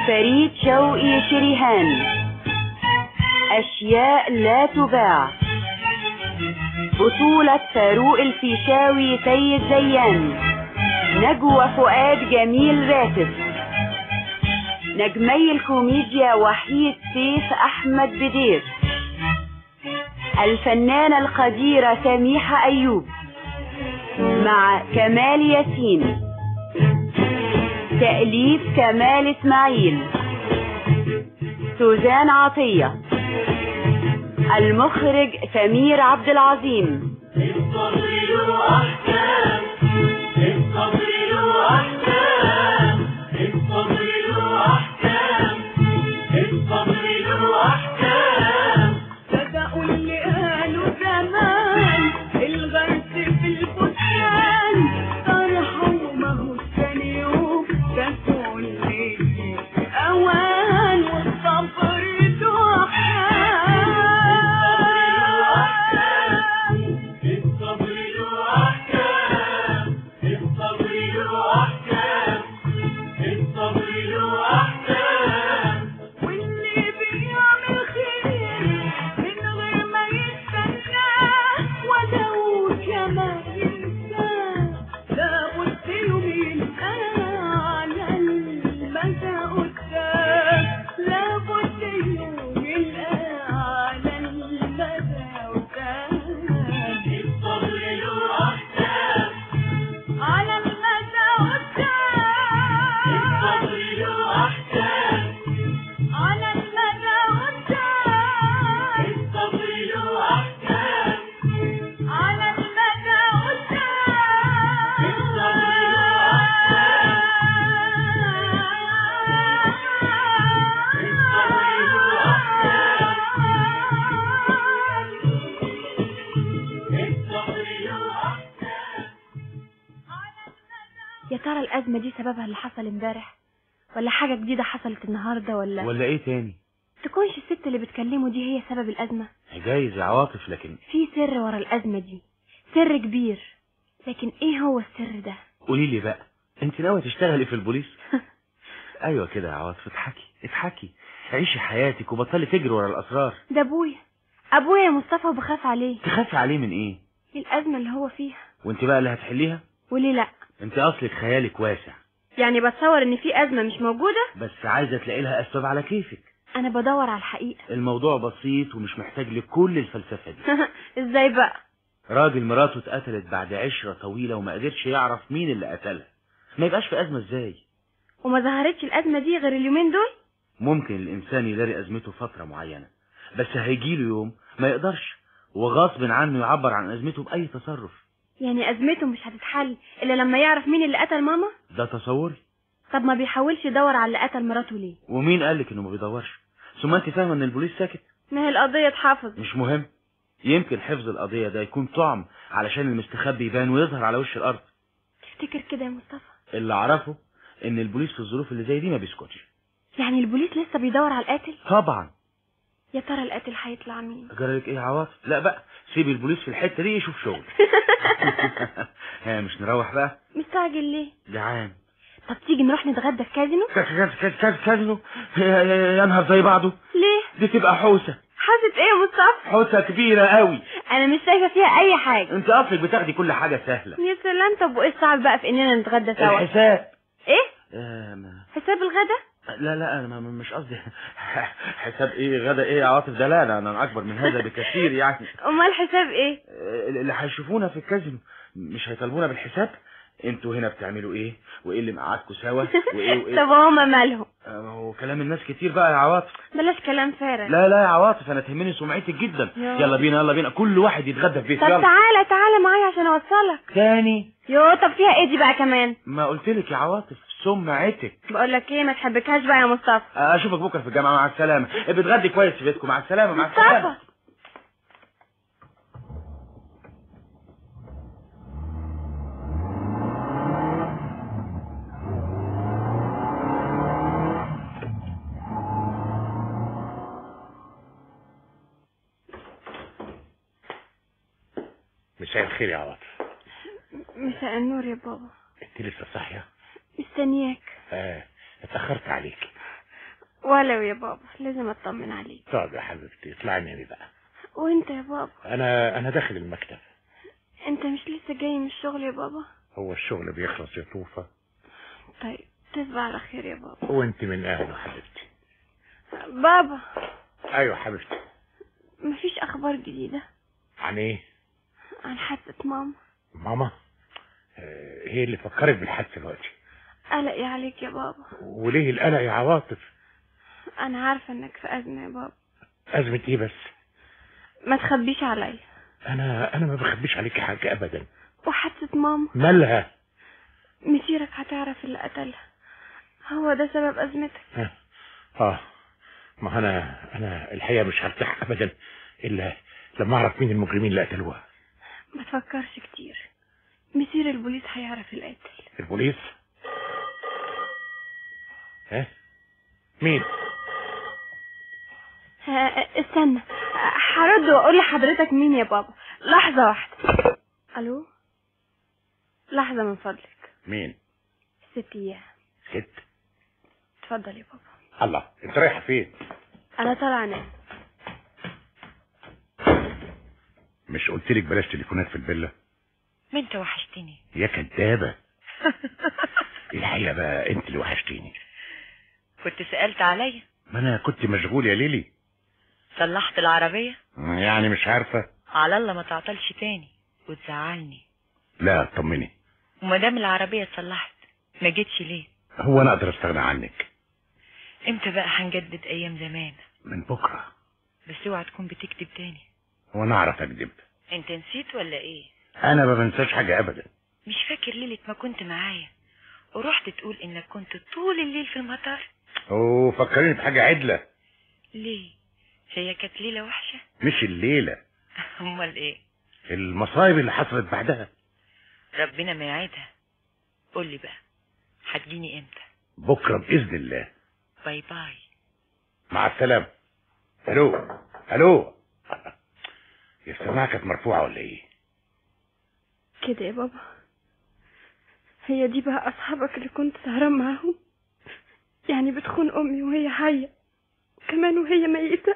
فريد شوقي شريهان. أشياء لا تباع. بطولة فاروق الفيشاوي سيد زيان. نجوى فؤاد جميل راتب. نجمي الكوميديا وحيد سيف أحمد بدير. الفنانة القديرة سميحة أيوب مع كمال ياسين. تأليف كمال إسماعيل. سوزان عطية. المخرج سمير عبد العظيم. الصبر له أحكام، الصبر له أحكام، الصبر له أحكام، الصبر له أحكام. صدقوا اللي قالوا زمان الغرس في البستان طرحوا ما هو ثاني يوم ده كل أوان والصبر له أحكام. الصبر له أحكام، الصبر له أحكام، الصبر له أحكام. واللي بيعمل خير من غير ما يستناه ولو كمان ينساه لابد يوم يلقاه على المدى قدام، لابد يوم يلقاه على المدى قدام. الصبر له أحكام، على المدى قدام، الصبر له أحكام، على المدى قدام، الصبر له أحكام، على المدى قدام، الصبر يا ترى الأزمة دي سببها اللي حصل امبارح ولا حاجة جديدة حصلت النهاردة ولا ايه تاني؟ تكونش الست اللي بتكلمه دي هي سبب الأزمة؟ جايز يا عواطف، لكن في سر ورا الأزمة دي، سر كبير، لكن ايه هو السر ده؟ قولي لي بقى، انت ناوية تشتغلي في البوليس؟ ايوه كده يا عواطف، اضحكي عيشي حياتك وبطلي تجري ورا الاسرار. ده ابويا يا مصطفى وبخاف عليه. تخافي عليه من ايه؟ الأزمة اللي هو فيها. وانت بقى اللي هتحليها؟ وليه لا؟ انت اصلك خيالك واسع، يعني بتصور ان في أزمة مش موجودة؟ بس عايزة تلاقي لها اسباب على كيفك. انا بدور على الحقيقة. الموضوع بسيط ومش محتاج لكل الفلسفة دي. ازاي بقى؟ راجل مراته اتقتلت بعد عشرة طويلة وما قدرش يعرف مين اللي قتلها، ما يبقاش في أزمة ازاي؟ وما ظهرتش الأزمة دي غير اليومين دول؟ ممكن الإنسان يداري أزمته فترة معينة، بس هيجيله يوم ما يقدرش وغصب عنه يعبر عن أزمته بأي تصرف. يعني أزمته مش هتتحل إلا لما يعرف مين اللي قتل ماما؟ ده تصوري. طب ما بيحاولش يدور على اللي قتل مراته ليه؟ ومين قالك إنه ما بيدورش؟ ثم أنت فاهمة إن البوليس ساكت؟ ما هي القضية اتحفظت. مش مهم، يمكن حفظ القضية ده يكون طعم علشان المستخبي يبان ويظهر على وش الأرض. تفتكر كده يا مصطفى؟ اللي أعرفه إن البوليس في الظروف اللي زي دي ما بيسكتش. يعني البوليس لسه بيدور على القاتل؟ طبعا. يا ترى القاتل هيطلع مين؟ جرالك ايه يا عواطف؟ لا بقى سيبي البوليس في الحتة دي يشوف شغل. ها مش نروح بقى؟ مستعجل ليه؟ جعان. طب تيجي نروح نتغدى في كازينو؟ كازينو؟ يا نهار زي بعضه. ليه؟ دي تبقى حوسة. حاسة ايه يا مصطفى؟ حوسة كبيرة قوي. انا مش شايفة فيها اي حاجة. انت اصلك بتاخدي كل حاجة سهلة. يا سلام، طب وايه الصعب بقى في اننا نتغدى سوا؟ الحساب. ايه؟ ما... حساب الغدا؟ لا انا مش قصدي. حساب ايه غدا ايه يا عاطف؟ ده لا انا اكبر من هذا بكثير يعني. امال حساب ايه؟ اللي هيشوفونا في الكازينو مش هيطالبونا بالحساب. انتوا هنا بتعملوا ايه وايه اللي مقعدكوا سوا وايه طب هما مالهم؟ هو كلام الناس كتير بقى يا عواطف. بلاش كلام فارغ. لا يا عواطف، انا تهمني سمعتك جدا. يلا بينا كل واحد يتغدى في بيت. طب يلا تعالى معايا عشان اوصلك تاني. طب فيها ايه دي بقى كمان؟ ما قلتلك يا عواطف سمعتك. بقول لك ايه، ما تحبكهاش بقى يا مصطفى. اشوفك بكره في الجامعه. مع السلامه. بتغدي كويس في بيتكم. مع السلامه. مع السلامه. مساء الخير يا عواطف. مساء النور يا بابا. انت لسه صاحيه؟ مستنياك. اتاخرت عليك. ولو يا بابا لازم اطمن عليك. طب يا حبيبتي اطلعي نامي بقى. وانت يا بابا؟ انا داخل المكتب. انت مش لسه جاي من الشغل يا بابا؟ هو الشغل بيخلص يا طوفة؟ طيب تصبح على خير يا بابا. وانت من اهله حبيبتي. بابا. ايوه حبيبتي. مفيش اخبار جديدة؟ عن ايه؟ عن حادثة ماما. ماما؟ هي اللي فكرت بالحادثة دلوقتي؟ قلقي عليك يا بابا. وليه القلق يا عواطف؟ انا عارفة انك في ازمة يا بابا. ازمة ايه بس؟ ما تخبيش عليا. انا ما بخبيش عليكي حاجة ابدا. وحادثة ماما مالها؟ مسيرك هتعرف اللي قتلها، هو ده سبب ازمتك. ما انا الحقيقة مش هرتاح ابدا الا لما اعرف مين المجرمين اللي قتلوها. ما تفكرش كتير، مسير البوليس هيعرف القاتل. البوليس؟ مين؟ استنى هرد واقول لحضرتك مين يا بابا. لحظة واحدة. الو، لحظة من فضلك. مين؟ ست ايام. ست؟ اتفضل يا بابا. الله، انت رايحة فين؟ انا طالعة انام. مش قلت لك بلاش تليفونات في الفيلا؟ ما انت وحشتني يا كدابة. الحقيقة بقى انت اللي وحشتيني. كنت سألت عليا. ما انا كنت مشغول يا ليلي. صلحت العربية؟ يعني مش عارفة. على الله ما تعطلش تاني وتزعلني. لا طمني. ومادام العربية اتصلحت ما جيتش ليه؟ هو انا اقدر استغنى عنك؟ امتى بقى هنجدد ايام زمان؟ من بكرة. بس اوعى تكون بتكتب تاني. وانا اعرف اكذب؟ انت نسيت ولا ايه؟ انا ما بنساش حاجة ابدا. مش فاكر ليلة ما كنت معايا ورحت تقول انك كنت طول الليل في المطار؟ اوه فكريني بحاجة عدلة. ليه؟ هي كانت ليلة وحشة؟ مش الليلة. امال ايه؟ المصايب اللي حصلت بعدها. ربنا ما يعيدها. قولي بقى هتجيني امتى؟ بكرة بإذن الله. باي باي. مع السلامة. الو يا السماعة كانت مرفوعة ولا ايه؟ كده يا بابا؟ هي دي بقى اصحابك اللي كنت سهران معاهم؟ يعني بتخون امي وهي حية كمان وهي ميتة؟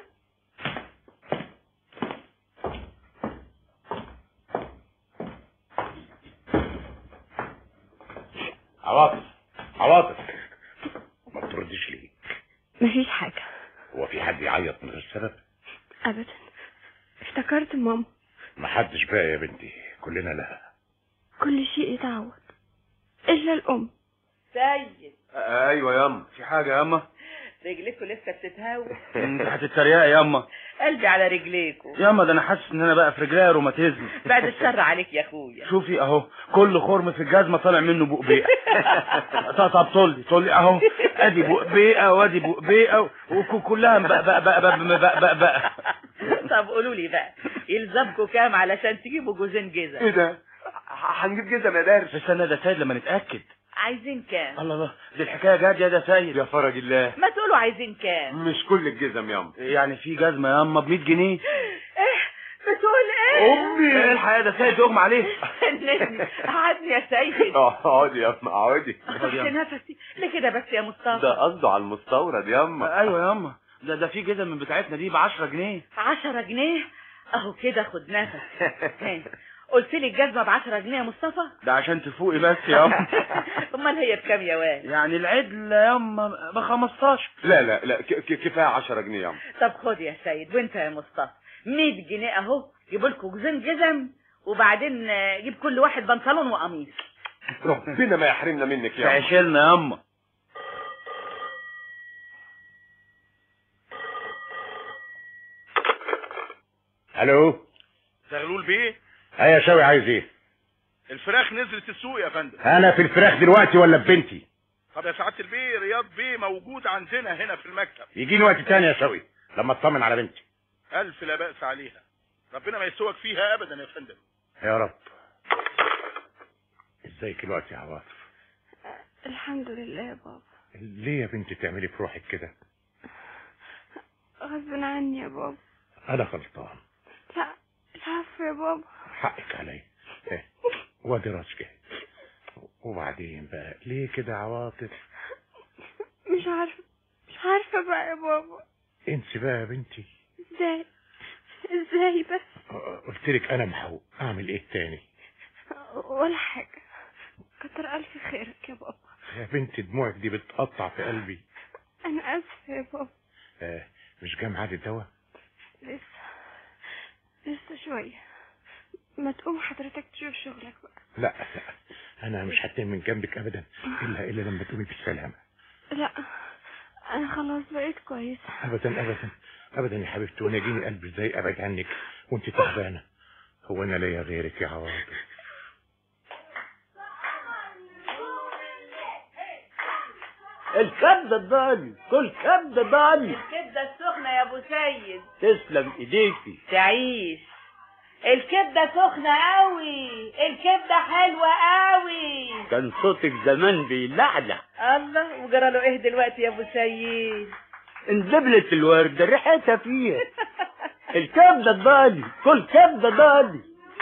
عواطف ما تردش ليه؟ مفيش حاجة. هو في حد يعيط من غير سبب؟ ابدا، افتكرت ماما. ما حدش بقى يا بنتي، كلنا لها. كل شيء يتعوض الا الام. سيد. ايوه ياما، في حاجه ياما؟ رجليكوا لسه بتتهوى. انت هتتريقي ياما. قلبي على رجليكوا ياما ده انا حاسس ان انا بقى في رجليا روماتيزم. بعد الشر عليك يا اخويا. شوفي اهو كل خرم في الجزمه طالع منه بقبيقه. طب طلي اهو، ادي بقبيقه وادي بقبيقه وكلها بقى. طب قولوا لي بقى يلزمكوا كام علشان تجيبوا جوزين جزم؟ ايه ده؟ هنجيب جزم يا دارس. استنى ده سيد لما نتاكد. عايزين كام؟ الله دي الحكايه جاد يا ده سيد. يا فرج الله. ما تقولوا عايزين كام؟ مش كل الجزم ياما. يعني في جزمه ياما ب 100 جنيه. ايه بتقول ايه؟ امي ايه الحقيقه ده سيد اغمى عليه. قعدني يا سيد. اقعدي يا اما اقعدي. خدت نفسي ليه كده بس يا مصطفى؟ ده قصده على المستورد ياما. ايوه ياما، ده في جزم من بتاعتنا دي ب 10 جنيه. 10 جنيه؟ اهو كده خد نفس. قلت لي الجزمه ب 10 جنيه يا مصطفى؟ ده عشان تفوقي بس ياما. امال هي بكام يا واد؟ يعني العدل ياما ب 15. لا كفايه 10 جنيه ياما. طب خد يا سيد، وانت يا مصطفى 100 جنيه اهو، جيبوا لكم جوزين جزم وبعدين جيب كل واحد بنطلون وقميص. ربنا ما يحرمنا منك ياما. عشلنا ياما. الو زغلول بيه. يا شاوي عايز ايه؟ الفراخ نزلت السوق يا فندم. انا في الفراخ دلوقتي ولا ببنتي؟ طب يا سعاده البيه، رياض بيه موجود عندنا هنا في المكتب. يجيني وقت تاني يا شاوي لما اطمن على بنتي. الف لا بأس عليها، ربنا ما يسوق فيها ابدا يا فندم. يا رب. ازيك الوقت يا عواطف؟ الحمد لله يا بابا. ليه يا بنتي تعملي في روحك كده؟ غصب عني يا بابا. انا غلطان. لا العفو يا بابا. حقك عليا. وادي راسك. وبعدين بقى ليه كده عواطف؟ مش عارفه بقى يا بابا. انسي بقى يا بنتي. ازاي بس؟ قلت لك انا محوق، اعمل ايه تاني؟ ولا حاجة، كتر الف خيرك يا بابا. يا بنتي دموعك دي بتقطع في قلبي. انا اسفة يا بابا. مش جاي ميعاد الدواء؟ لسه شوية. ما تقوم حضرتك تشوف شغلك بقى. لا انا مش هتنام من جنبك ابدا الا لما تقومي بالسلامة. لا انا خلاص بقيت كويسة. ابدا ابدا ابدا يا حبيبتي، وانا جيني قلبي ازاي ابعد عنك وانت تعبانة؟ هو انا ليا غيرك يا عواطف؟ الكبدة الضاني، كل كبدة ضاني. الكبدة السخنة يا ابو سيد. تسلم ايديكي. تعيش. الكبدة سخنة قوي، الكبدة حلوة قوي. كان صوتك زمان بيلعلع. الله، وجرى له ايه دلوقتي يا ابو سيد؟ اندبلت الوردة ريحتها فيها. الكبدة الضاني، كل كبدة ضاني.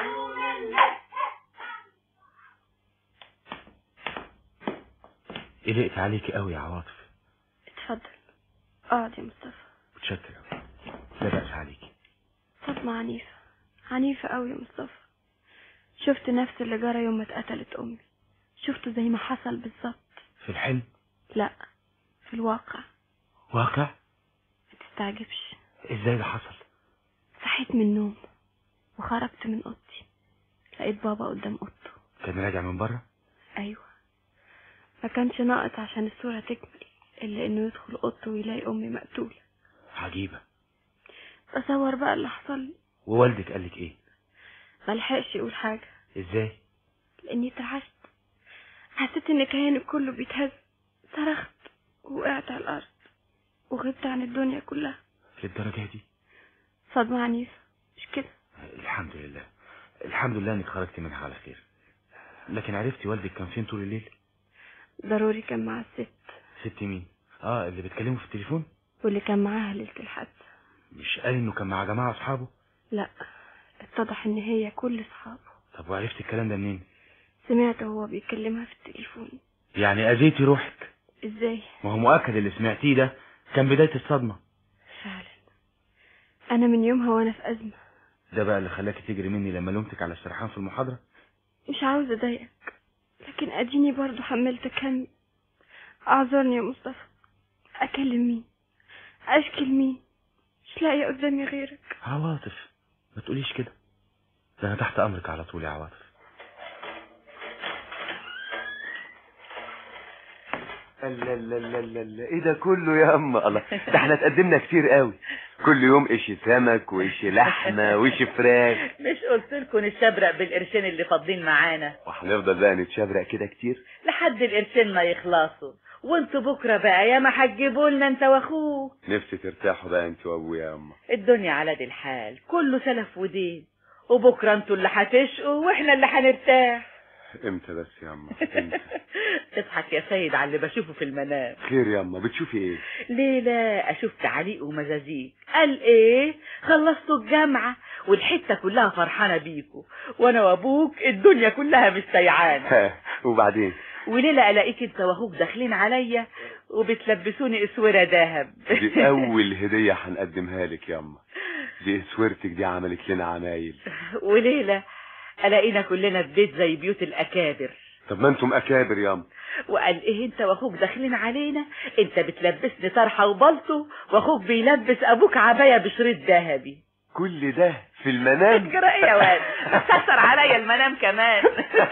قلقت عليكي قوي يا عواطف. اتفضل اقعد يا مصطفى. متشكر قوي. لا بأس عليكي. صدمة عنيفة قوي يا مصطفى. شفت نفس اللي جرى يوم ما اتقتلت امي، شفته زي ما حصل بالظبط. في الحلم؟ لا، في الواقع. واقع؟ ما تستعجبش. ازاي ده حصل؟ صحيت من النوم وخرجت من اوضتي، لقيت بابا قدام اوضته. كان راجع من بره؟ ايوه، ما كانش ناقص عشان الصورة تكمل الا انه يدخل اوضته ويلاقي امي مقتولة. عجيبة. تصور بقى اللي حصل لي. ووالدك قالك ايه؟ ملحقش يقول حاجة. ازاي؟ لاني اترعشت، حسيت ان كياني كله بيتهز، صرخت ووقعت على الارض وغبت عن الدنيا كلها. للدرجة دي؟ صدمة عنيفة مش كده؟ الحمد لله، الحمد لله انك خرجتي منها على خير. لكن عرفتي والدك كان فين طول الليل؟ ضروري كان مع الست. ست مين؟ اللي بتكلمه في التليفون؟ واللي كان معاها ليلة الحادثة. مش قال انه كان مع جماعة اصحابه؟ لا، اتضح ان هي كل اصحابه. طب وعرفتي الكلام ده منين؟ سمعته وهو بيكلمها في التليفون. يعني اذيتي روحك؟ ازاي؟ ما هو مؤكد اللي سمعتيه ده كان بداية الصدمة. فعلا انا من يومها وانا في ازمة. ده بقى اللي خلاكي تجري مني لما لومتك على السرحان في المحاضرة؟ مش عاوز اضايقك، لكن اديني برضو حملتك همي. اعذرني يا مصطفى، اكلم مين؟ اشكي لمين؟ مش لاقيه قدامي غيرك. عواطف، ما تقوليش كده، ده انا تحت امرك على طول يا عواطف. لا لا لا لا لا، ايه ده كله يا اما؟ الله، ده احنا اتقدمنا كتير قوي. كل يوم قش سمك وقش لحمه وقش فراخ. مش قلت لكم نتشبرق بالقرشين اللي فاضلين معانا؟ وهنفضل بقى نتشبرق كده كتير لحد القرشين ما يخلصوا. وانتوا بكره بقى يا ما هتجيبوا لنا انت واخوك. نفسي ترتاحوا بقى انت وابويا يا اما. الدنيا على دي الحال، كله سلف ودين، وبكره انتوا اللي هتشقوا واحنا اللي هنرتاح. امتى بس يا اما؟ امتى؟ تضحك يا سيد على اللي بشوفه في المنام. خير يا اما، بتشوفي ايه؟ ليلة اشوف تعليق ومزازيك. قال ايه؟ خلصتوا الجامعة والحتة كلها فرحانة بيكوا، وانا وابوك الدنيا كلها مستيعانة. وبعدين؟ وليلة الاقيك انت واخوك داخلين عليا وبتلبسوني اسورة ذهب. دي اول هدية هنقدمها لك يا اما. دي اسورتك دي عملت لنا عمايل. وليلة الاقينا كلنا في بيت زي بيوت الاكابر. طب ما انتم اكابر يا اما. وقال ايه انت واخوك داخلين علينا، انت بتلبسني طرحه وبلطو واخوك بيلبس ابوك عبايه بشريط ذهبي. كل ده في المنام؟ تجرى ايه يا واد؟ بتكسر عليا المنام كمان.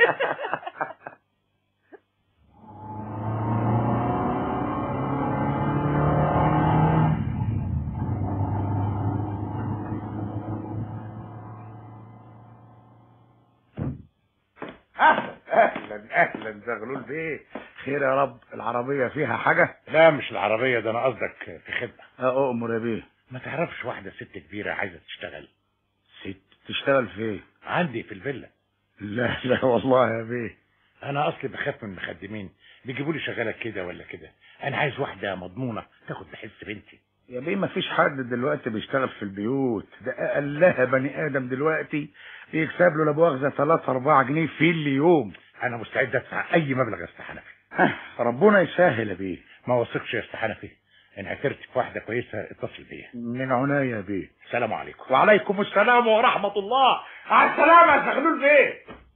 اهلا زغلول بيه. خير يا رب. العربيه فيها حاجه؟ لا مش العربيه، ده انا قصدك في خدمه. اؤمر يا بيه. ما تعرفش واحده ست كبيره عايزه تشتغل؟ ست تشتغل فين؟ عندي في الفيلا. لا لا والله يا بيه، انا اصلي بخاف من المخدمين، بيجيبوا لي شغاله كده ولا كده. انا عايز واحده مضمونه تاخد بحس بنتي. يا بيه ما فيش حد دلوقتي بيشتغل في البيوت، ده اقلها بني ادم دلوقتي بيكسب له لا مؤاخذه 3-4 جنيه في اليوم. انا مستعد ادفع اي مبلغ يا استاذ حنفي. ربنا يسهل يا بيه. ما وثقش يا استاذ حنفي، ان عثرت في واحده كويسه اتصل بيا. من عناية يا بيه. السلام عليكم. وعليكم السلام ورحمة الله. على السلامة يا زغلول بيه.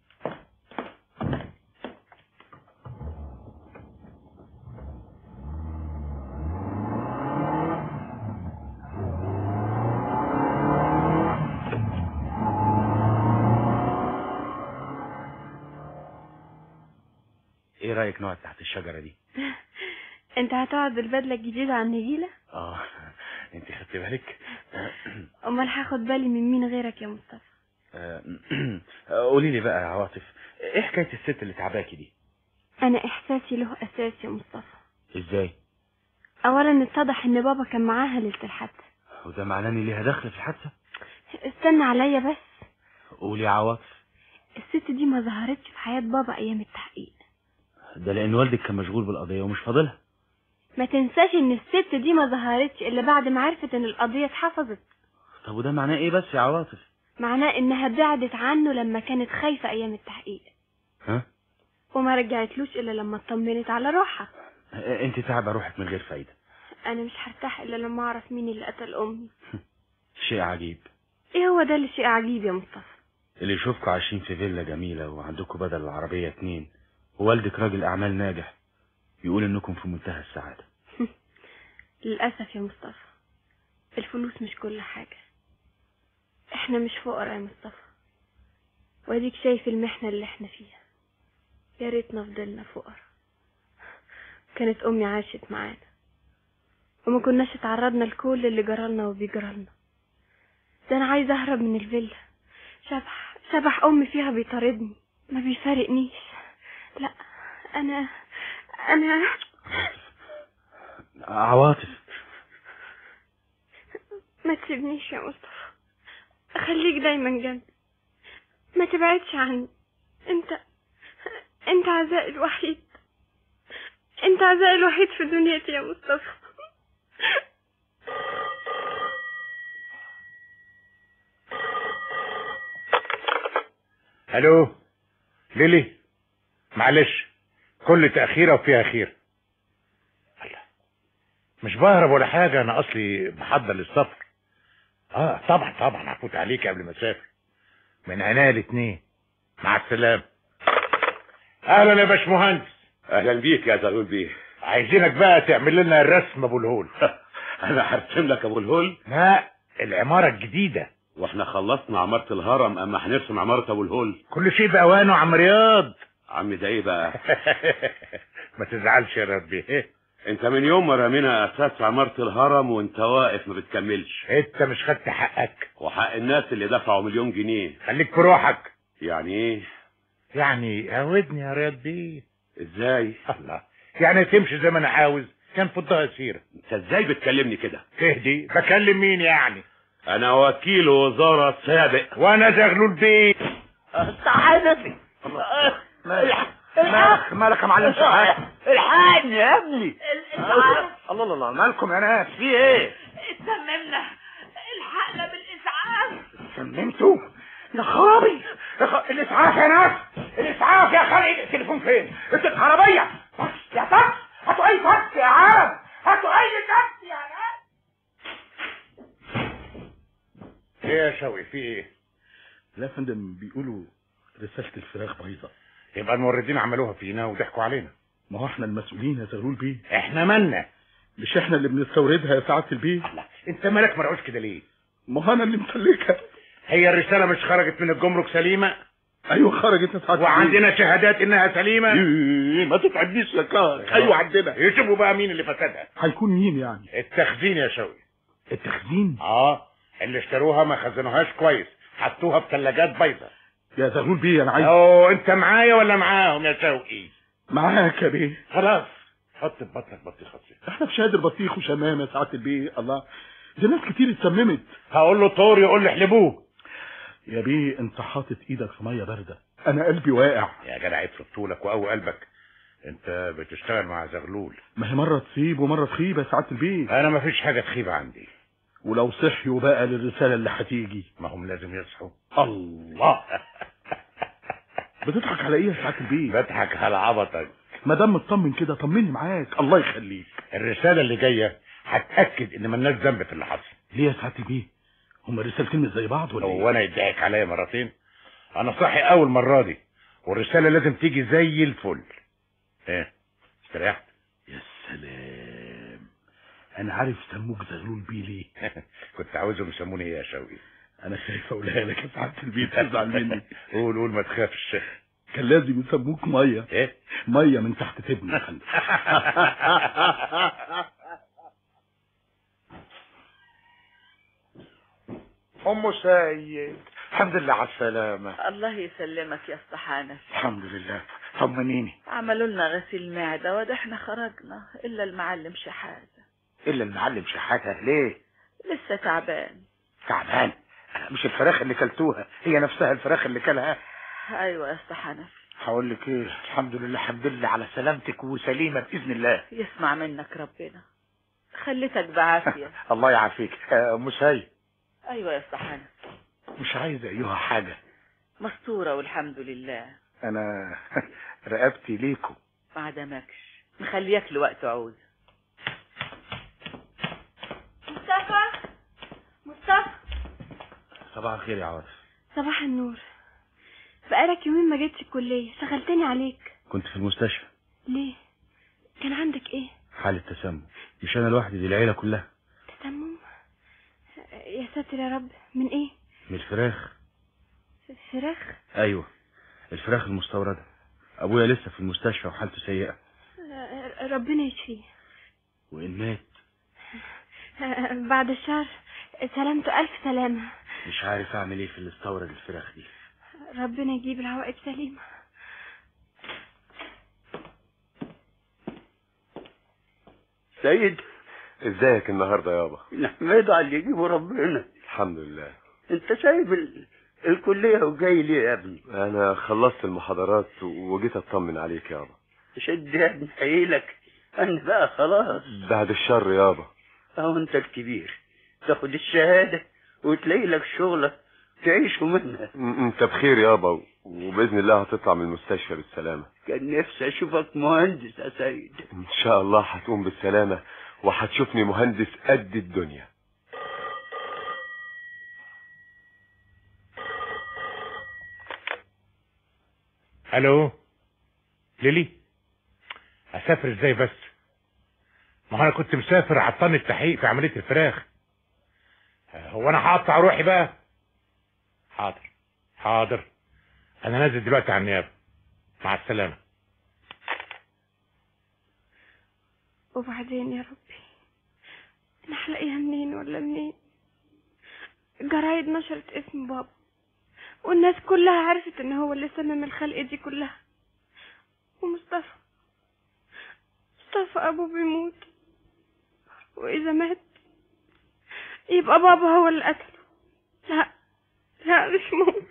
ايه رايك نقعد تحت الشجره دي؟ انت هتقعد بالبدله الجديده على النجيله؟ انت خدت بالك؟ امال هاخد بالي من مين غيرك يا مصطفى؟ قولي لي بقى يا عواطف، ايه حكايه الست اللي تعباكي دي؟ انا احساسي له اساس يا مصطفى. ازاي؟ اولا اتضح ان بابا كان معاها ليله الحادثه. وده معناه ان ليها دخل في الحادثه؟ استنى عليا بس. قولي يا عواطف. الست دي ما ظهرتش في حياه بابا ايام التحقيق. ده لان والدك كان مشغول بالقضيه ومش فاضلها. ما تنساش ان الست دي ما ظهرتش الا بعد ما عرفت ان القضيه اتحفظت. طب وده معناه ايه بس يا عواطف؟ معناه انها بعدت عنه لما كانت خايفه ايام التحقيق. وما رجعتلوش الا لما اطمنت على روحها. انت تعبه روحك من غير فايده. انا مش هرتاح الا لما اعرف مين اللي قتل امي. شيء عجيب. ايه هو ده اللي شيء عجيب يا مصطفى؟ اللي يشوفكوا عايشين في فيلا جميله وعندكم بدل العربيه 2 ووالدك راجل اعمال ناجح يقول انكم في منتهى السعاده. للاسف يا مصطفى الفلوس مش كل حاجه. احنا مش فقراء يا مصطفى، واديك شايف المحنه اللي احنا فيها. يا ريتنا فضلنا فقراء. كانت امي عاشت معانا وما كناش اتعرضنا لكل اللي جرالنا وبيجرالنا. ده انا عايزه اهرب من الفيلا. شبح امي فيها بيطاردني، ما بيفارقنيش. لا انا عواطف ما تسيبنيش يا مصطفى، خليك دايما جنبي، ما تبعدش عني. انت عزائي الوحيد، انت عزائي الوحيد في دنيتي يا مصطفى. الو ليلي، معلش كل تأخيرة وفيها خير. مش بهرب ولا حاجة، انا اصلي بحضر للسفر. طبعا هفوت عليك قبل ما اسافر. من عناية الاتنين. مع السلامة. اهلا يا باشمهندس. اهلا بيك يا زغلول بيه. عايزينك بقى تعمل لنا الرسم ابو الهول. انا هرسم لك ابو الهول؟ لا، العمارة الجديدة. واحنا خلصنا عمارة الهرم، اما هنرسم عمارة ابو الهول. كل شيء بأوانه يا عم رياض. عم ده ايه بقى؟ ما تزعلش يا ربي. انت من يوم ما رمينا اساس عمارة الهرم وانت واقف ما بتكملش. انت مش خدت حقك وحق الناس اللي دفعوا 1,000,000 جنيه. خليك في روحك. يعني ايه؟ يعني عودني يا رياض بيه. ازاي؟ الله، يعني تمشي زي ما انا عاوز، كان فضها سيرة. انت ازاي بتكلمني كده؟ تهدي، بكلم مين يعني؟ انا وكيل وزارة سابق. وانا زغلول بيه. تعالى مالك يا معلم سعاد؟ الحقني يا ابني. الله مالكم يا ناس؟ في ايه؟ اتممنا، الحقنا بالاسعاف. اتممتوا؟ يا خرابي، الاسعاف يا ناس، الاسعاف يا خالي. التليفون فين؟ العربيه. يا تاكس، هاتوا اي تاكسي يا عم، هاتوا اي تاكسي يا ناس. ايه يا شوقي، في ايه؟ لا يا فندم، بيقولوا رسالة الفراخ بايظة. يبقى الموردين عملوها فينا وضحكوا علينا. ما هو احنا المسؤولين يا زغلول بيه. احنا مالنا؟ مش احنا اللي بنستوردها يا سعادة البيه؟ الله، انت مالك مرعوش كده ليه؟ ما هو انا اللي مملكها. هي الرسالة مش خرجت من الجمرك سليمة؟ ايوه خرجت يا سعادة. وعندنا شهادات انها سليمة. ما تتعبنيش يا كار. ايوه عندنا. يشوفوا بقى مين اللي فسدها. هيكون مين يعني؟ التخزين يا شوقي. التخزين؟ اللي اشتروها ما خزنوهاش كويس، حطوها في ثلاجات بايظه. يا زغلول بيه انا عايز. انت معايا ولا معاهم يا شوقي؟ معاك يا بيه. خلاص، حط في بطنك بطيخ خطير. احنا في شادر بطيخ وشمام يا سعادة البيه. الله، دي ناس كتير اتسممت. هقول له طور يقول لي احلبوه. يا بيه انت حاطط ايدك في ميه بارده، انا قلبي واقع. يا جدع افرض طولك وقوي قلبك، انت بتشتغل مع زغلول. ما هي مره تصيب ومره تخيب يا سعادة البيه. انا ما فيش حاجه تخيب عندي. ولو صحيوا بقى للرساله اللي هتيجي، ما هم لازم يصحوا. الله. بتضحك على ايه يا سعادة البيه؟ بضحك على عبطك. ما دام مطمن كده طمني معاك. الله يخليك. الرساله اللي جايه هتاكد ان مالناش ذنب في اللي حصل. ليه يا سعاده بيه؟ هما الرسالتين مش زي بعض ولا ايه؟ هو انا يضحك عليا مرتين؟ انا صاحي اول مره دي والرساله لازم تيجي زي الفل. ايه استريحت؟ يا سلام، انا عارف سموك زغلول بيه ليه. كنت عاوزهم يسموني ايه يا شوقي؟ انا خايف اقولها لك يا سعاده البيه تزعل مني. قول ما تخافش. كان لازم يسموك ميه. ايه؟ ميه من تحت تبني يا فندم. ام سيد، الحمد لله على السلامة. الله يسلمك يا اسطى حنفي. الحمد لله. طمنيني. عملوا لنا غسيل معدة وده احنا خرجنا الا المعلم شحاتة. الا المعلم شحاتة ليه؟ لسه تعبان. تعبان؟ مش الفراخ اللي كلتوها هي نفسها الفراخ اللي كلها؟ ايوه يا اسطى حنفي. هقول لك ايه، الحمد لله على سلامتك وسليمة باذن الله. يسمع منك ربنا. خليتك بعافية. الله يعافيك. ام سيد. ايوه يا اسطى حنفي. مش عايز ايها حاجة. مستورة والحمد لله. انا رقبتي ليكم. ما عدمكش، مخليك لوقت عوز. مصطفى صباح الخير يا عاطف. صباح النور. بقالك يومين ما جيتش الكلية، شغلتني عليك. كنت في المستشفى. ليه؟ كان عندك ايه؟ حالة تسمم. مش انا لوحدي، دي العيلة كلها. تسمم؟ يا ساتر يا رب. من ايه؟ من الفراخ. فراخ؟ ايوه، الفراخ المستوردة. ابويا لسه في المستشفى وحالته سيئة. ربنا يشفيه. وإن مات بعد الشهر. سلامته ألف سلامة. مش عارف اعمل ايه في اللي استورد الفراخ دي. ربنا يجيب العواقب سليمة. سيد، ازيك النهارده يابا؟ نحمده على اللي يجيبه ربنا. الحمد لله. انت سايب الكلية وجاي ليه يا ابني؟ انا خلصت المحاضرات وجيت اطمن عليك يابا. شد يا ابني حيلك، انا بقى خلاص. بعد الشر يابا. اهو انت الكبير، تاخد الشهادة وتلاقي لك شغلة تعيش منها. انت بخير يابا، وباذن الله هتطلع من المستشفى بالسلامة. كان نفسي اشوفك مهندس يا سيد. ان شاء الله هتقوم بالسلامة وهتشوفني مهندس قد الدنيا. الو ليلي، اسافر ازاي بس؟ ما انا كنت مسافر عطان التحقيق في عملية الفراخ. هو انا هقطع روحي بقى؟ حاضر انا نازل دلوقتي على النيابة. مع السلامة. وبعدين يا ربي انا هلاقيها منين ولا منين؟ الجرايد نشرت اسم بابا والناس كلها عرفت ان هو اللي سمم الخلق دي كلها. ومصطفى ابوه بيموت، واذا مات يبقى بابا هو اللي قتله. لا مش ممكن.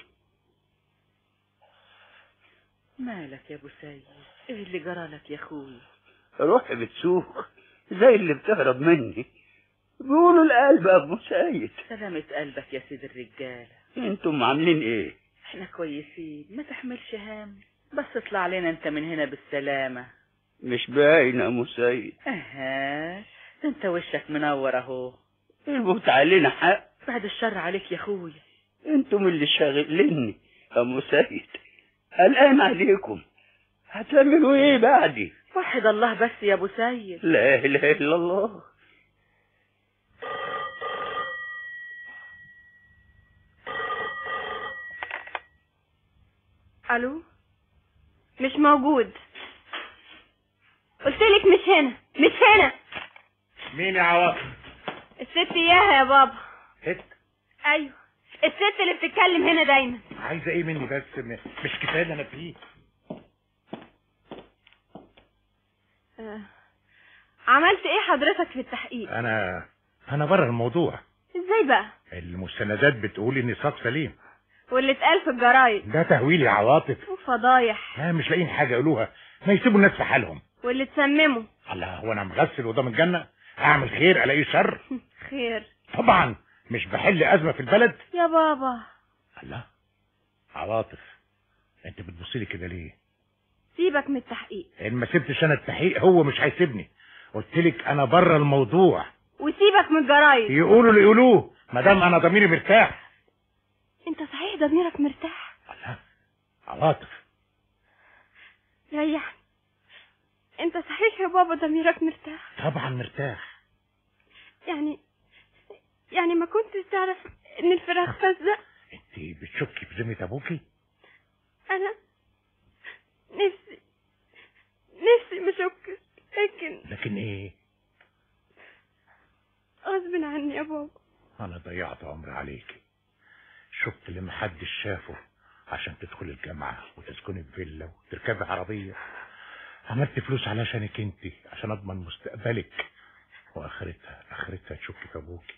مالك يا ابو سيد؟ ايه اللي جرالك يا اخوي؟ روحي بتسوق زي اللي بتهرب مني. بيقولوا القلب يا ابو سيد. سلامة قلبك يا سيد الرجالة. انتم عاملين ايه؟ احنا كويسين، ما تحملش هم. بس اطلع لنا انت من هنا بالسلامة. مش باين يا ابو سيد. انت وشك منور اهو. الموت علينا حق. بعد الشر عليك يا اخويا. انتم اللي شاغليني يا ابو سيد. قلقان عليكم، هتعملوا ايه بعدي؟ وحد الله بس يا ابو سيد. لا اله الا الله. الو، مش موجود. قلتلك مش هنا. مين يا عواطف؟ الست اياها يا بابا. ست؟ ايوه، الست اللي بتتكلم هنا دايما. عايزه ايه مني بس؟ مش كفايه اللي انا فيه. عملت ايه حضرتك في التحقيق؟ انا بره الموضوع. ازاي بقى؟ المستندات بتقول اني ساق سليم. واللي اتقال في الجرايد ده تهويل يا عواطف وفضايح. مش لاقيين حاجه يقولوها، ما يسيبوا الناس في حالهم. واللي تسممه. الله، هو انا مغسل وضام الجنه؟ اعمل خير الاقيه شر؟ خير طبعا، مش بحل ازمه في البلد يا بابا. الله، عواطف انت بتبصي لي كده ليه؟ سيبك من التحقيق. ان ما سبتش انا التحقيق هو مش هيسيبني، قلت لك انا بره الموضوع. وسيبك من الجرايد. يقولوا اللي يقولوه ما دام انا ضميري مرتاح. انت صحيح ضميرك مرتاح؟ الله، عواطف ريحني. انت صحيح يا بابا ضميرك مرتاح؟ طبعا مرتاح. يعني ما كنتش تعرف ان الفراخ فاسدة؟ انت بتشكي في ذمة ابوكي؟ انا نفسي ما اشكش، لكن ايه؟ غصب عني يا بابا. انا ضيعت عمري عليكي، شفت اللي محدش شافه عشان تدخلي الجامعة وتسكني في فيلا وتركبي عربية. عملت فلوس علشانك انت عشان اضمن مستقبلك، واخرتها تشكي في ابوكي.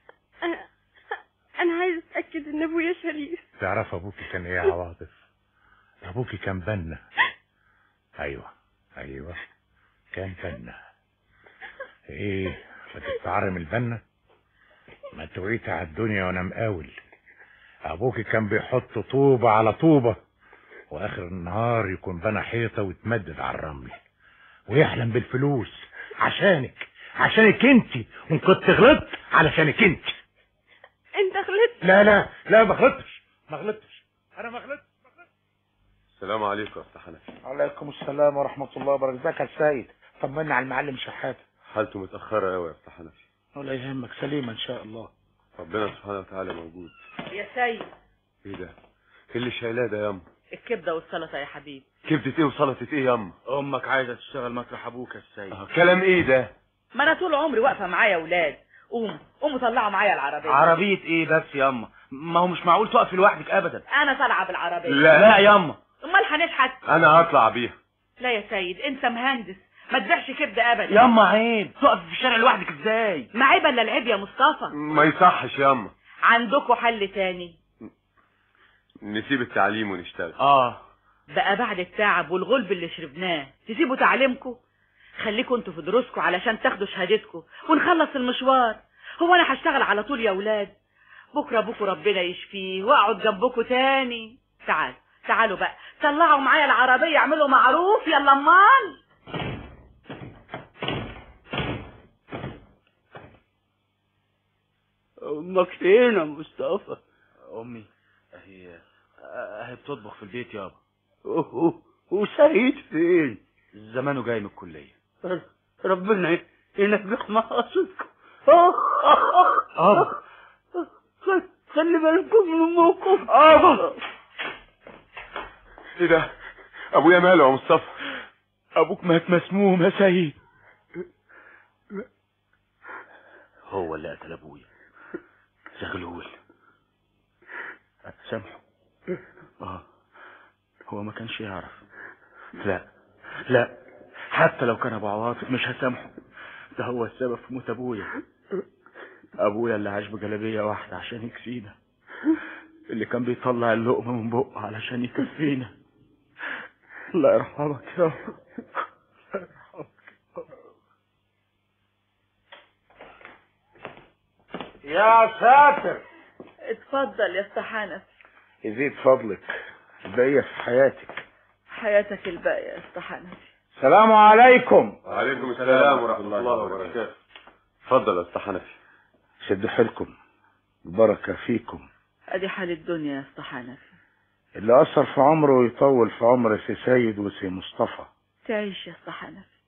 انا عايز اتاكد ان ابويا شريف. تعرف ابوكي كان ايه يا عواطف؟ ابوكي كان بنا. ايوه كان بنا. ايه بتتعرم البنا؟ ما توعيت على الدنيا وانا مقاول. ابوكي كان بيحط طوبة على طوبة، واخر النهار يكون بنى حيطة ويتمدد على الرمل ويحلم بالفلوس عشانك انت. وان كنت غلطت علشانك انت. انت غلطت؟ لا ما غلطتش انا ما غلطتش. السلام عليكم يا أستاذ حنفي. وعليكم السلام ورحمة الله وبركاته. ازيك يا سيد؟ طمنا على المعلم شحاتة. حالته متأخرة قوي يا أستاذ حنفي. ولا يهمك، سليمة ان شاء الله. ربنا سبحانه وتعالى موجود. يا سيد. ايه ده؟ ايه اللي شايلاه ده ياما؟ الكبدة والسلطة يا حبيبي. كبدة ايه وسلطة ايه ياما؟ امك عايزة تشتغل مطرح ابوك يا السيد. كلام ايه ده؟ ما انا طول عمري واقفة معايا اولاد. قوموا طلعوا معايا العربية. عربية ايه بس ياما؟ ما هو مش معقول تقف لوحدك ابدا. انا طالعة بالعربية. لا ياما. امال هنشحت؟ انا هطلع بيها. لا يا سيد، انت مهندس ما تبيعش كبدة ابدا. ياما عيب، تقف في الشارع لوحدك ازاي؟ ما عيب الا العيب يا مصطفى. ما يصحش ياما. عندكوا حل تاني؟ نسيب التعليم ونشتغل. بقى بعد التعب والغلب اللي شربناه تسيبوا تعليمكم؟ خليكوا انتوا في دروسكم علشان تاخدوا شهادتكم ونخلص المشوار. هو انا هشتغل على طول يا اولاد؟ بكره ابوكوا ربنا يشفيه واقعد جنبكوا تاني. تعالوا بقى طلعوا معايا العربية، اعملوا معروف. يلا امال. امك فين يا مصطفى؟ امي اهي بتطبخ في البيت يابا. وسعيد فين؟ زمانه جاي من الكلية. ربنا ينجح مقاصدكم. خلي بالكم من امكم. ايه ده؟ ابويا ماله يا مصطفى؟ ابوك مات مسموم يا سيد. هو اللي قتل ابويا زغلول. سامحه. هو ما كانش يعرف. لا حتى لو كان ابو عواطف مش هسامحه. ده هو السبب في موت ابويا اللي عاش بجلابيه واحده عشان يكفينا، اللي كان بيطلع اللقمه من بقه علشان يكفينا. الله يرحمك يا رب. يا ساتر. اتفضل يا أستاذ حنفي. يزيد فضلك الباقية في حياتك الباقية يا أستاذ حنفي. السلام عليكم. وعليكم السلام ورحمة الله وبركاته. اتفضل يا أستاذ حنفي. شد حيلكم، البركة فيكم. ادي حال الدنيا يا أستاذ حنفي. اللي قصر في عمره يطول في عمر سي سيد وسي مصطفى. تعيش يا أستاذ حنفي.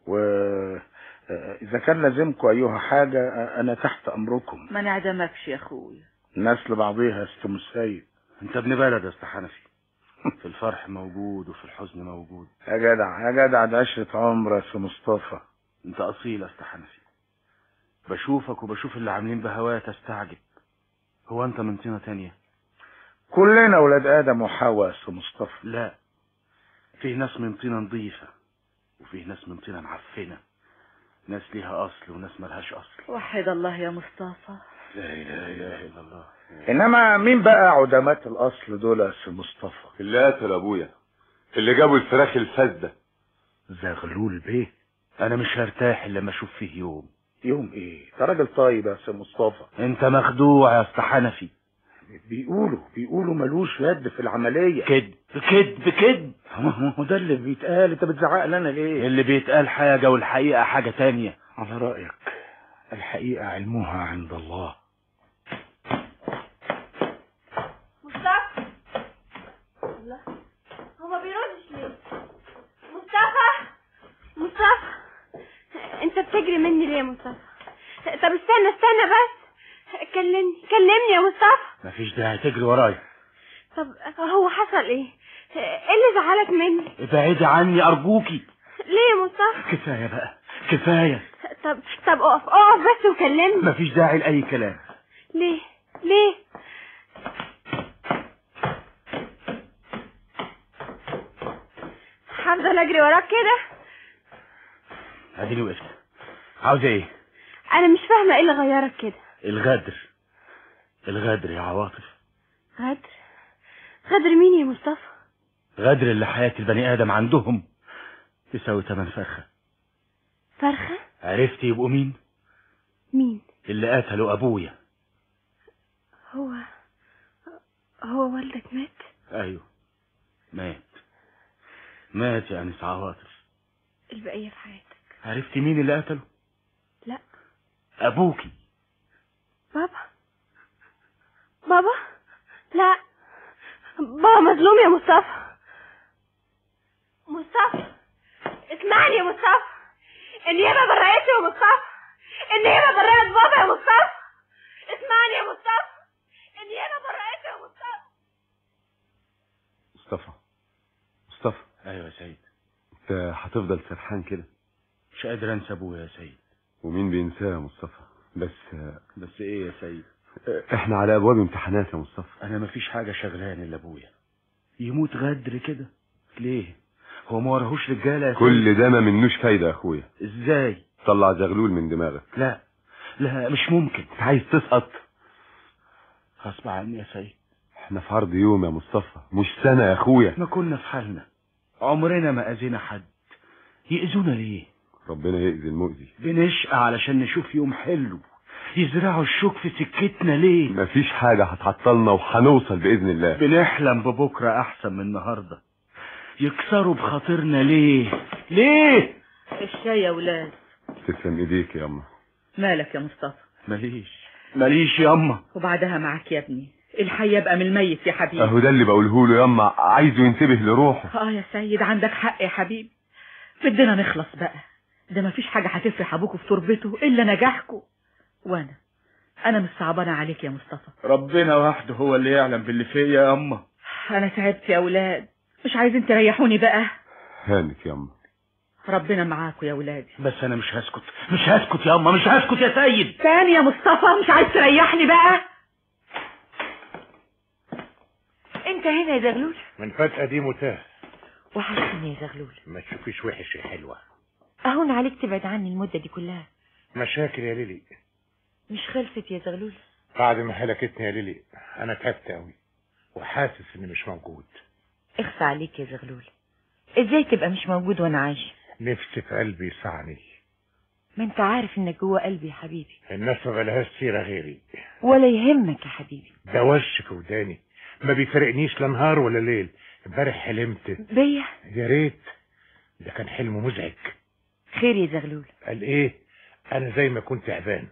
إذا كان لازمكم أيها حاجة أنا تحت أمركم. ما نعدمكش يا أخويا. الناس لبعضيها يا ست السيد. أنت ابن بلد يا أستاذ حنفي. في الفرح موجود وفي الحزن موجود. يا جدع ده عشرة عمر يا سي مصطفى. أنت أصيل يا أستاذ حنفي. بشوفك وبشوف اللي عاملين بهواك استعجب. هو أنت من طينة تانية؟ كلنا ولاد آدم وحواء يا سي مصطفى. لا، فيه ناس من طينة نظيفة وفيه ناس من طينة معفنة، ناس ليها أصل وناس ملهاش أصل. وحد الله يا مصطفى. لا إله إلا الله. إنما مين بقى عدمات الأصل دول يا سي مصطفى؟ اللي قتل أبويا، اللي جابوا الفراخ الفاسدة. زغلول بيه. أنا مش هرتاح إلا لما أشوف فيه يوم إيه؟ ده راجل طيب يا سي مصطفى. أنت مخدوع يا أستاذ حنفي. بيقولوا ملوش يد في العملية. كذب. هو ده اللي بيتقال. انت بتزعق لنا ليه؟ اللي بيتقال حاجة والحقيقة حاجة تانية. على رأيك الحقيقة علمها عند الله. مصطفى، الله، هو ما بيردش ليه؟ مصطفى، انت بتجري مني ليه يا مصطفى؟ طب استنى بس، كلمني يا مصطفى. مفيش داعي تجري ورايا. طب هو حصل ايه اللي زعلك مني؟ ابعدي عني ارجوكي. ليه يا مصطفى؟ كفاية بقى كفاية. طب اقف بس وكلمني. مفيش داعي لأي كلام. ليه؟ هفضل اجري وراك كده؟ اديني وقفت. عاوزة ايه؟ انا مش فاهمة ايه اللي غيرك كده. الغدر يا عواطف. غدر مين يا مصطفى؟ غدر اللي حياة البني ادم عندهم تساوي 8 فرخة. عرفتي يبقوا مين؟ اللي قتلوا ابويا. هو والدك مات؟ ايوه مات يا انس عواطف. البقية في حياتك. عرفتي مين اللي قتله؟ لا. ابوكي. بابا؟ لا، بابا مظلوم يا مصطفى. اسمعني يا مصطفى، النيابة برأته يا مصطفى. النيابة برأت بابا يا مصطفى. اسمعني يا مصطفى، النيابة برأته يا مصطفى. مصطفى. ايوه يا سيد. انت هتفضل سرحان كده؟ مش قادر انسى ابويا يا سيد. ومين بينساه يا مصطفى؟ بس ايه يا سيد؟ احنا على ابواب امتحانات يا مصطفى. انا مفيش حاجة شغلاني الا ابويا. يموت غدر كده ليه؟ هو ما وراهوش رجالة يا سيد؟ كل ده ما منوش فايدة يا اخويا. ازاي؟ طلع زغلول من دماغك. لا مش ممكن. انت عايز تسقط؟ غصب عني يا سيد. احنا في عرض يوم يا مصطفى مش سنة يا اخويا. ما كنا في حالنا، عمرنا ما اذينا حد. يأذونا ليه؟ ربنا يأذي المؤذي. بنشقى علشان نشوف يوم حلو. يزرعوا الشوك في سكتنا ليه؟ مفيش حاجة هتعطلنا وهنوصل بإذن الله. بنحلم ببكرة احسن من النهاردة. يكسروا بخاطرنا ليه؟ الشاي يا ولاد. تسلم ايديك يا اما. مالك يا مصطفى؟ ماليش يا اما. وبعدها معاك يا ابني، الحي يبقى من الميت يا حبيبي. اهو ده اللي بقوله له يا اما، عايزه ينتبه لروحه. يا سيد عندك حق يا حبيبي. بدنا نخلص بقى، ده مفيش حاجة هتفرح ابوكوا في تربته الا نجاحكوا. وانا مش صعبانة عليك يا مصطفى. ربنا وحده هو اللي يعلم باللي فيا يا اما. انا تعبت يا ولاد، مش عايزين تريحوني بقى؟ هانك يا اما. ربنا معاكوا يا ولادي. بس انا مش هسكت يا اما، مش هسكت يا سيد. تاني يا مصطفى، مش عايز تريحني بقى؟ انت هنا يا زغلول؟ من فتقة دي متاه. وحشتني يا زغلول. ما تشوفيش وحش يا حلوة. اهون عليك تبعد عني المدة دي كلها. مشاكل يا ليلي. مش خلصت يا زغلول؟ بعد ما هلكتني يا ليلي انا تعبت قوي وحاسس اني مش موجود. اخفى عليك يا زغلول، ازاي تبقى مش موجود وانا عايش؟ نفسي في قلبي يسعني. ما انت عارف انك جوه قلبي يا حبيبي. الناس ما بلهاش سيرة غيري. ولا يهمك يا حبيبي. ده وش في وداني ما بيفرقنيش لا نهار ولا ليل. امبارح حلمت بيا. يا ريت، ده كان حلم مزعج. خير يا زغلول؟ قال ايه؟ انا زي ما كنت تعبان.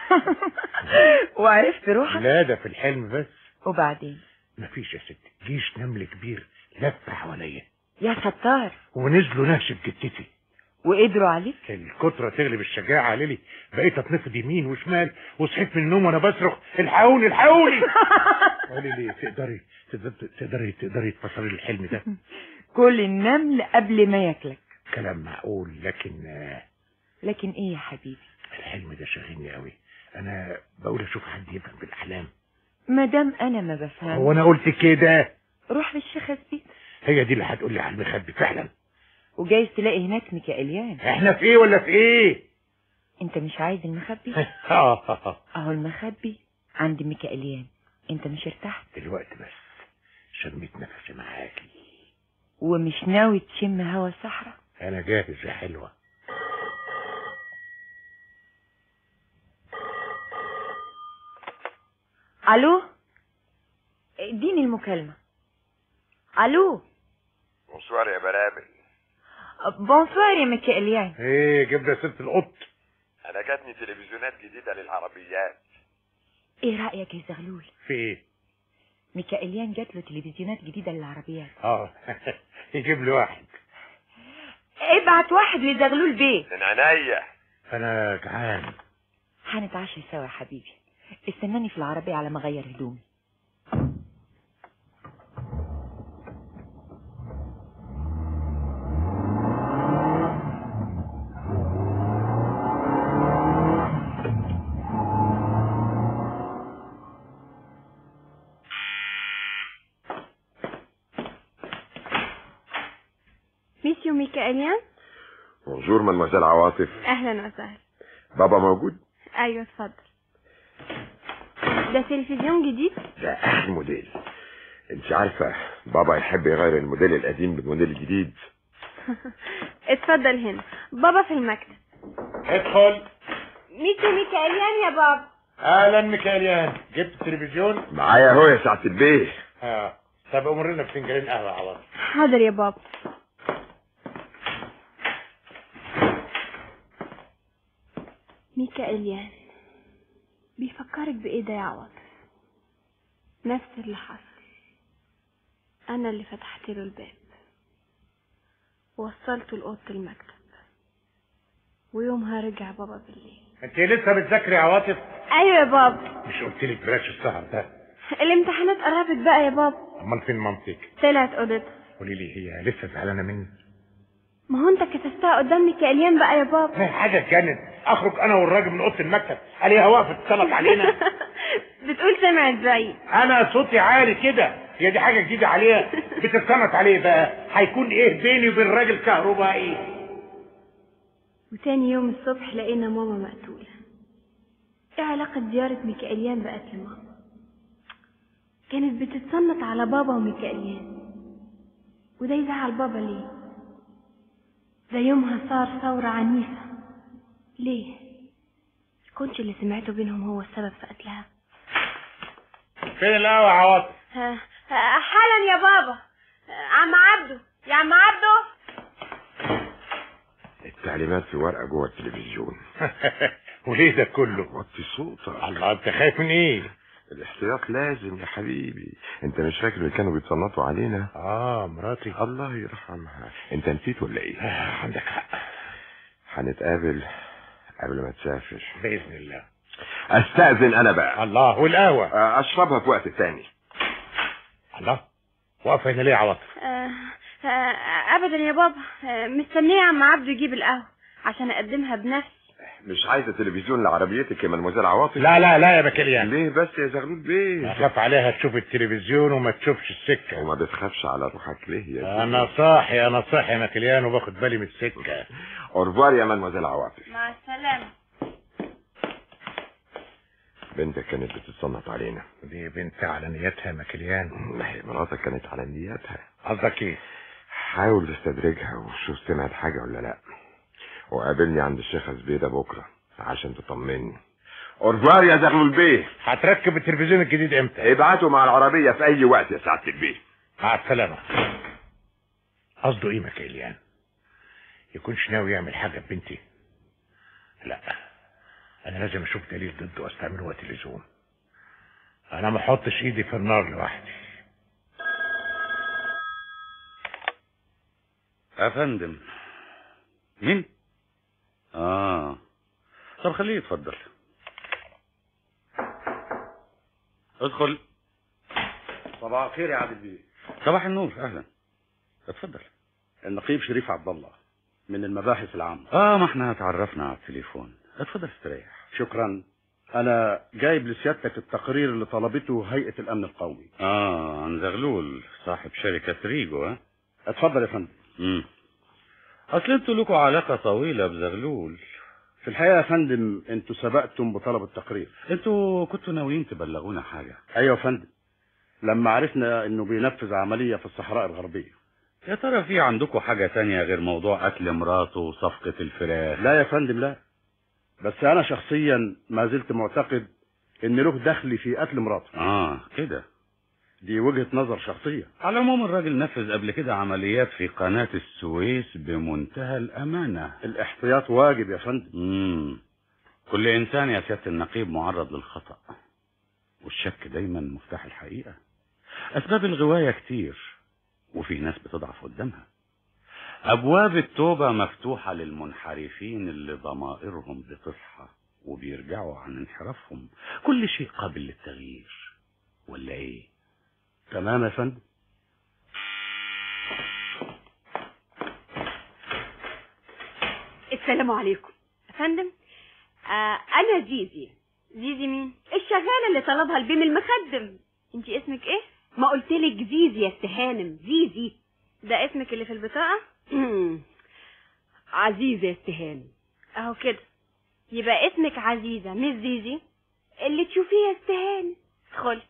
وعرفت روحك؟ لا ده في الحلم بس. وبعدين؟ مفيش يا ستي، جيش نمل كبير لف حواليا. يا ستار. ونزلوا نهش بجتتي. وقدروا عليك؟ الكترة تغلب الشجاعة ليلي. بقيت اتنفض يمين وشمال وصحيت من النوم وانا بصرخ الحقوني الحقوني. قولي لي تقدري تفسري لي الحلم ده؟ كل النمل قبل ما ياكلك. كلام معقول، لكن ايه يا حبيبي؟ الحلم ده شاغلني قوي. انا بقول اشوف حد يفهم بالاحلام. مادام انا ما بفهم. هو انا قلت كده؟ روح للشيخ زبيد. هي دي اللي هتقول لي على المخبي فعلا. وجايز تلاقي هناك ميكائيليان. احنا في ايه ولا في ايه؟ انت مش عايز المخبي؟ اهو المخبي عند ميكائيليان. انت مش ارتحت دلوقتي؟ بس شميت نفسي معاكي. ومش ناوي تشم هوا الصحراء؟ انا جاهز يا حلوة. الو اديني المكالمة. الو. بونسوار يا برامل. بونسوار يا ميكائيليان. ايه جبنا ست القط. انا جاتني تلفزيونات جديدة للعربيات. ايه رأيك يا زغلول؟ في ايه؟ ميكائيليان جات له تلفزيونات جديدة للعربيات. يجيب لي واحد. ابعت واحد لزغلول بيه. من عينيا. انا جعان. هنتعشى سوا يا حبيبي، استناني في العربية على ما اغير هدومي. ميسيو ميكائيليان. بونجور مدموزيل عواطف. اهلا وسهلا. بابا موجود؟ ايوه اتفضل. ده تلفزيون جديد؟ ده احلى موديل. انت عارفة بابا يحب يغير الموديل القديم بالموديل الجديد. اتفضل هنا، بابا في المكتب. ادخل. ميسيو ميكائيليان يا بابا. اهلا ميكائيليان، جبت التلفزيون؟ معايا اهو يا سعادة البيه. طب امرنا بفنجانين قهوة على طول. حاضر يا بابا. ميكائيليان بيفكرك بايه ده يا عواطف؟ نفس اللي حصل، انا اللي فتحت له الباب ووصلته لأوضة المكتب، ويومها رجع بابا بالليل. انت لسه بتذاكري يا عواطف؟ ايوه يا بابا. مش قلت لك بلاش السهر ده؟ الامتحانات قربت بقى يا بابا. امال فين مامتك؟ طلعت اوضتها. قولي لي هي لسه زعلانه مني؟ ما هو انت كتفتها قدام ميكائيليان بقى يا بابا. حاجه كانت اخرج انا والراجل من اوضه المكتب عليها واقفه تسلط علينا. بتقول سمعت بعيد. انا صوتي عالي كده، هي دي حاجه جديده عليها بتتسمط عليه بقى. هيكون ايه بيني وبين راجل كهربائي؟ وتاني يوم الصبح لقينا ماما مقتوله. ايه علاقه زياره ميكائيليان بقتل ماما؟ كانت بتتسلط على بابا وميكائيليان، وده يزعل بابا ليه؟ ده يومها صار ثورة عنيفة. ليه؟ يكونش اللي سمعته بينهم هو السبب في قتلها؟ فين القهوة يا عواطف؟ حالا يا بابا. عم عبده، يا عم عبده. التعليمات في ورقة جوه التلفزيون. وليه ده كله؟ وطي صوتك. الله، انت خايف من ايه؟ الاحتياط لازم يا حبيبي. انت مش فاكر اللي كانوا بيتصنطوا علينا؟ مراتي الله يرحمها. انت نسيت ولا ايه؟ عندك حق. هنتقابل قبل ما تسافر باذن الله. استأذن انا بقى. الله، والقهوة اشربها في وقت تاني. الله، واقفة هنا ليه يا عواطف؟ ابدا يا بابا، مستنيه عم عبده يجيب القهوة عشان اقدمها بنفسي. مش عايزة تلفزيون لعربيتك يا مدموزيل عواطف؟ لا يا ميكائيليان. ليه بس يا زغلول بيه؟ اخاف عليها تشوف التلفزيون وما تشوفش السكة. وما بتخافش على روحك ليه يا انا صاحي يا ميكائيليان وباخد بالي من السكة. اورفوار يا مدموزيل عواطف. مع السلامة. بنتك كانت بتتصنت علينا. دي بنت على نيتها يا ميكائيليان. ما هي مراتك كانت على نيتها. قصدك ايه؟ حاول تستدرجها وشوف سمعت حاجة ولا لا، وقابلني عند الشيخ زبيدة بكرة عشان تطمني. اورفوار يا زغلول بيه. هتركب التلفزيون الجديد امتى؟ ابعته مع العربية في اي وقت يا سعادة البيه. مع السلامة. قصده ايه ميكائيليان؟ يكونش ناوي يعمل حاجة ببنتي؟ لا، انا لازم اشوف دليل ضده واستعمله وقت اللزوم. انا ما احطش ايدي في النار لوحدي. يا فندم. مين؟ طب خليه يتفضل. ادخل. صباح الخير يا عادل بيه. صباح النور، اهلا. اتفضل. النقيب شريف عبد الله من المباحث العامة. ما احنا اتعرفنا على التليفون. اتفضل استريح. شكرا. انا جايب لسيادتك التقرير اللي طلبته هيئة الامن القومي. عن زغلول صاحب شركة ريجو. اتفضل يا فندم. اصل انتوا لكم علاقة طويلة بزغلول. في الحقيقة يا فندم انتوا سبقتم بطلب التقرير. انتوا كنتوا ناويين تبلغونا حاجة؟ ايوه يا فندم، لما عرفنا انه بينفذ عملية في الصحراء الغربية. يا ترى في عندكم حاجة تانية غير موضوع قتل مراته وصفقة الفراخ؟ لا يا فندم لا، بس انا شخصيا ما زلت معتقد ان له دخل في قتل مراته. كده. دي وجهة نظر شخصية. على العموم الراجل نفذ قبل كده عمليات في قناة السويس بمنتهى الأمانة. الاحتياط واجب يا فندم. كل إنسان يا سيادة النقيب معرض للخطأ، والشك دايما مفتاح الحقيقة. أسباب الغواية كتير وفي ناس بتضعف قدامها. أبواب التوبة مفتوحة للمنحرفين اللي ضمائرهم بتصحى وبيرجعوا عن انحرافهم. كل شيء قابل للتغيير، ولا ايه؟ تمام يا فندم. السلام عليكم يا فندم. انا زيزي. زيزي مين؟ الشغالة اللي طلبها البيم المخدم. انتي اسمك ايه؟ ما قلتلك زيزي يا استهانم، زيزي. ده اسمك اللي في البطاقة؟ عزيزة يا استهانم. اهو كده، يبقى اسمك عزيزة مش زيزي. اللي تشوفيه يا استهانم. ادخلي.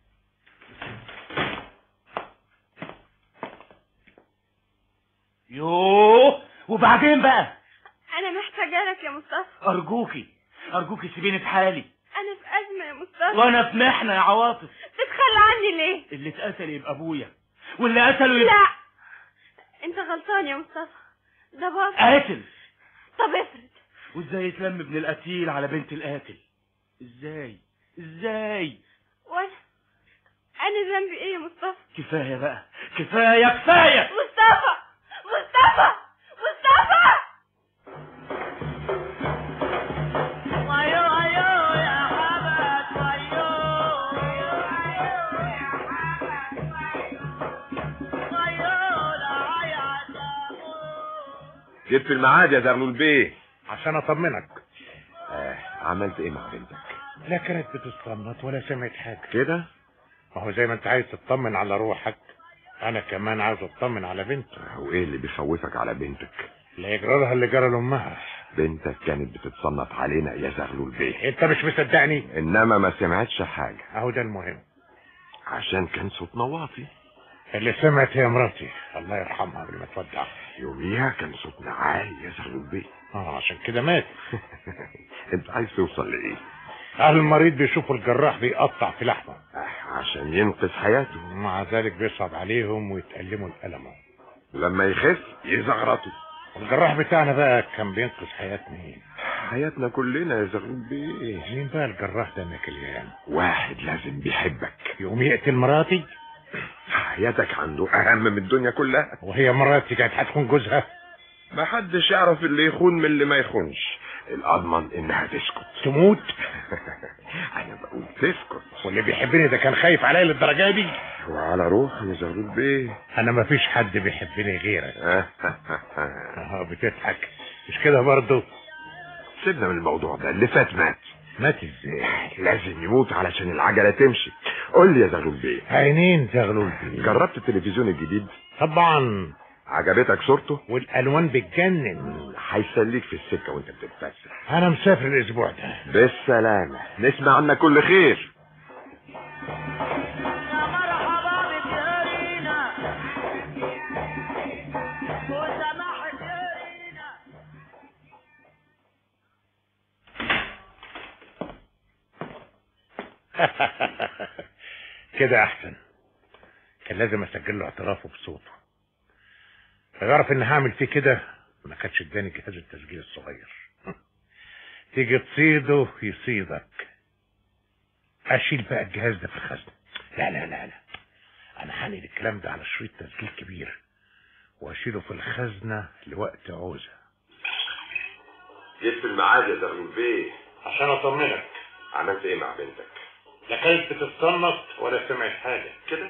يوه، وبعدين بقى؟ انا محتاجة لك يا مصطفى. ارجوكي سيبيني في حالي. انا في ازمة يا مصطفى. وانا في محنة يا عواطف. تتخلى عني ليه؟ اللي اتقتل يبقى ابويا، واللي قتله يبقى... لا، انت غلطان يا مصطفى، ده بابا. قاتل. طب افرض. وازاي يتلم ابن القتيل على بنت القاتل؟ ازاي؟ وانا ذنبي ايه يا مصطفى؟ كفاية بقى، كفاية. مصطفى. جيت في الميعاد يا زغلول بيه عشان اطمنك. عملت ايه مع بنتك؟ لا كانت بتستنط ولا سمعت حاجه كده. ما هو زي ما انت عايز تطمن على روحك، انا كمان عاوز اطمن على بنتي. وايه اللي بيخوفك على بنتك؟ لا يجرى لها اللي جرى لامها. بنتك كانت بتتصنط علينا يا زغلول بيه. انت مش مصدقني؟ انما ما سمعتش حاجه. اهو ده المهم، عشان كان صوتنا واطي. اللي سمعت هي مراتي الله يرحمها قبل ما تودع. يوميها كان صوتنا عالي يا زغلول بيه. عشان كده مات. انت عايز توصل لايه؟ اهل المريض بيشوفوا الجراح بيقطع في لحمه عشان ينقذ حياته، مع ذلك بيصعب عليهم ويتألموا الألم، ولما يخف يزغرطوا. الجراح بتاعنا بقى كان بينقذ حياة مين؟ حياتنا كلنا يا زغلول بيه. مين بقى الجراح ده يا كليان؟ واحد لازم بيحبك يقوم يقتل مراتي؟ حياتك عنده اهم من الدنيا كلها. وهي مراتي كانت هتخون جوزها؟ ما حدش يعرف اللي يخون من اللي ما يخونش. الاضمن انها تسكت. تموت؟ انا بقول تسكت. واللي بيحبني ده كان خايف عليا للدرجه دي؟ وعلى روحي يا زغلول بيه. انا ما فيش حد بيحبني غيرك. بتضحك مش كده برضه؟ سيبنا من الموضوع ده، اللي فات مات. مات ازاي؟ لازم يموت علشان العجله تمشي. قول لي يا زغلول بيه. عينين زغلول بيه. جربت التلفزيون الجديد؟ طبعا. عجبتك صورته؟ والالوان بتجنن. هيسليك في السكه وانت بتتفسح. انا مسافر الاسبوع ده. بالسلامه، نسمع عنك كل خير. كده احسن. كان لازم اسجل له اعترافه بصوته. يعرف ان هعمل فيه كده ما كانش اداني جهاز التسجيل الصغير. تيجي تصيده يصيدك. اشيل بقى الجهاز ده في الخزنه. لا لا لا لا، انا هنقل الكلام ده على شريط تسجيل كبير واشيله في الخزنه لوقت عوزه. جيت في الميعاد يا زغلول بيه عشان اطمنك. عملت ايه مع بنتك؟ لا كانت بتتصنط ولا سمعت حاجه. كده.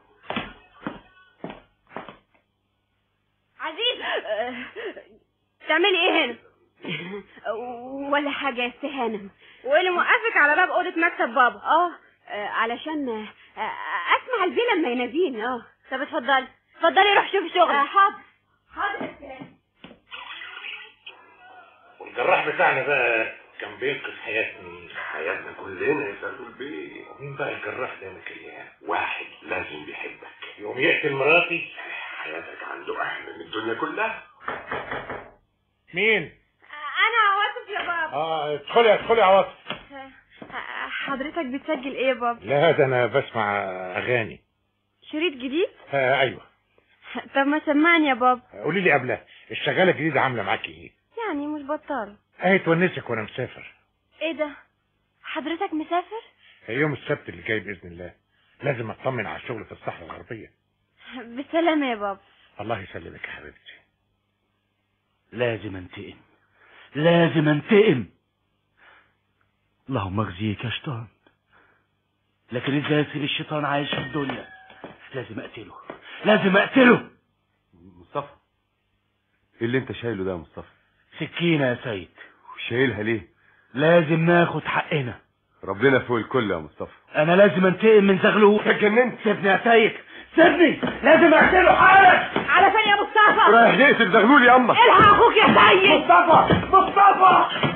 عزيز، تعملي ايه هنا؟ ولا حاجة يا استهانم. وايه اللي موقفك على باب اوضه مكتب بابا؟ علشان اسمع البيه لما يناديني. طب اتفضلي روح شوفي شغل. حاضر يا استهانم. والجراح بتاعنا بقى كان بينقذ حياتنا كلنا يا زغلول بيه. مين بقى الجراح ده يا مكليان؟ واحد لازم بيحبك. يوم يقتل مراتي؟ حياتك عنده اهم من الدنيا كلها. مين؟ انا عواطف يا بابا. ادخلي يا عواطف. حضرتك بتسجل ايه يا بابا؟ لا ده انا بسمع اغاني. شريط جديد؟ ايوه. طب ما سمعني يا بابا. قولي لي قبلها، الشغاله الجديده عامله معاكي ايه؟ يعني مش بطاله. اهي تونسك وانا مسافر. ايه ده؟ حضرتك مسافر؟ يوم السبت اللي جاي باذن الله. لازم اطمن على الشغل في الصحراء الغربيه. بالسلامه يا بابا. الله يسلمك يا حبيبتي. لازم انتقم، لازم انتقم. اللهم اخزيك يا شيطان. لكن ازاي اسيب الشيطان عايش في الدنيا؟ لازم اقتله، لازم اقتله. مصطفى، ايه اللي انت شايله ده يا مصطفى؟ سكينة يا سيد. وشايلها ليه؟ لازم ناخد حقنا. ربنا فوق الكل يا مصطفى. انا لازم انتقم من زغلول. اتجننت؟ سيبني يا سيد، سيبني، لازم اقتله حالا. على فين يا مصطفى؟ رايح نقتل زغلول يا اما. الحق اخوك يا سيد. مصطفى، مصطفى.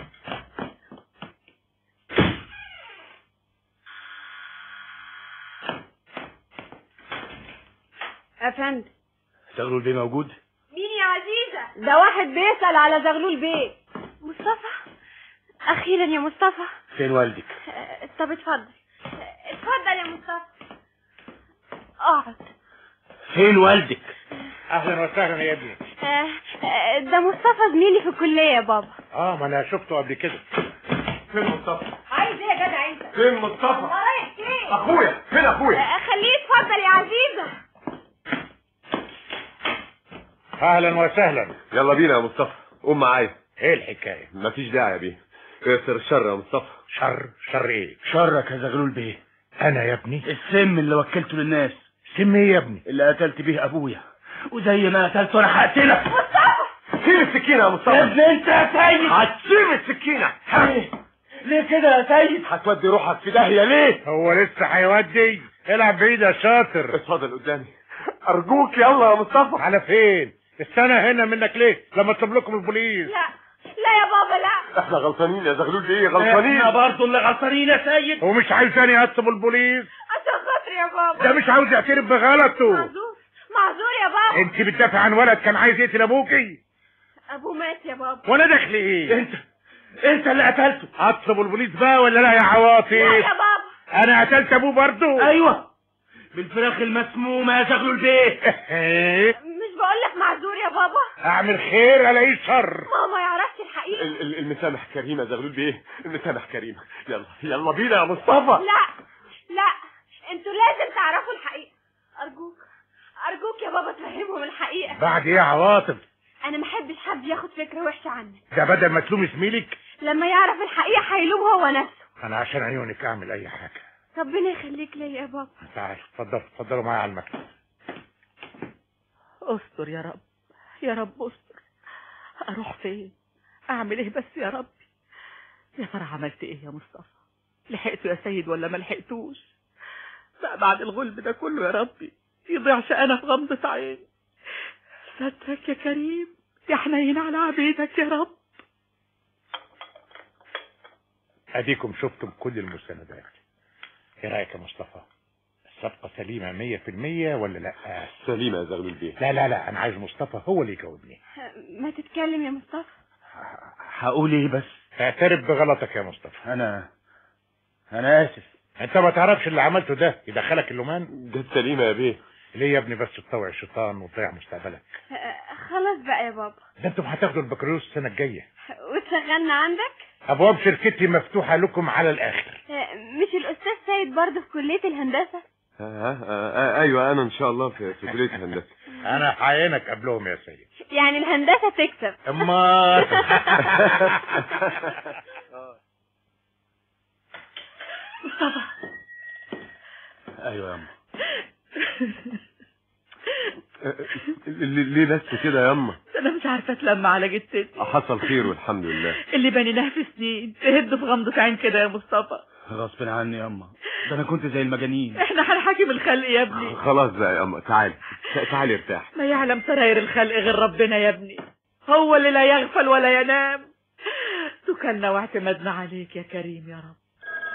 افندم. زغلول بيه موجود؟ مين يا عزيزة؟ ده واحد بيسأل على زغلول بيه. مصطفى، اخيرا يا مصطفى. فين والدك؟ طب اتفضل. اتفضل يا مصطفى، اقعد. فين والدك؟ اهلا وسهلا يا ابني. ده مصطفى زميلي في الكلية يا بابا. ما انا شفته قبل كده. فين مصطفى؟ عايز ايه يا جدع انت؟ فين مصطفى؟ رايح فين؟ اخويا، فين اخويا؟ خليه يتفضل يا عزيزة. اهلا وسهلا. يلا بينا يا مصطفى، قوم معايا. ايه الحكايه؟ مفيش داعي يا بيه، اكسر الشر يا مصطفى. شر ايه؟ شرك يا زغلول بيه. انا يا ابني؟ السم اللي وكلته للناس. سم ايه يا ابني؟ اللي قتلت بيه ابويا، وزي ما قتلته انا هقتلك. مصطفى، سيب السكينه يا مصطفى. يا ابني انت يا سيد، هتسيب السكينه. ليه كده يا سيد؟ هتودي روحك في داهيه ليه؟ هو لسه هيودي؟ العب بعيد يا شاطر. اتفضل قدامي ارجوك، يلا يا مصطفى. على فين؟ استنى هنا منك ليه لما اطلب لكم البوليس؟ لا يا بابا لا. احنا غلطانين يا زغلول بيه، غلطانين. احنا برضه اللي غلطانين يا سيد. هو مش عايزاني اطلب البوليس؟ عشان خاطري يا بابا. ده مش عاوز يعترف بغلطه. معذور يا بابا. انت بتدافع عن ولد كان عايز يقتل ابوكي. ابوه مات يا بابا. وانا دخلي ايه؟ انت اللي قتلته. اطلب البوليس بقى ولا لا يا عواطف؟ لا يا بابا. انا قتلت ابوه برضه. ايوه، بالفراخ المسمومه يا زغلول بيه. مش بقولك معذور يا بابا؟ اعمل خير الاقيه شر. ماما يعرفش الحقيقة. المسامح كريمه يا زغلول بيه، المسامح كريمه. يلا بينا يا مصطفى. لا انتوا لازم تعرفوا الحقيقة. ارجوك يا بابا تفهمهم الحقيقة. بعد ايه يا عواطف؟ انا ما احبش حد ياخد فكرة وحشة عنك. ده بدل ما تلوم زميلك، لما يعرف الحقيقة هيلوم هو نفسه. انا عشان عيونك اعمل اي حاجة. ربنا يخليك ليا يا بابا. تعال اتفضلوا معايا على المكتب. استر يا رب، يا رب استر. اروح فين؟ اعمل ايه بس يا ربي؟ يا ترى عملت ايه يا مصطفى؟ لحقته يا سيد ولا ما لحقتوش؟ بقى بعد الغلب ده كله يا ربي يضيعش انا في غمضة عين. سترك يا كريم، يا حنين على عبيدك يا رب. اديكم شفتم كل المستندات. ايه رايك يا مصطفى؟ الصفقة سليمة 100% ولا لا؟ سليمة يا زغلول بيه. لا انا عايز مصطفى هو اللي يجاوبني. ما تتكلم يا مصطفى. هقول ايه بس؟ اعترف بغلطك يا مصطفى. انا اسف. انت ما تعرفش اللي عملته ده يدخلك اللومان؟ ده سليمة يا بيه. ليه يا ابني بس تطوع الشيطان وتضيع مستقبلك؟ خلاص بقى يا بابا. ده انتم هتاخدوا البكالوريوس السنة الجاية وتشغلنا عندك. ابواب شركتي مفتوحة لكم على الاخر. مش الاستاذ سيد برضه في كلية الهندسة؟ ايوه انا ان شاء الله في كلية الهندسة. انا هعينك قبلهم يا سيد. يعني الهندسة تكسب. اما مصطفى. ايوه يا أما. ليه بس كده يا أما؟ انا مش عارفه اتلم على جدتي. حصل خير والحمد لله. اللي بنيناه في سنين تهد في غمضة عين كده يا مصطفى. غصب عني يا أما، ده انا كنت زي المجانين. احنا هنحاكم الخلق يا ابني. خلاص بقى يا أما، تعالي ارتاح. ما يعلم سراير الخلق غير ربنا يا ابني، هو اللي لا يغفل ولا ينام. توكلنا واعتمدنا عليك يا كريم يا رب.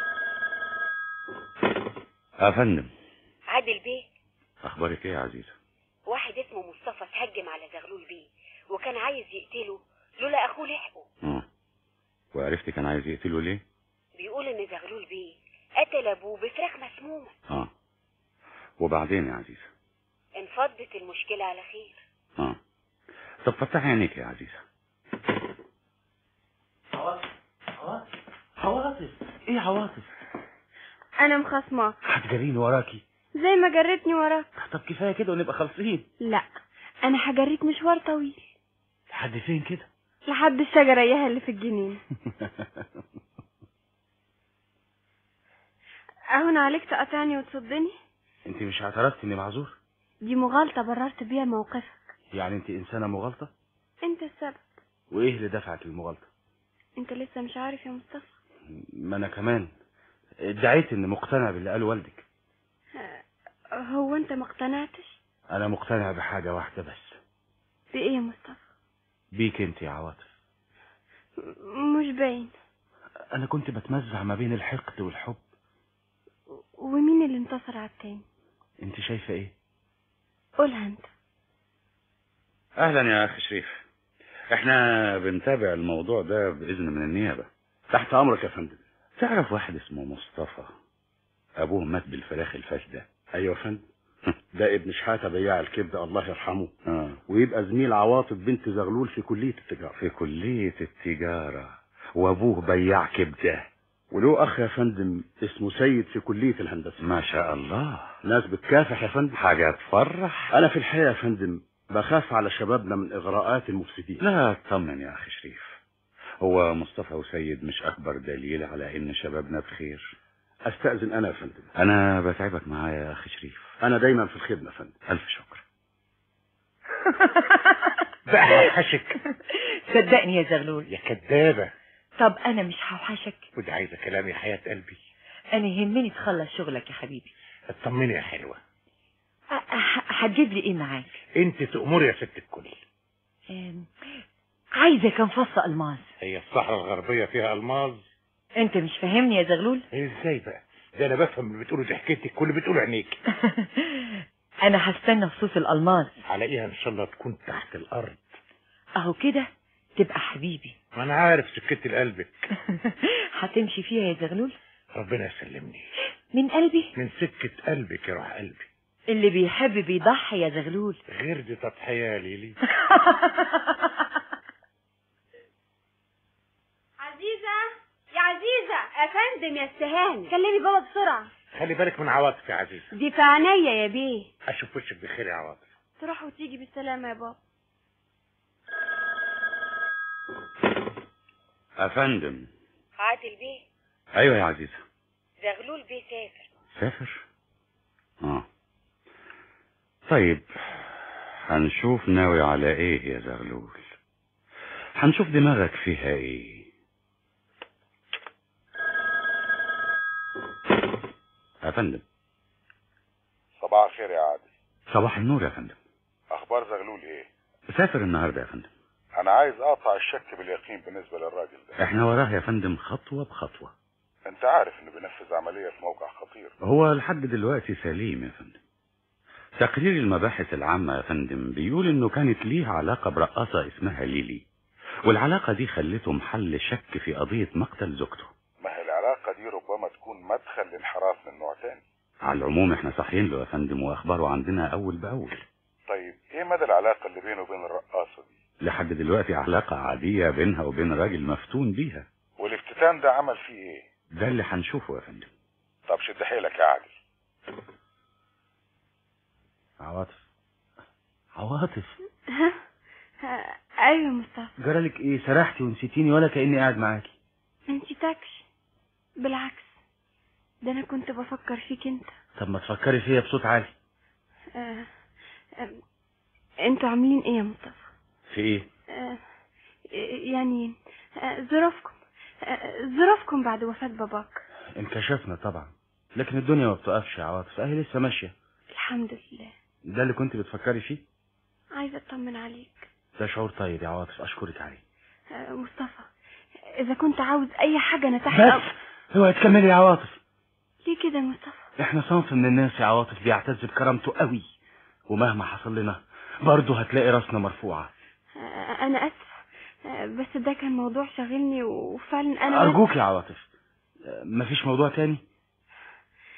يا فندم. عادل بيه، اخبارك ايه يا عزيزة؟ واحد اسمه مصطفى اتهجم على زغلول بيه وكان عايز يقتله لولا اخوه لحقه. وعرفت كان عايز يقتله ليه؟ بيقول ان زغلول بيه قتل ابوه بفراخ مسمومه. وبعدين يا عزيزة؟ انفضت المشكلة على خير. طب فتحي عينيك يا عزيزة. عواطف ايه عواطف؟ انا مخصماك. هتجريني وراكي زي ما جريتني وراك. طب كفايه كده ونبقى خالصين. لا، انا هجريك مشوار طويل. لحد فين كده؟ لحد الشجره اياها اللي في الجنين. اهون عليك تقاطعني وتصدني؟ انت مش اعترفتي اني معذور؟ دي مغالطه بررت بيها موقفك. يعني انت انسانه مغالطه؟ انت السبب. وايه اللي دفعك للمغالطه؟ انت لسه مش عارف يا مصطفى. ما انا كمان ادعيت اني مقتنع باللي قاله والدك. هو انت ما اقتنعتش؟ انا مقتنع بحاجه واحده بس. بايه يا مصطفى؟ بيك انت يا عواطف. مش باين. انا كنت بتمزع ما بين الحقد والحب. ومين اللي انتصر على التاني؟ انت شايفه ايه؟ قولها انت. اهلا يا اخي شريف، احنا بنتابع الموضوع ده باذن من النيابه. تحت امرك يا فندم. تعرف واحد اسمه مصطفى ابوه مات بالفراخ الفاسده؟ ايوه يا فندم. ده ابن شحاته بياع الكبده الله يرحمه. ويبقى زميل عواطف بنت زغلول في كليه التجاره. في كليه التجاره وابوه بياع كبده. وله اخ يا فندم اسمه سيد في كليه الهندسه. ما شاء الله، ناس بتكافح يا فندم. حاجه تفرح. انا في الحقيقه يا فندم بخاف على شبابنا من اغراءات المفسدين. لا اطمن يا اخي شريف، هو مصطفى وسيد مش اكبر دليل على ان شبابنا بخير. استأذن انا يا فندم. انا بتعبك معايا يا اخي شريف. انا دايما في الخدمه يا فندم. الف شكر. بقى هوحشك. صدقني يا زغلول. يا كدابه. طب انا مش هوحشك. ودي عايزه كلام يا حياه قلبي. انا يهمني تخلص شغلك يا حبيبي. اطمني يا حلوه. هتجيب لي ايه معاك؟ انت تأمري يا ست الكل. عايزه كام فص الماس. هي الصحراء الغربيه فيها الماس؟ انت مش فاهمني يا زغلول. ازاي بقى؟ ده انا بفهم اللي بتقوله ضحكتك واللي بتقوله عينيك. انا هستنى فصوص الالماس. هلاقيها ان شاء الله تكون تحت الارض. اهو كده تبقى حبيبي. ما انا عارف سكتي لقلبك. هتمشي فيها يا زغلول؟ ربنا يسلمني. من قلبي؟ من سكة قلبك يا روح قلبي. اللي بيحب بيضحي يا زغلول. غير دي تضحية يا ليلي. عزيزة يا عزيزة. افندم يا استهاني، كلمي بابا بسرعة. خلي بالك من عواطف يا عزيزة. دي في عينيا يا بيه. اشوف وشك بخير يا عواطف. تروح وتيجي بالسلامة يا بابا. افندم. عادل بيه. ايوه يا عزيزة. زغلول بيه سافر. سافر؟ طيب هنشوف ناوي على ايه يا زغلول، هنشوف دماغك فيها ايه. يا فندم. صباح الخير يا عادل. صباح النور يا فندم. اخبار زغلول ايه؟ سافر النهارده يا فندم. انا عايز اقطع الشك باليقين بالنسبه للراجل ده. احنا وراه يا فندم خطوه بخطوه. انت عارف انه بينفذ عمليه في موقع خطير. هو لحد دلوقتي سليم يا فندم. تقرير المباحث العامه يا فندم بيقول انه كانت ليه علاقه برقاصه اسمها ليلي، والعلاقه دي خلته محل شك في قضيه مقتل زوجته. ما هي العلاقه دي ربما تكون مدخل لانحراف من نوع تاني. على العموم احنا صاحيين له يا فندم واخباره عندنا اول باول. طيب ايه مدى العلاقه اللي بينه وبين الرقاصه دي؟ لحد دلوقتي علاقه عاديه بينها وبين راجل مفتون بيها. والافتتان ده عمل فيه ايه؟ ده اللي هنشوفه يا فندم. طب شد حيلك يا عادل. عواطف. ايوه يا مصطفى. جرالك ايه؟ سرحتي ونسيتيني ولا كأني قاعد معاكي؟ ما نسيتكش، بالعكس ده انا كنت بفكر فيك انت. طب ما تفكري فيا بصوت عالي. انتوا عاملين ايه يا مصطفى؟ في ايه؟ يعني ظروفكم بعد وفاة باباك. انكشفنا طبعا، لكن الدنيا ما بتقفش يا عواطف، اهي لسه ماشيه. الحمد لله. ده اللي كنت بتفكري فيه؟ عايزه اطمن عليك. ده شعور طيب يا عواطف، اشكرك عليه. مصطفى اذا كنت عاوز اي حاجه انا تحت. بس اوعي تكملي يا عواطف. ليه كده يا مصطفى؟ احنا صنف من الناس يا عواطف بيعتز بكرامته قوي، ومهما حصل لنا برضه هتلاقي راسنا مرفوعه. انا اسف، بس ده كان موضوع شاغلني وفعلا انا ارجوك يا عواطف، مفيش موضوع تاني؟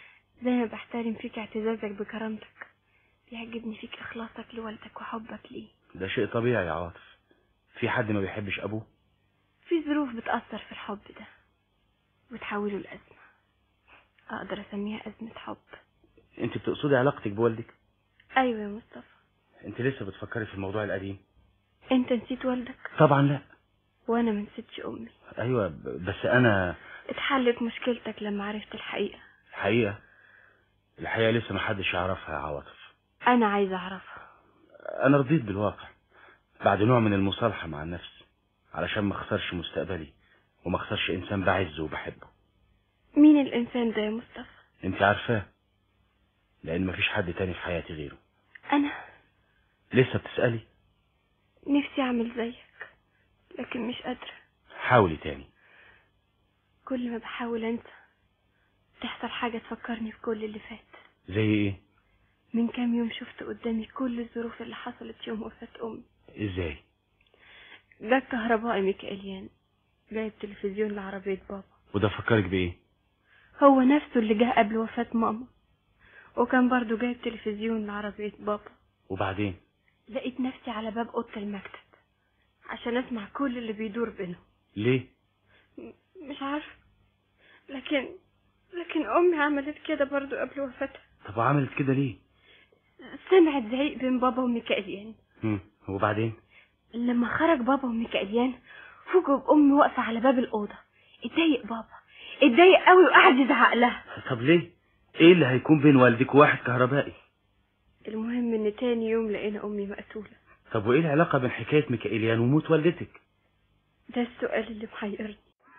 زي ما بحترم فيك اعتزازك بكرامتك، بيعجبني فيك اخلاصك لوالدك وحبك ليه. ده شيء طبيعي يا عاطف، في حد ما بيحبش ابوه؟ في ظروف بتأثر في الحب ده وتحوله لأزمة، اقدر اسميها أزمة حب. انت بتقصدي علاقتك بوالدك؟ ايوه يا مصطفى. انت لسه بتفكري في الموضوع القديم؟ انت نسيت والدك؟ طبعا لا. وانا ما نسيتش امي. ايوه بس انا اتحلت مشكلتك لما عرفت الحقيقة. الحقيقة لسه ما حدش يعرفها يا عواطف. انا عايزة اعرفها. انا رضيت بالواقع بعد نوع من المصالحة مع النفس، علشان ما اخسرش مستقبلي وما اخسرش انسان بعزه وبحبه. مين الانسان ده يا مصطفى؟ انت عارفاه، لان مفيش حد تاني في حياتي غيره. انا لسه بتسألي؟ نفسي اعمل زيك لكن مش قادرة. حاولي تاني. كل ما بحاول انسى تحصل حاجة تفكرني في كل اللي فات. زي ايه؟ من كام يوم شفت قدامي كل الظروف اللي حصلت يوم وفاة امي. ازاي؟ جه كهربائي ميكائيليان جايب تلفزيون لعربية بابا. وده فكرك بايه؟ هو نفسه اللي جه قبل وفاة ماما، وكان برضو جايب تلفزيون لعربية بابا. وبعدين؟ لقيت نفسي على باب اوضه المكتب عشان اسمع كل اللي بيدور بينهم. ليه؟ مش عارفه، لكن امي عملت كده برضو قبل وفاتها. طب عملت كده ليه؟ سمعت زعيق بين بابا وميكائيليان. وبعدين؟ لما خرج بابا وميكائيليان فوجئوا بامي واقفه على باب الاوضه. اتضايق بابا، اتضايق قوي وقعد يزعق لها. طب ليه؟ ايه اللي هيكون بين والدك وواحد كهربائي؟ المهم ان تاني يوم لقينا امي مقتوله. طب وايه العلاقه بين حكايه ميكائيليان وموت والدتك؟ ده السؤال اللي محيرني.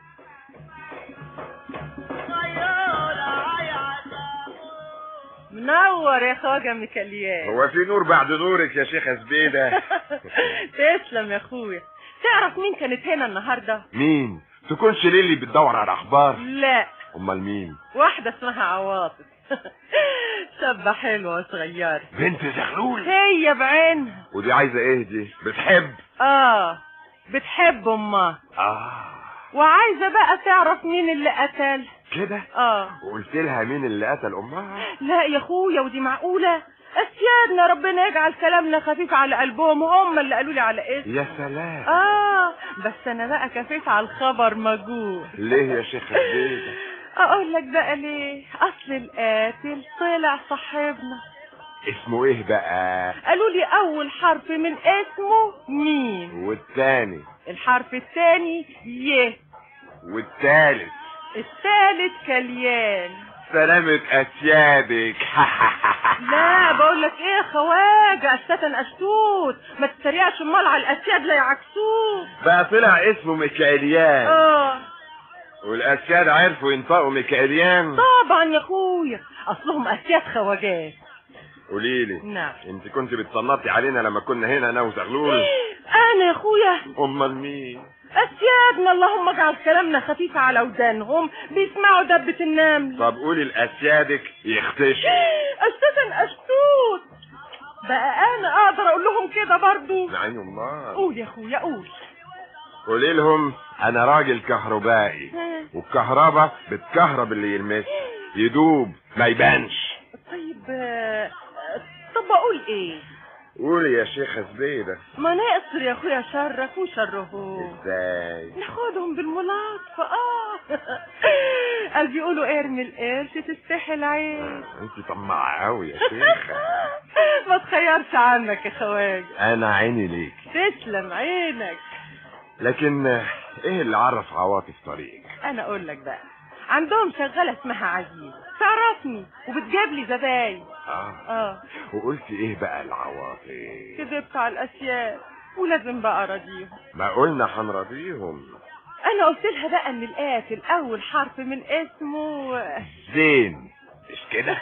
منور يا خواجه ميكائيليان. هو في نور بعد نورك يا شيخة زبيدة؟ تسلم يا اخويا. تعرف مين كانت هنا النهارده؟ مين؟ تكونش ليلي بتدور على اخبار؟ لا. امال مين؟ واحدة اسمها عواطف. شابة حلوة وصغيرة. بنت زغلول؟ هي بعينها. ودي عايزة ايه دي؟ بتحب؟ بتحب امها. وعايزة بقى تعرف مين اللي قتل كده. وقلت لها مين اللي قتل امها؟ لا يا اخويا، ودي معقولة؟ اسيادنا ربنا يجعل كلامنا خفيف على قلبهم، هم اللي قالوا لي على اسم. يا سلام. بس انا بقى كفيت على الخبر مجهول. ليه يا شيخ زبيدة؟ اقول لك بقى ليه. اصل القاتل طلع صاحبنا. اسمه ايه بقى؟ قالوا لي اول حرف من اسمه مين، والتاني؟ الحرف التاني ي، والتالت؟ التالت كليان. سلامة اسيادك. لا بقول لك ايه يا خواجه، استتن اشتوت، ما تتريقش امال على الاسياد لا يعكسوه. بقى طلع اسمه ميكائيليان. والاسياد عرفوا ينطقوا ميكائيليان؟ طبعا يا اخويا، اصلهم اسياد خواجات. قوليلي. نعم. انت كنت بتصنطي علينا لما كنا هنا انا وزغلول؟ انا يا اخويا. امال مين؟ اسيادنا اللهم اجعل كلامنا خفيف على ودانهم، بيسمعوا دبة النمل. طب قولي لاسيادك يختشوا. استاذن اشتوت، بقى انا اقدر اقول لهم كده برضو؟ نعم الله. قول يا اخويا قول. قولي لهم انا راجل كهربائي، والكهرباء بتكهرب اللي يلمس يدوب ما يبانش. طيب طب اقول ايه؟ قولي يا شيخة زبيدة. ما نقصر يا اخويا شرك وشرهم. ازاي؟ ناخدهم بالملاطفة. قال بيقولوا ارمي القرش تستحي العين. انت طماعة قوي يا شيخة. ما تخيرش عنك يا خواجه. انا عيني ليك. تسلم عينك. لكن ايه اللي عرف عواطف طريقك؟ انا اقول لك بقى، عندهم شغالة اسمها عزيزة تعرفني وبتجيب لي زباين. وقلت ايه بقى العواطف؟ كذبت على الاسياد ولازم بقى اراضيهم. ما قلنا هنراضيهم. انا قلت لها بقى ان القاتل اول حرف من اسمه زين، مش كده؟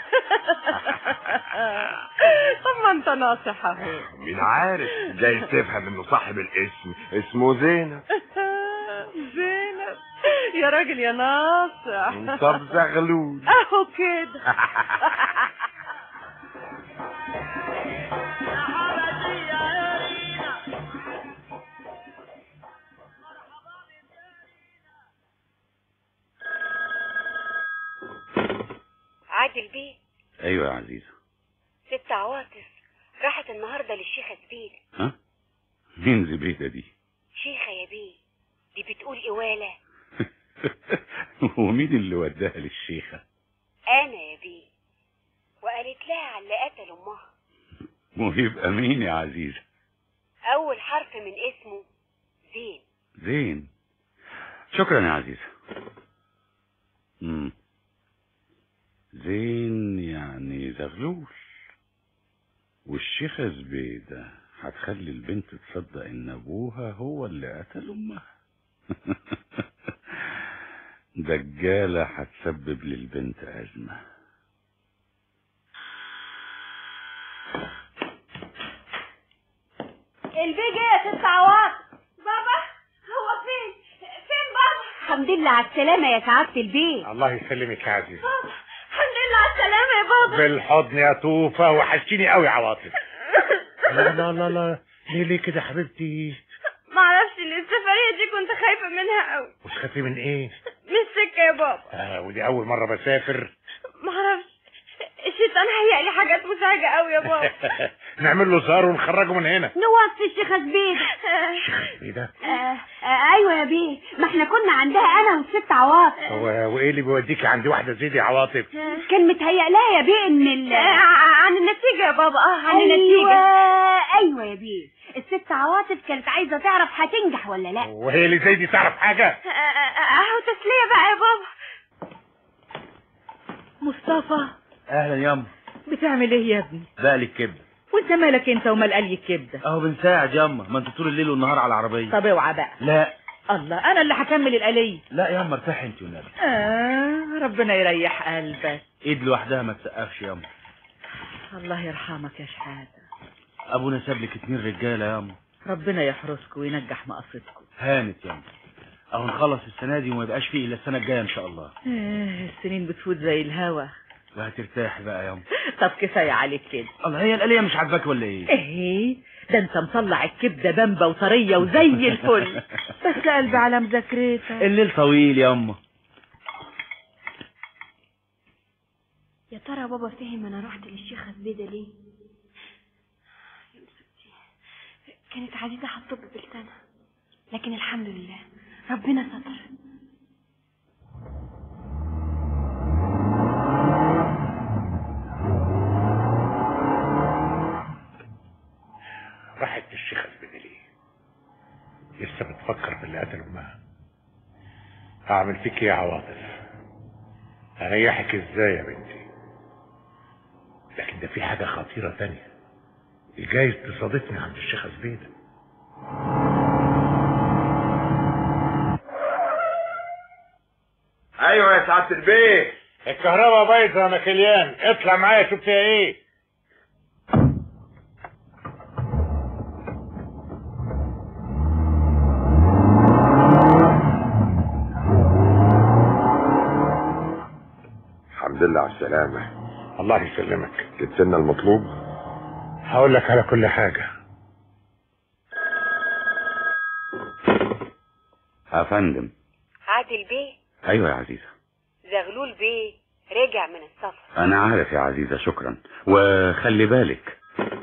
طب ما انت ناصح اهو. مين عارف، جايز تفهم انه صاحب الاسم اسمه زينب. زينب يا راجل يا ناصح. طب زغلول اهو كده. عادل بيه. ايوه يا عزيزة. ست عواطف راحت النهاردة للشيخة زبيدة. ها؟ مين زبيدة دي؟ شيخة يا بيه، دي بتقول إوالة. ومين اللي وداها للشيخة؟ أنا يا بيه، وقالت لها على اللي قتل أمها. ويبقى مين يا عزيزة؟ أول حرف من اسمه زين. زين. شكرا يا عزيزة. زين يعني زغلول. والشيخة زبيدة هتخلي البنت تصدق ان ابوها هو اللي قتل امها. دجالة هتسبب للبنت ازمة. البيجي يا ست عواطف. بابا هو فين بابا؟ الحمد لله على السلامة يا سعادة البيت. الله يسلمك يا عزيزة. بابا الحمد لله على السلامة يا بابا. بالحضن يا طوفة، وحشتيني قوي عواطف. لا لا لا لا، ليه كده يا حبيبتي؟ معرفش ليه السفرية دي كنت خايفة منها قوي. مش خايفة من ايه؟ من السكة يا بابا. ودي أول مرة بسافر. معرفش، الشيطان هيقلي حاجات مزعجة قوي يا بابا. نعمل له زار ونخرجه من هنا. نوصي الشيخة زبيدة. ايه ده؟ ايوه يا بيه، ما احنا كنا عندها انا والست عواطف. وايه اللي بيوديكي عندي واحدة زي دي عواطف؟ كان متهيأ لها يا بيه ان عن النتيجة يا بابا. عن النتيجة. ايوه يا بيه، الست عواطف كانت عايزة تعرف هتنجح ولا لا. وهي اللي زي دي تعرف حاجة؟ اهو تسلية بقى يا بابا. مصطفى. اهلا ياما. بتعمل ايه يا ابني؟ بقلي الكبده. وانت مالك انت ومال قلي الكبده؟ اهو بنساعد ياما، ما انت طول الليل والنهار على العربيه. طب اوعى بقى. لا. الله، انا اللي هكمل القليه. لا ياما ارتاحي انت والنبي. ربنا يريح قلبك. ايد لوحدها ما تسقفش ياما. الله يرحمك يا شحاته. ابونا ساب لك 2 رجاله ياما. ربنا يحرسكم وينجح مقاصدكم. هانت ياما. اهو نخلص السنه دي وما يبقاش فيه الا السنه الجايه ان شاء الله. السنين بتفوت زي الهوا. وهترتاحي بقى ياما. طب كفايه عليك كده. الله، هي القليه مش عاجباك ولا ايه؟ ايه ده انت مطلع الكبده بامبه وطريه وزي الفل. بس قلبي على مذاكرتك. الليل طويل ياما. يا ترى بابا فهم انا رحت للشيخة زبيدة ليه؟ يا مسكتي، كانت عزيزة هتطب بلسانها، لكن الحمد لله ربنا ستر. راحت الشيخة زبيدة ليه؟ لسه بتفكر في اللي قتل امها. هعمل فيك ايه يا عواطف؟ هريحك ازاي يا بنتي؟ لكن ده في حاجة خطيرة تانية، جايز تصادفني عند الشيخة زبيدة. ايوه يا سعادة البيه. الكهرباء بايظة يا مكليان، اطلع معايا شوف فيها ايه. الحمد لله على السلامة. الله يسلمك. جبت لنا المطلوب؟ هقول لك على كل حاجة. يا فندم. عادل بيه. ايوه يا عزيزة. زغلول بيه رجع من السفر. انا عارف يا عزيزة، شكرا. وخلي بالك.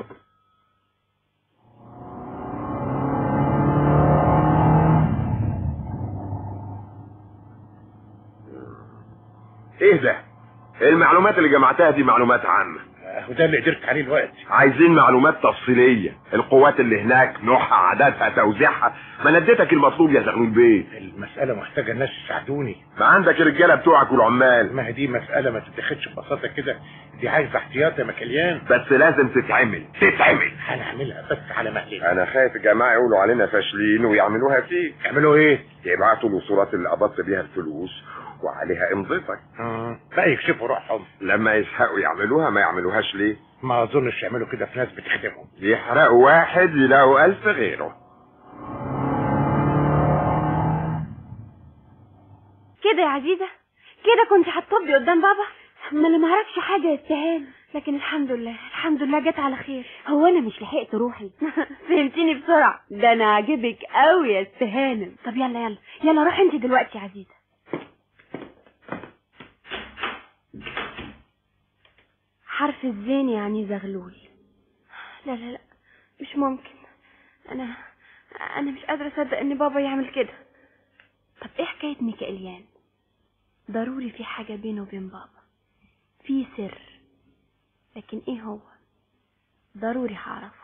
ايه ده؟ المعلومات اللي جمعتها دي معلومات عامة، وده اللي قدرت عليه الوقت. عايزين معلومات تفصيلية، القوات اللي هناك، نوعها، عددها، توزيعها. ما نديتك المطلوب يا زغلول بيه. المسألة محتاجة الناس يساعدوني. ما عندك الرجالة بتوعك والعمال. ما هي دي مسألة ما تتاخدش ببساطة كده، دي عايزة احتياط يا مكليان. بس لازم تتعمل. هنعملها بس على مهلنا. انا خايف الجماعة يقولوا علينا فاشلين ويعملوها فيك. يعملوا ايه؟ يبعتوا الوصولات اللي قبضت بيها الفلوس وعليها امضتك. بقى يكشفوا روحهم. لما يزهقوا يعملوها، ما يعملوهاش ليه؟ ما اظنش يعملوا كده في ناس بتخدمهم. يحرقوا واحد يلاقوا 1000 غيره. كده يا عزيزة، كده كنت هتطبي قدام بابا؟ ما انا ما اعرفش حاجة يا استهان، لكن الحمد لله جت على خير. هو انا مش لحقت روحي. فهمتيني بسرعة. ده انا عاجبك قوي يا استهانم. طب يلا روح انت دلوقتي يا عزيزة. حرف الزين يعني زغلول. لا لا لا مش ممكن. انا مش قادرة اصدق ان بابا يعمل كده. طب ايه حكاية ميكائيليان؟ ضروري في حاجة بينه وبين بابا، في سر، لكن ايه هو؟ ضروري هعرفه.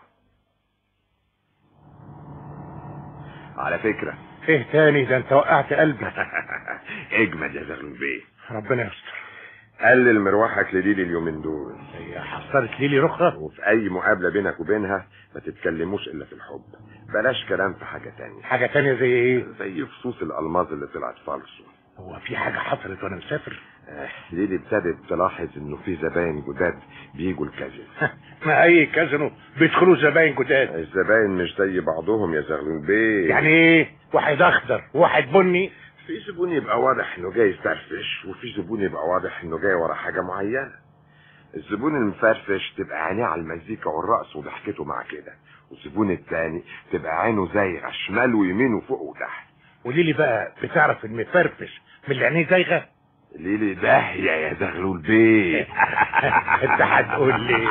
على فكرة ايه تاني؟ ده انت وقعت قلبي. اجمد يا زغلول بيه. ربنا يستر. قلل مروحك لليلي اليومين دول. هي حصلت ليلي رخرة. وفي اي مقابلة بينك وبينها ما تتكلموش الا في الحب، بلاش كلام في حاجة تانية. حاجة تانية زي ايه؟ زي فصوص الالماظ اللي طلعت فالصو. هو في حاجة حصلت وانا مسافر؟ ليلي ابتدت تلاحظ انه في زباين جداد بيجوا الكازينو. ما اي كازينو بيدخلوا زباين جداد. الزباين مش زي بعضهم يا زغلول بيه. يعني ايه؟ واحد اخضر وواحد بني؟ في زبون يبقى واضح انه جاي يفرفش، وفي زبون يبقى واضح انه جاي ورا حاجة معينة. الزبون المفرفش تبقى عينيه على المزيكا والرقص وضحكته مع كده، والزبون التاني تبقى عينه زايغة شمال ويمين وفوق وتحت. وليلي بقى بتعرف المفرفش من اللي عينيه زايغة؟ ليلي داهية يا زغلول بيه. انت هتقول لي.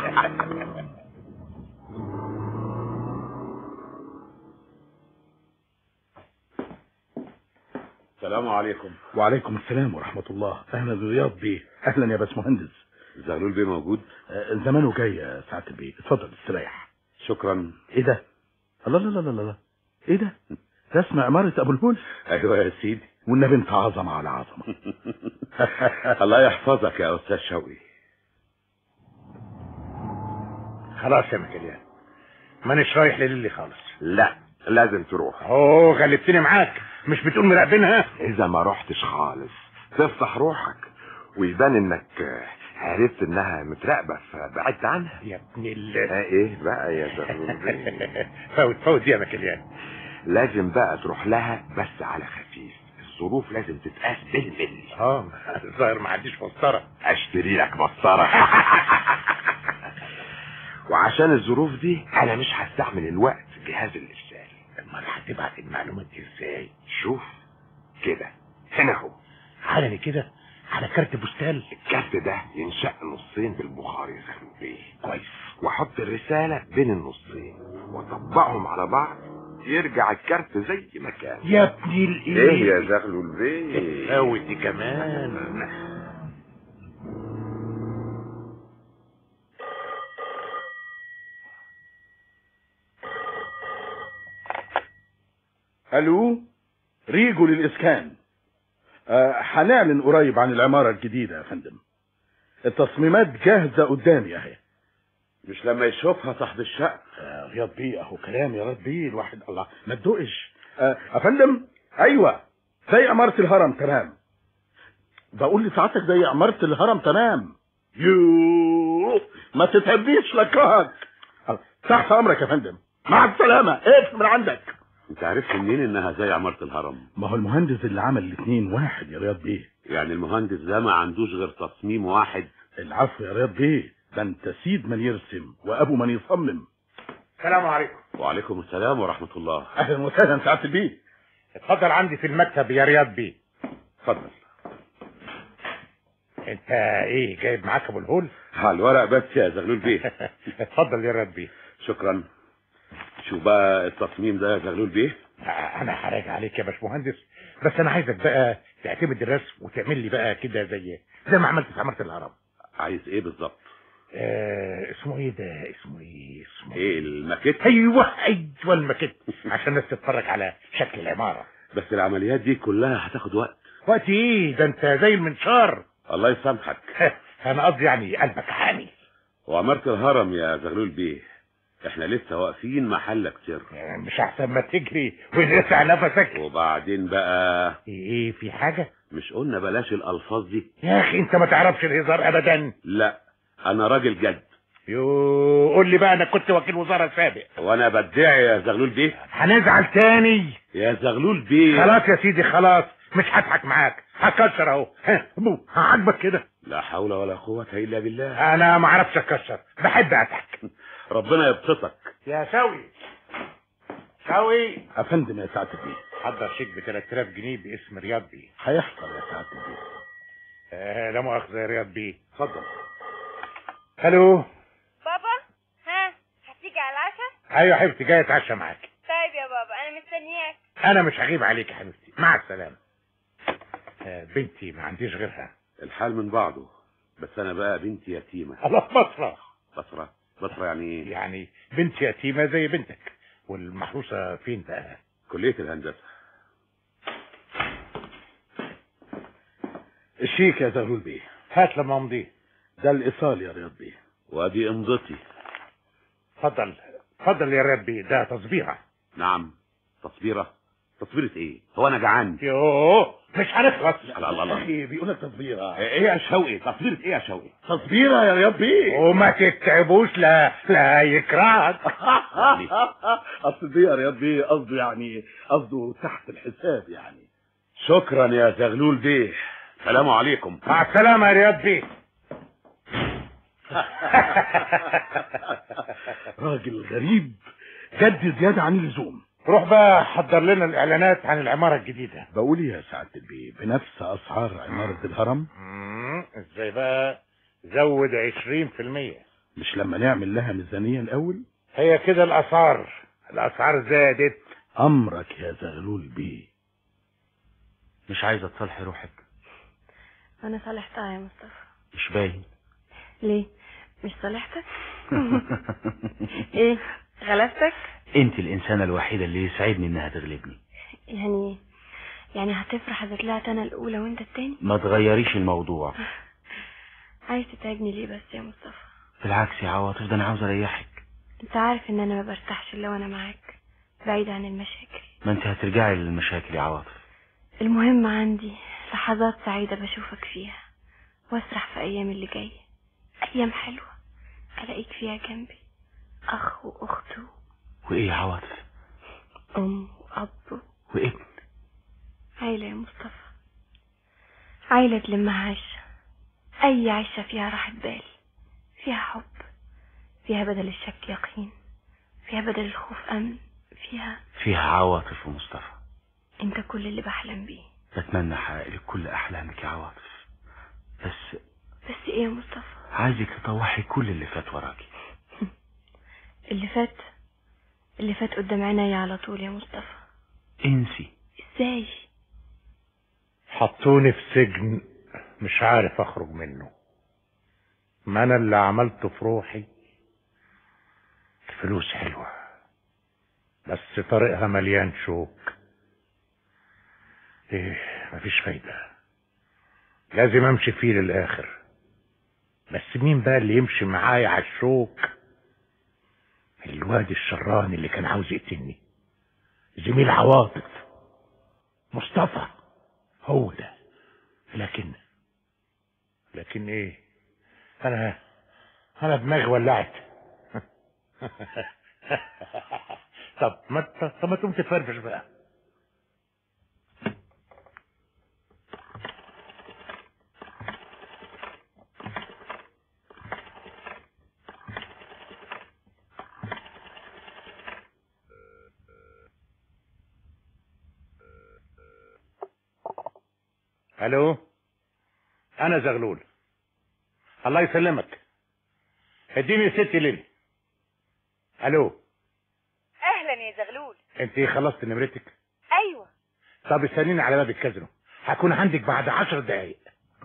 السلام عليكم. وعليكم السلام ورحمة الله. أهلا برياض بيه. أهلا يا باشمهندس. زغلول بيه موجود؟ زمانه جاي يا سعادة البيه. اتفضل استريح. شكرا. ايه ده؟ الله لا لا لا لا، ايه ده؟ رسم عمارة أبو الهول؟ أيوة يا سيدي. والنبي انت عظمة على عظمة. الله يحفظك يا أستاذ شوقي. خلاص يا مكليان، مانيش رايح لليلي خالص. لا لازم تروح. اوه غلبتني معاك. مش بتقول مراقبينها؟ اذا ما رحتش خالص تفتح روحك ويبان انك عرفت انها متراقبة فبعدت عنها. يا ابن ايه بقى يا زغلول؟ فوت يا مكليان. لازم بقى تروح لها بس على خفيف. الظروف لازم تتقاس بالملي. الظاهر ما عنديش مسطرة. اشتري لك مسطرة. وعشان الظروف دي انا مش هستعمل الوقت جهاز الارسال. امال هتبعت المعلومات دي ازاي؟ شوف كده هنا اهو علني كده على كارت بوستال. الكارت ده ينشق نصين بالبخار يا زغلول بيه. كويس. واحط الرسالة بين النصين واطبقهم على بعض يرجع الكارت زي ما كان. يا ابني ايه يا زغلول بيه؟ فوتي كمان. الو، ريجو للاسكان. هنعلن قريب عن العمارة الجديدة يا فندم. التصميمات جاهزة قدامي اهي. مش لما يشوفها صاحب الشقة؟ رياض بيه اهو كلام يا رياض بيه. الواحد الله ما تدقش. يا فندم ايوه زي عمارة الهرم تمام. بقول لسعادتك زي عمارة الهرم تمام. يوه ما تتهديش لكرهك. تحت امرك يا فندم. مع السلامة. اقف من عندك. انت عرفت منين انها زي عمارة الهرم؟ ما هو المهندس اللي عمل الاثنين واحد يا رياض بيه. يعني المهندس ده ما عندوش غير تصميم واحد؟ العفو يا رياض بيه، ده انت سيد من يرسم وابو من يصمم. السلام عليكم. وعليكم السلام ورحمة الله. اهلا وسهلا سعادة البيه. اتفضل عندي في المكتب يا رياض بيه. اتفضل. انت ايه جايب معاك ابو الهول؟ الورق بس يا زغلول بيه. اتفضل يا رياض بيه. شكرا. شوف بقى التصميم ده يا زغلول بيه. انا هراجع عليك يا باشمهندس، بس انا عايزك بقى تعتمد الرسم وتعمل لي بقى كده زي ما عملت في عمارة الهرم. عايز ايه بالظبط؟ اسمه ايه ده؟ اسمه ايه الماكيت؟ ايوه الماكيت، عشان الناس تتفرج على شكل العمارة. بس العمليات دي كلها هتاخد وقت. وقت ايه؟ ده انت زي المنشار. الله يسامحك. انا قصدي يعني قلبك حامي. وعمارة الهرم يا زغلول بيه احنا لسه واقفين محلك سر. مش احسن ما تجري ونقطع نفسك؟ وبعدين بقى ايه في حاجة؟ مش قلنا بلاش الالفاظ دي؟ يا اخي انت ما تعرفش الهزار ابدا. لا انا راجل جد. قول لي بقى، انا كنت وكيل وزارة سابق. وانا بدعي يا زغلول بيه؟ هنزعل تاني يا زغلول بيه. خلاص يا سيدي خلاص، مش هضحك معاك، هكسر اهو. عاجبك كده؟ لا حول ولا قوة الا بالله. انا ما اعرفش اكسر، بحب اضحك. ربنا يبسطك يا شوي. افندم يا سعادة البيه. حضر شيك ب 3000 جنيه باسم رياض بيه. هيحصل يا سعادة البيه. لا مؤاخذة يا رياض بيه. اتفضل. الو. بابا، ها هتيجي على العشاء؟ ايوه يا حبيبتي، جاي اتعشى معاك. طيب يا بابا انا مستنياك. انا مش هغيب عليك يا حبيبتي، مع السلامه. بنتي ما عنديش غيرها. الحال من بعضه، بس انا بقى بنتي يتيمه. الله، بصره. بصره يعني ايه؟ يعني بنتي يتيمه زي بنتك. والمحروسه فين بقى؟ كليه الهندسه. الشيك يا زغلول بيه. هات لما امضيه. ده الايصال يا رياض بيه. وادي امضتي. اتفضل يا رياض بيه، ده تصبيره. نعم، تصبيره ايه؟ هو انا جعان؟ يوه مش هنخلص. الله اخي بيقول لك تصبيره. ايه يا شوقي؟ تصبيره ايه يا شوقي؟ تصبيره يا رياض بيه. وما تتعبوش، لا يكرهك. اصل دي يا رياض بيه قصده يعني قصده تحت الحساب يعني. شكرا يا زغلول بيه، سلام عليكم. مع السلامه يا رياض بيه. راجل غريب جد زياده عن اللزوم. روح بقى حضر لنا الاعلانات عن العماره الجديده. بقول يا سعاده البيه، بنفس اسعار عماره الهرم؟ ازاي بقى؟ زود 20%. مش لما نعمل لها ميزانيه الاول؟ هي كده الاسعار زادت. امرك يا زغلول بيه. مش عايزه تصالحي روحك؟ انا صالحتها يا مصطفى. مش باين. ليه؟ مش صالحتك؟ ايه غلبتك؟ انت الانسانه الوحيده اللي يسعدني انها تغلبني. يعني هتفرح اذا طلعت انا الاولى وانت التاني؟ ما تغيريش الموضوع. عايز تتعبني ليه بس يا مصطفى؟ بالعكس يا عواطف، ده انا عاوز اريحك. انت عارف ان انا ما برتاحش الا وانا معاك، بعيد عن المشاكل. ما انت هترجعي للمشاكل يا عواطف. المهم عندي لحظات سعيده بشوفك فيها، واسرح في ايام اللي جايه، ايام حلوه الاقيك فيها جنبي، اخ واخت وايه يا عواطف؟ ام واب وابن. عيله يا مصطفى، عيله تلمها عشه، اي عشه فيها راحه بال، فيها حب، فيها بدل الشك يقين، فيها بدل الخوف امن، فيها عواطف ومصطفى. انت كل اللي بحلم بيه. بتمنى احقق لك كل احلامك يا عواطف، بس ايه يا مصطفى؟ عايزك تطوحي كل اللي فات وراكي. اللي فات قدام عيني على طول يا مصطفى. انسي. ازاي؟ حطوني في سجن مش عارف اخرج منه. ما انا اللي عملته في روحي. الفلوس حلوة بس طريقها مليان شوك. مفيش فايدة، لازم امشي فيه للاخر. بس مين بقى اللي يمشي معايا على الشوك؟ الواد الشراني اللي كان عاوز يقتلني، زميل عواطف، مصطفى، هو ده. لكن ايه، انا دماغي ولعت. طب ما تقوم تفرفش بقى. الو، انا زغلول. الله يسلمك، اديني ستي ليلي. الو. اهلا يا زغلول. انت خلصت نمرتك؟ ايوه. طب استنيني على باب الكازينو، هكون عندك بعد 10 دقايق.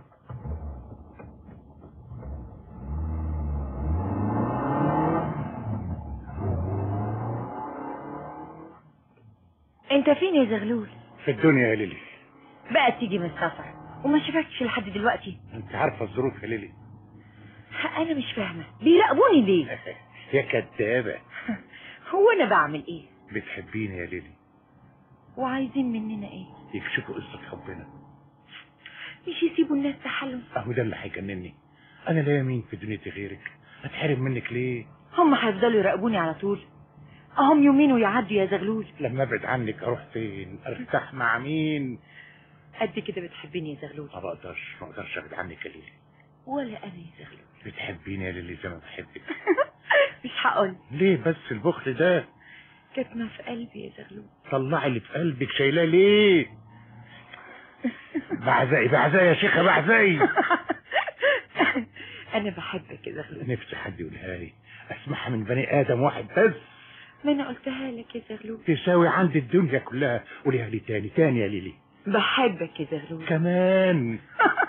انت فين يا زغلول؟ في الدنيا يا ليلي. بقى تيجي من السفر وما شفتكش لحد دلوقتي؟ انت عارفه الظروف يا ليلي. انا مش فاهمه بيراقبوني ليه؟ يا كدابه. هو انا بعمل ايه؟ بتحبيني يا ليلي. وعايزين مننا ايه؟ يكشفوا قصه حبنا، مش يسيبوا الناس تحلم. اهو ده اللي هيجنني. انا لا يمين في دنيتي غيرك، اتحرم منك ليه؟ هم هيفضلوا يراقبوني على طول؟ اهم يومين ويعدوا يا زغلول. لما ابعد عنك اروح فين؟ ارتاح مع مين؟ قد كده بتحبيني يا زغلول؟ ما اقدرش ابعد عنك يا ليلي. ولا انا يا زغلول. بتحبيني يا ليلي زي ما بحبك. مش هقول. ليه بس البخل ده؟ كاتمه في قلبي يا زغلول. طلعي اللي في قلبك، شايلاه ليه؟ بعزقي يا شيخه، بعزقي. انا بحبك يا زغلول. نفسي حد يقولها لي، اسمعها من بني ادم واحد بس. ما انا قلتها لك يا زغلول. تساوي عند الدنيا كلها. قوليها لي تاني تاني يا ليلي. بحبك يا زغلول. كمان.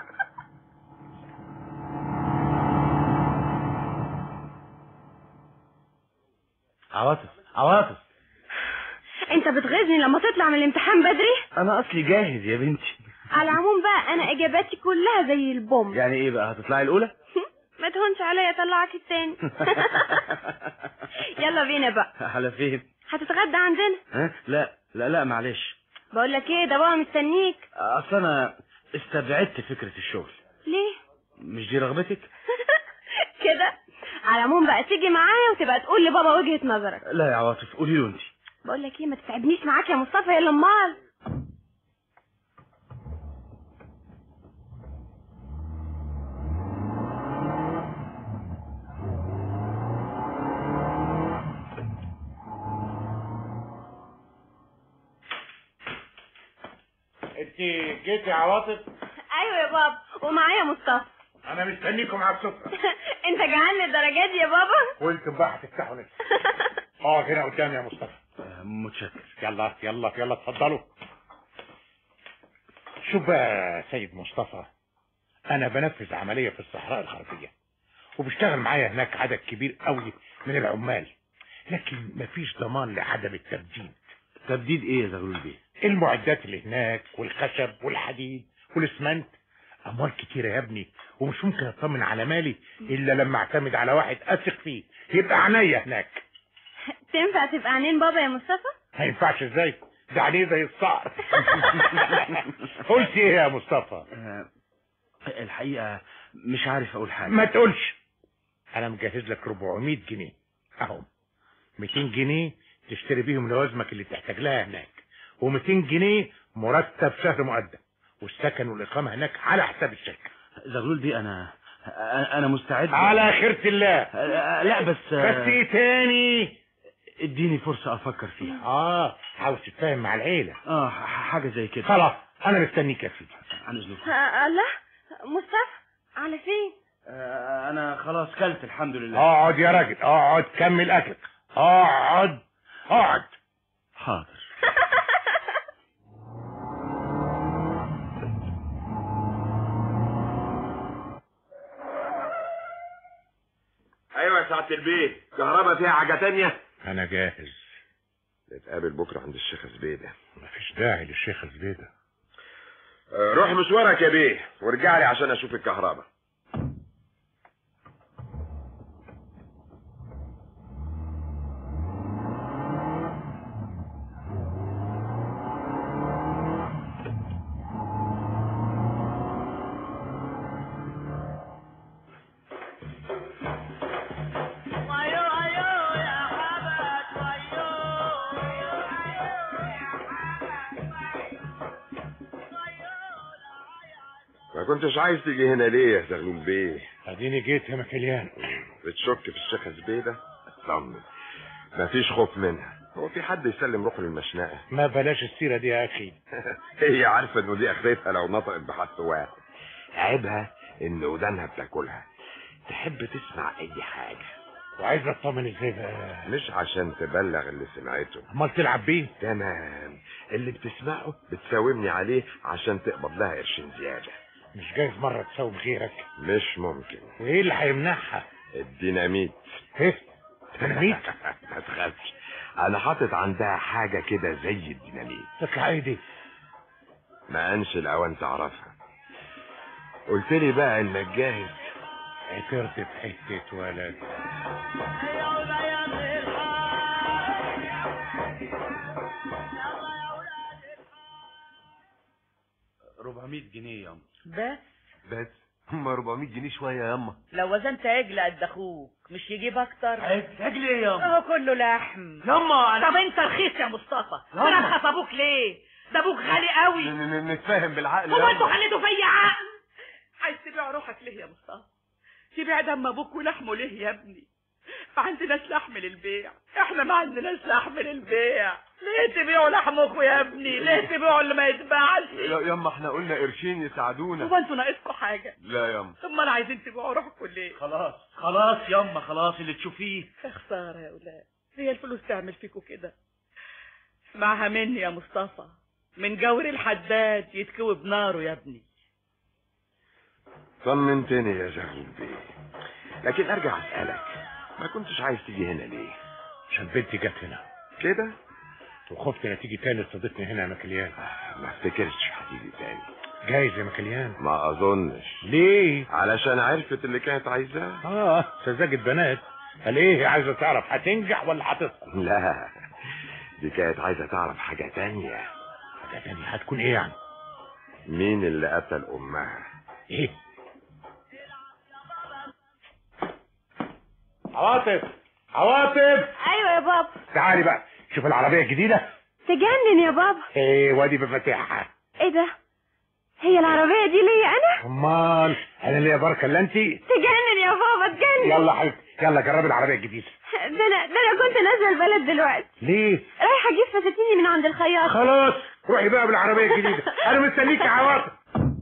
عواطف انت بتغيظني لما تطلع من الامتحان بدري. انا اصلي جاهز يا بنتي. على العموم بقى انا اجاباتي كلها زي البوم. يعني ايه بقى، هتطلعي الاولى؟ ما تهونش عليا اطلعك التاني. يلا بينا بقى. على فين؟ هتتغدى عندنا. ها؟ لا معلش. بقول لك ايه، ده بابا مستنيك. اصل انا استبعدت فكرة الشغل. ليه؟ مش دي رغبتك؟ كده. على العموم بقى تيجي معايا وتبقى تقول لبابا وجهة نظرك. لا يا عواطف، قولي له انت. بقول لك ايه، ما تتعبنيش معاك يا مصطفى يا لمال. انت جيتي يا عواطف؟ ايوه يا بابا، ومعايا مصطفى. انا مستنيكم على السفره. انت جعان للدرجه دي يا بابا؟ وانتم بقى هتفتحوا نفسي. اقعد هنا قدامي يا مصطفى. متشكر. يلا يلا يلا اتفضلوا. شوف بقى يا سيد مصطفى، انا بنفذ عمليه في الصحراء الغربيه، وبيشتغل معايا هناك عدد كبير قوي من العمال، لكن مفيش ضمان لعدم التبديد. تبديد ايه يا زغلول بيه؟ المعدات اللي هناك والخشب والحديد والاسمنت اموال كتيره يا ابني، ومش ممكن اطمن على مالي الا لما اعتمد على واحد اثق فيه يبقى عينيا هناك. تنفع تبقى عينين بابا يا مصطفى؟ ما ينفعش ازاي؟ ده عينيه زي الصقر. قلت ايه يا مصطفى؟ الحقيقه مش عارف اقول حاجه. ما تقولش. انا مجهز لك 400 جنيه اهو. 200 جنيه تشتري بيهم لوازمك اللي تحتاج لها هناك، و200 جنيه مرتب شهر مقدم، والسكن والاقامه هناك على حساب الشركه. زغلول بيه انا مستعد. على خيرة الله. لا بس ايه تاني؟ اديني فرصه افكر فيها. عاوز تتفاهم مع العيله. حاجه زي كده. خلاص انا مستنيك يا سيدي. عن اذنك. الله، مصطفى على فين؟ انا خلاص كلت الحمد لله. اقعد يا راجل، اقعد كمل اكلك. اقعد. حاضر. ايوه يا سعاده البيه، كهرباء فيها حاجه تانية؟ انا جاهز. نتقابل بكره عند الشيخ زبيده. مفيش داعي للشيخ زبيده. روح مشوارك يا بيه وارجع لي عشان اشوف الكهرباء. ما كنتش عايز تيجي هنا ليه يا زغلول بيه؟ اديني جيت يا مكليان. بتشك في الشيخ زبيده؟ اطمن، مفيش خوف منها. هو في حد يسلم روحه للمشنقه؟ ما بلاش السيره دي يا اخي. هي عارفه انه دي اخرتها لو نطقت بحرف واحد. عيبها ان ودانها بتاكلها، تحب تسمع اي حاجه. وعايز اطمن ازاي بقى؟ مش عشان تبلغ اللي سمعته، امال تلعب بيه؟ تمام. اللي بتسمعه بتساومني عليه عشان تقبض لها قرشين زياده. مش جايز مرة تساوم غيرك؟ مش ممكن. وايه اللي هيمنعها؟ الديناميت. ايه؟ ديناميت؟ ما تخافش، انا حاطط عندها حاجة كده زي الديناميت. تطلع ايه دي؟ ما انش الاوان تعرفها. قلت لي بقى انك جاهز. عثرت في حتة ولد. 400 جنيه ياما. بس هم 400 جنيه شويه ياما. لو وزنت عجل قد اخوك مش يجيب اكتر؟ عجل ايه ياما؟ اهو كله لحم ياما. طب انت رخيص يا مصطفى، ترخص ابوك ليه؟ ده ابوك غالي قوي. نتفاهم بالعقل. هو انتوا خليتوا فيا عقل؟ عايز تبيع روحك ليه يا مصطفى؟ تبيع دم ابوك ولحمه ليه يا ابني؟ ما عندناش لحم للبيع، احنا ما عندناش لحم للبيع. ليه تبيعوا لحمكم يا ابني؟ ليه تبيعوا اللي ما يتباعش؟ ياما احنا قلنا قرشين يساعدونا. هو انتوا ناقصكم حاجه؟ لا ياما. طب ما انا عايزين تبيعوا روحكم ليه؟ خلاص خلاص ياما، خلاص اللي تشوفيه. يا خساره يا اولاد، هي الفلوس تعمل فيكم كده؟ اسمعها مني يا مصطفى، من جور الحداد يتكوي بناره يا ابني. طمنتني يا زغلول بيه، لكن ارجع اسالك، ما كنتش عايز تيجي هنا ليه؟ عشان بنتي جت هنا كده وخفت لا تيجي تاني تصادفني هنا يا مكليان. ما افتكرش هتيجي تاني. جايز يا مكليان؟ ما اظنش. ليه؟ علشان عرفت اللي كانت عايزاه. سذاجة بنات. قال ايه عايزه تعرف هتنجح ولا هتسقط؟ لا، دي كانت عايزه تعرف حاجه تانية. حاجه تانية هتكون ايه يعني؟ مين اللي قتل امها؟ ايه؟ عواطف عواطف، ايوه يا بابا. تعالي بقى شوف العربيه الجديده. تجنن يا بابا. ايه وادي بمفاتيحها. ايه ده؟ هي العربيه دي ليا انا؟ امال انا ليا بركه الا انت؟ تجنن يا بابا تجنن. يلا حبيبتي يلا جربي العربيه الجديده. ده انا كنت نازله البلد دلوقتي. ليه؟ رايحه اجيب فساتيني من عند الخياط. خلاص روحي بقى بالعربيه الجديده، انا مستنيك يا عواطف.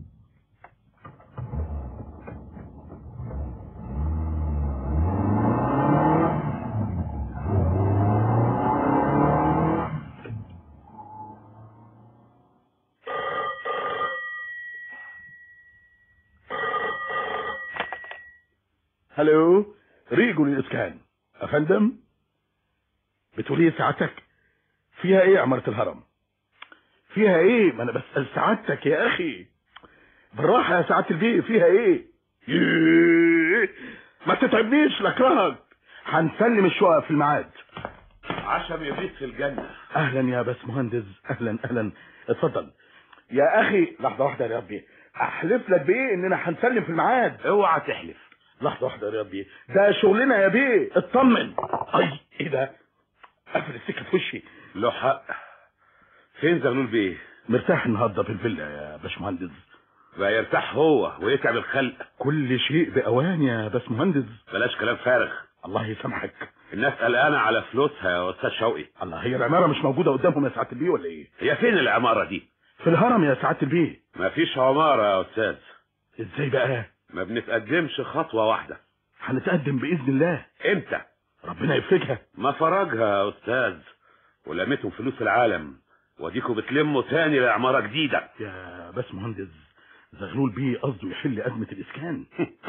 هلو، ريجو للإسكان. أفندم، بتقول ايه سعادتك؟ فيها ايه عمارة الهرم؟ فيها ايه؟ ما انا بسأل سعادتك يا اخي. بالراحة يا سعادة البيه، فيها ايه؟ ما تتعبنيش لاكرهك. هنسلم الشقق في الميعاد. عشم يبيت في الجنة. اهلا يا باس مهندس، اهلا اهلا، اتفضل يا اخي. لحظة واحدة يا ربي، احلف لك بايه اننا هنسلم في الميعاد. اوعى تحلف. لحظة واحدة يا ربي، ده شغلنا يا بيه، اطمن. اي ايه ده؟ قفل السكة في وشي. له حق. فين زغلول بيه؟ مرتاح النهارده في الفيلا يا باشمهندس. بقى يرتاح هو ويتعب الخلق. كل شيء بأوان يا باشمهندس. بلاش كلام فارغ. الله يسامحك. الناس قلقانة على فلوسها يا استاذ شوقي. الله، هي العمارة مش موجودة قدامهم يا سعادة البيه ولا ايه؟ هي فين العمارة دي؟ في الهرم يا سعادة البيه. مفيش عمارة يا استاذ. ازاي بقى؟ ما بنتقدمش خطوة واحدة. هنتقدم بإذن الله. امتى؟ ربنا يفرجها. ما فرجها يا استاذ، ولمتهم فلوس العالم، وديكوا بتلموا تاني لعمارة جديدة. يا باشمهندس، زغلول بيه قصده يحل أزمة الإسكان.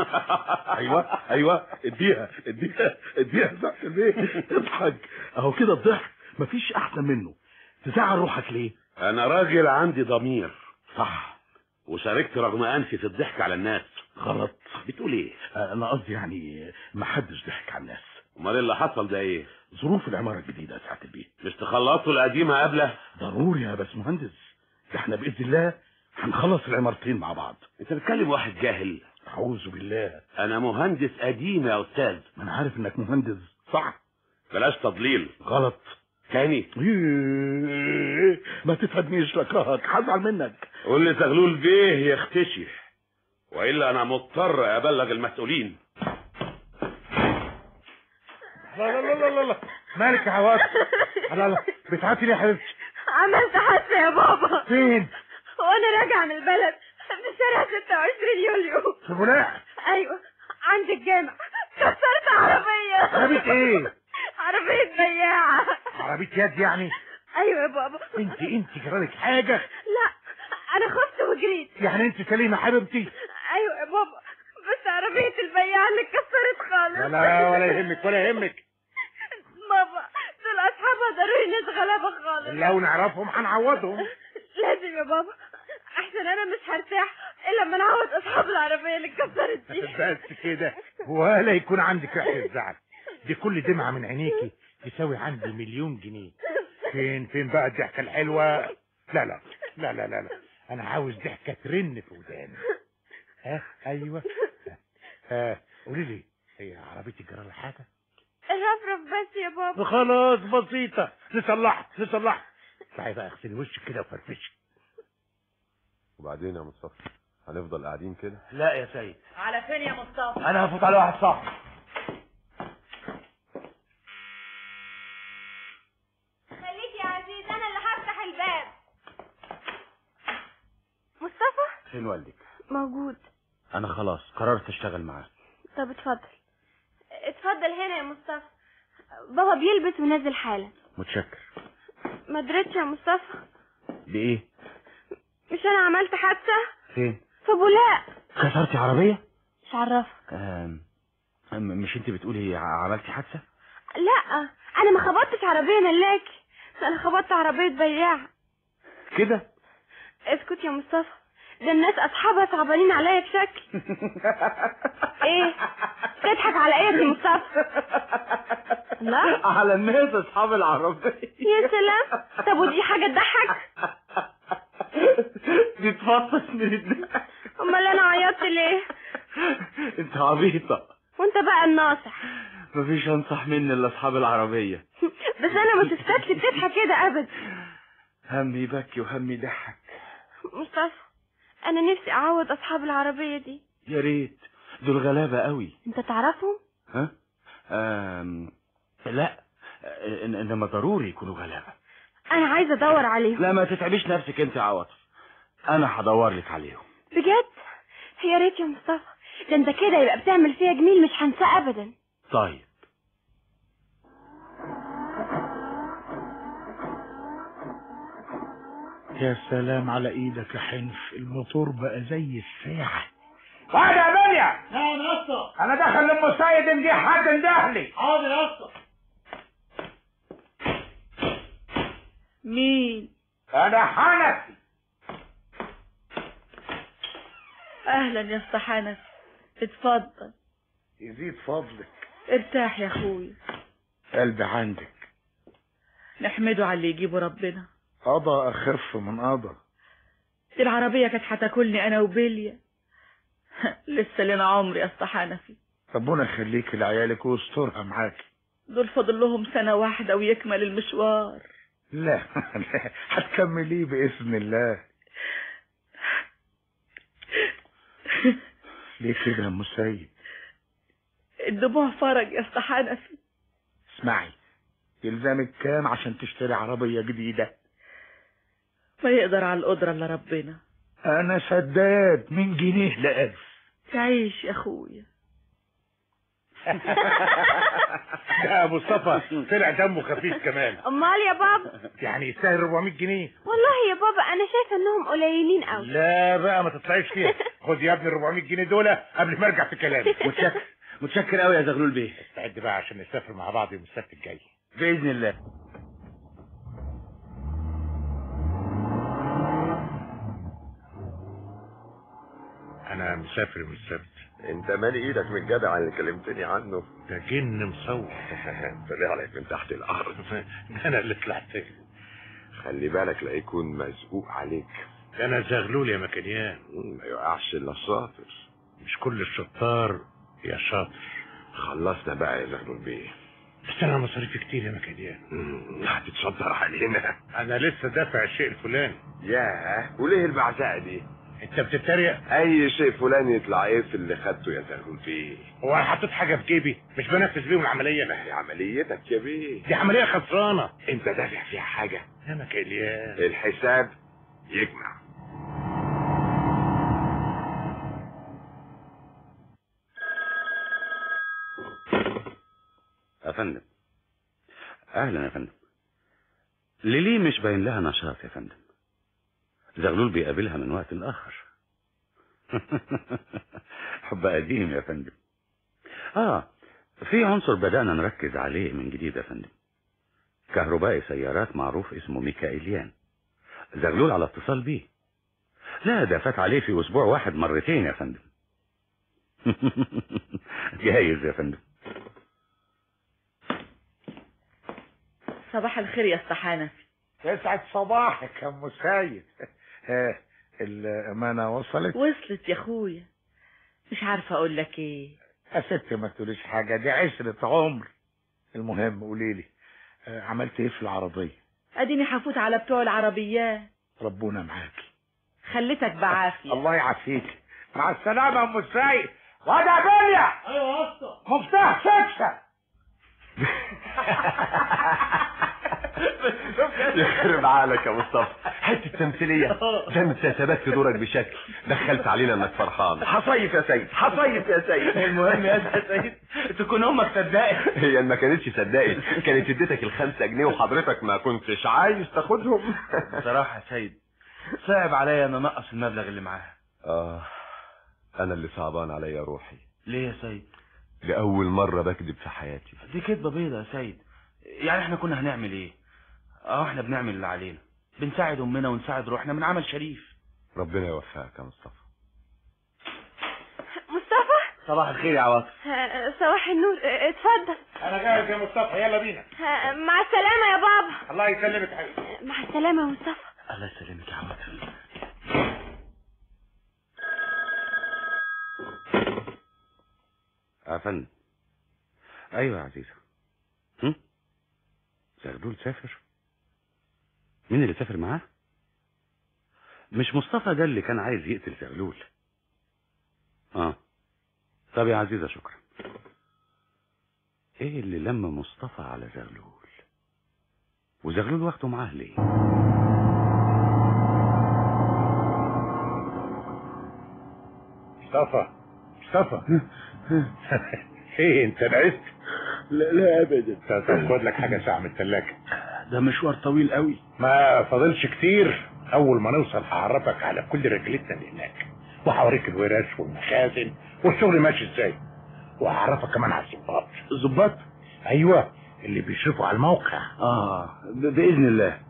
ايوه اديها يا سعادة البيه. اضحك اهو كده، الضحك مفيش احسن منه. تزعل روحك ليه؟ انا راجل عندي ضمير. صح. وشاركت رغم انفي في الضحك على الناس. غلط. بتقول ايه؟ انا قصدي يعني ما حدش ضحك على الناس. امال اللي حصل ده ايه؟ ظروف العمارة الجديدة يا سعادة البيه. مش تخلصوا القديمة قبله؟ ضروري يا باشمهندس، ده احنا بإذن الله هنخلص العمارتين مع بعض. انت بتكلم واحد جاهل. اعوذ بالله. انا مهندس قديم يا استاذ. ما انا عارف انك مهندس، صح. بلاش تضليل. غلط. تاني. ما تفهمنيش لاكرهك، هزعل منك. قول لي زغلول بيه يختشي، والا انا مضطر ابلغ المسؤولين. لا لا لا لا لا، مالك يا عواطف؟ لا بتعاتي ليه يا حبيبتي؟ عملت حادثة يا بابا. فين؟ وانا راجعة من البلد في شارع 26 يوليو. في بولاق؟ ايوه، عند الجامع. كسرت عربية. عربية ايه؟ عربية بياعة. عربية يد يعني؟ ايوه يا بابا. انت جرالك حاجة؟ لا، انا خفت وجريت. يعني انت سليمة حبيبتي؟ ايوه يا بابا، بس عربية البياعة اللي اتكسرت خالص. لا ولا يهمك ولا يهمك. بابا، دول اصحابها ضروري ناس غلابة خالص. لو نعرفهم هنعوضهم. لازم يا بابا، احسن انا مش هرتاح الا لما نعوض اصحاب العربية اللي اتكسرت دي. بس كده، ولا يكون عندك ريحة الزعل. دي كل دمعة من عينيكي تساوي عندي 1,000,000 جنيه. فين بقى الضحكة الحلوة؟ لا لا لا لا لا, لا. انا عاوز ضحكة ترن في وداني. ايوه. قولي لي، هي عربيتي جرى لها حاجة؟ الرفرف بس يا بابا. خلاص بسيطة، نصلح. تعالي بقى اغسلي وشك كده وفرفشي. وبعدين يا مصطفى هنفضل قاعدين كده؟ لا يا سيد. على فين يا مصطفى؟ انا هفوت على واحد صاحبي. خليك يا عزيزة فين والدك؟ موجود. انا خلاص قررت اشتغل معاه. طب اتفضل اتفضل هنا يا مصطفى. بابا بيلبس ونازل حالا. متشكر. ما درتش يا مصطفى؟ بايه؟ مش انا عملت حادثه؟ فين؟ في بولاق. كسرتي عربيه؟ مش عرفك. مش انت بتقولي عملتي حادثه؟ لا انا ما خبطتش عربيه ملاكي، انا خبطت عربيه بياع. كده؟ اسكت يا مصطفى، ده الناس اصحابها صعبانين عليا بشكل. ايه تضحك على ايه يا مصطفى؟ لا على الناس اصحاب العربيه. يا سلام، طب ودي حاجه تضحك؟ دي تفطس من الضحك. امال انا عيطت ليه؟ انت عبيطه. وانت بقى الناصح. مفيش انصح مني الا اصحاب العربيه. بس انا ما شفتكش بتضحك كده ابدا. همي يبكي وهمي يضحك. مصطفى انا نفسي اعوض اصحاب العربيه دي. يا ريت، دول غلابه قوي. انت تعرفهم؟ ها؟ لا، انما ضروري يكونوا غلابه. انا عايزه ادور عليهم. لا ما تتعبيش نفسك انت يا عواطف، انا هدور لك عليهم. بجد؟ يا ريت يا مصطفى، ده انت كده يبقى بتعمل فيها جميل مش هنساه ابدا. طيب. يا سلام على ايدك يا حنف، الموتور بقى زي الساعة. واد يا بنيا. نعم يا اسطى. انا داخل لام سيد نجي حد ندهلي. حاضر يا اسطى. مين؟ انا حنفي. اهلا يا اسطى حنفي، اتفضل. يزيد فضلك. ارتاح يا اخويا. قلبي عندك. نحمده على اللي يجيبه ربنا. قضى اخف من قضى. العربية كانت هتاكلني انا وبيليا. لسه لنا عمر يا اسطى حنفي. ربنا يخليك لعيالك ويسترها معاكي. دول فاضل لهم سنة واحدة ويكمل المشوار. لا لا، هتكمليه بإذن الله. ليه كده يا ام سيد؟ الدموع فرج يا اسطى حنفي. اسمعي، يلزمك كام عشان تشتري عربية جديدة؟ ما يقدر على القدرة الا ربنا. انا سداد من جنيه ل1000. تعيش يا اخويا. ده مصطفى طلع دمه خفيف كمان. امال يا بابا؟ يعني يستاهل 400 جنيه. والله يا بابا انا شايفه انهم قليلين قوي. لا بقى ما تطلعيش فيها. خد يا ابني 400 جنيه دول قبل ما ارجع في كلامي. متشكر قوي يا زغلول بيه. استعد بقى عشان نسافر مع بعض يوم السبت الجاي باذن الله. انا مسافر يوم السبت. انت مالي ايدك من الجدع اللي كلمتني عنه؟ ده جن مصور. طلع لك من تحت الارض. انا اللي طلعت. خلي بالك لا يكون مزقوق عليك. انا زغلول يا مكانيان. ما يقعش الا الشاطر. مش كل الشطار يا شاطر. خلصنا بقى يا زغلول بيه. بس انا مصاريفي كتير يا مكانيان. هتتصدر علينا. انا لسه دافع الشيء الفلاني. ياه، وليه البعزقه دي؟ انت بتتريق؟ اي شيء فلاني يطلع ايه في اللي خدته يا زغلول بيه؟ هو انا حطيت حاجه في جيبي مش بنفذ بيهم العمليه؟ ما هي عمليتك يا بيه. دي عمليه خسرانه. انت دافع فيها حاجه يا مكانيان؟ الحساب يجمع. يا فندم. اهلا يا فندم. ليلي مش باين لها نشاط يا فندم. زغلول بيقابلها من وقت لاخر. حب قديم يا فندم. في عنصر بدأنا نركز عليه من جديد يا فندم. كهربائي سيارات معروف اسمه ميكائيليان. زغلول على اتصال بيه. لا ده فات عليه في اسبوع واحد مرتين يا فندم. جايز يا فندم. صباح الخير يا اسطى حنفي. يسعد صباحك يا ام سيد. الامانه وصلت يا اخويا. مش عارفه اقول لك ايه يا ستي. ما تقوليش حاجه، دي عشره عمر. المهم قولي لي عملت ايه في العربيه؟ اديني حفوت على بتوع العربيات. ربنا معاكي. خليتك بعافيه. الله يعافيك. مع السلامه يا ام السيد. واد يا بليا. ايوه يا اسطى. مفتاح سكسه. يخرب عقلك يا مصطفى، حته تمثيليه. ده انت ثبت في دورك بشكل دخلت علينا انك فرحان. حصيف يا سيد، حصيف يا سيد. المهم يا سيد تكون امك صدقت. هي ما كانتش صدقت، كانت اديتك ال5 جنيه وحضرتك ما كنتش عايز تاخدهم. بصراحه يا سيد صعب عليا ان انقص المبلغ اللي معاها. انا اللي صعبان عليا روحي. ليه يا سيد؟ لاول مره بكذب في حياتي. دي كدبه بيضه يا سيد. يعني احنا كنا هنعمل ايه؟ احنا بنعمل اللي علينا، بنساعد امنا ونساعد روحنا من عمل شريف. ربنا يوفقك يا مصطفى. مصطفى صباح الخير يا عواطف. صباح النور، اتفضل. انا جاهز يا مصطفى، يلا بينا. مع السلامة يا بابا. الله يسلمك حبيبي. مع السلامة يا مصطفى. الله يسلمك يا عواطف. يا فندم. ايوه يا عزيزة. زغلول سافر؟ مين اللي سافر معاه؟ مش مصطفى ده اللي كان عايز يقتل زغلول؟ طب يا عزيزة شكرا. ايه اللي لم مصطفى على زغلول؟ وزغلول واخده معاه ليه؟ مصطفى ايه انت نعست؟ لا ابدا. تاخد لك حاجه ساعه من الثلاجه. ده مشوار طويل قوي. ما فاضلش كتير، اول ما نوصل هعرفك على كل رجلتنا اللي هناك، وهوريك الورش والمخازن والشغل ماشي ازاي، وهعرفك كمان على الظباط. الظباط؟ ايوه، اللي بيشرفوا على الموقع. باذن الله.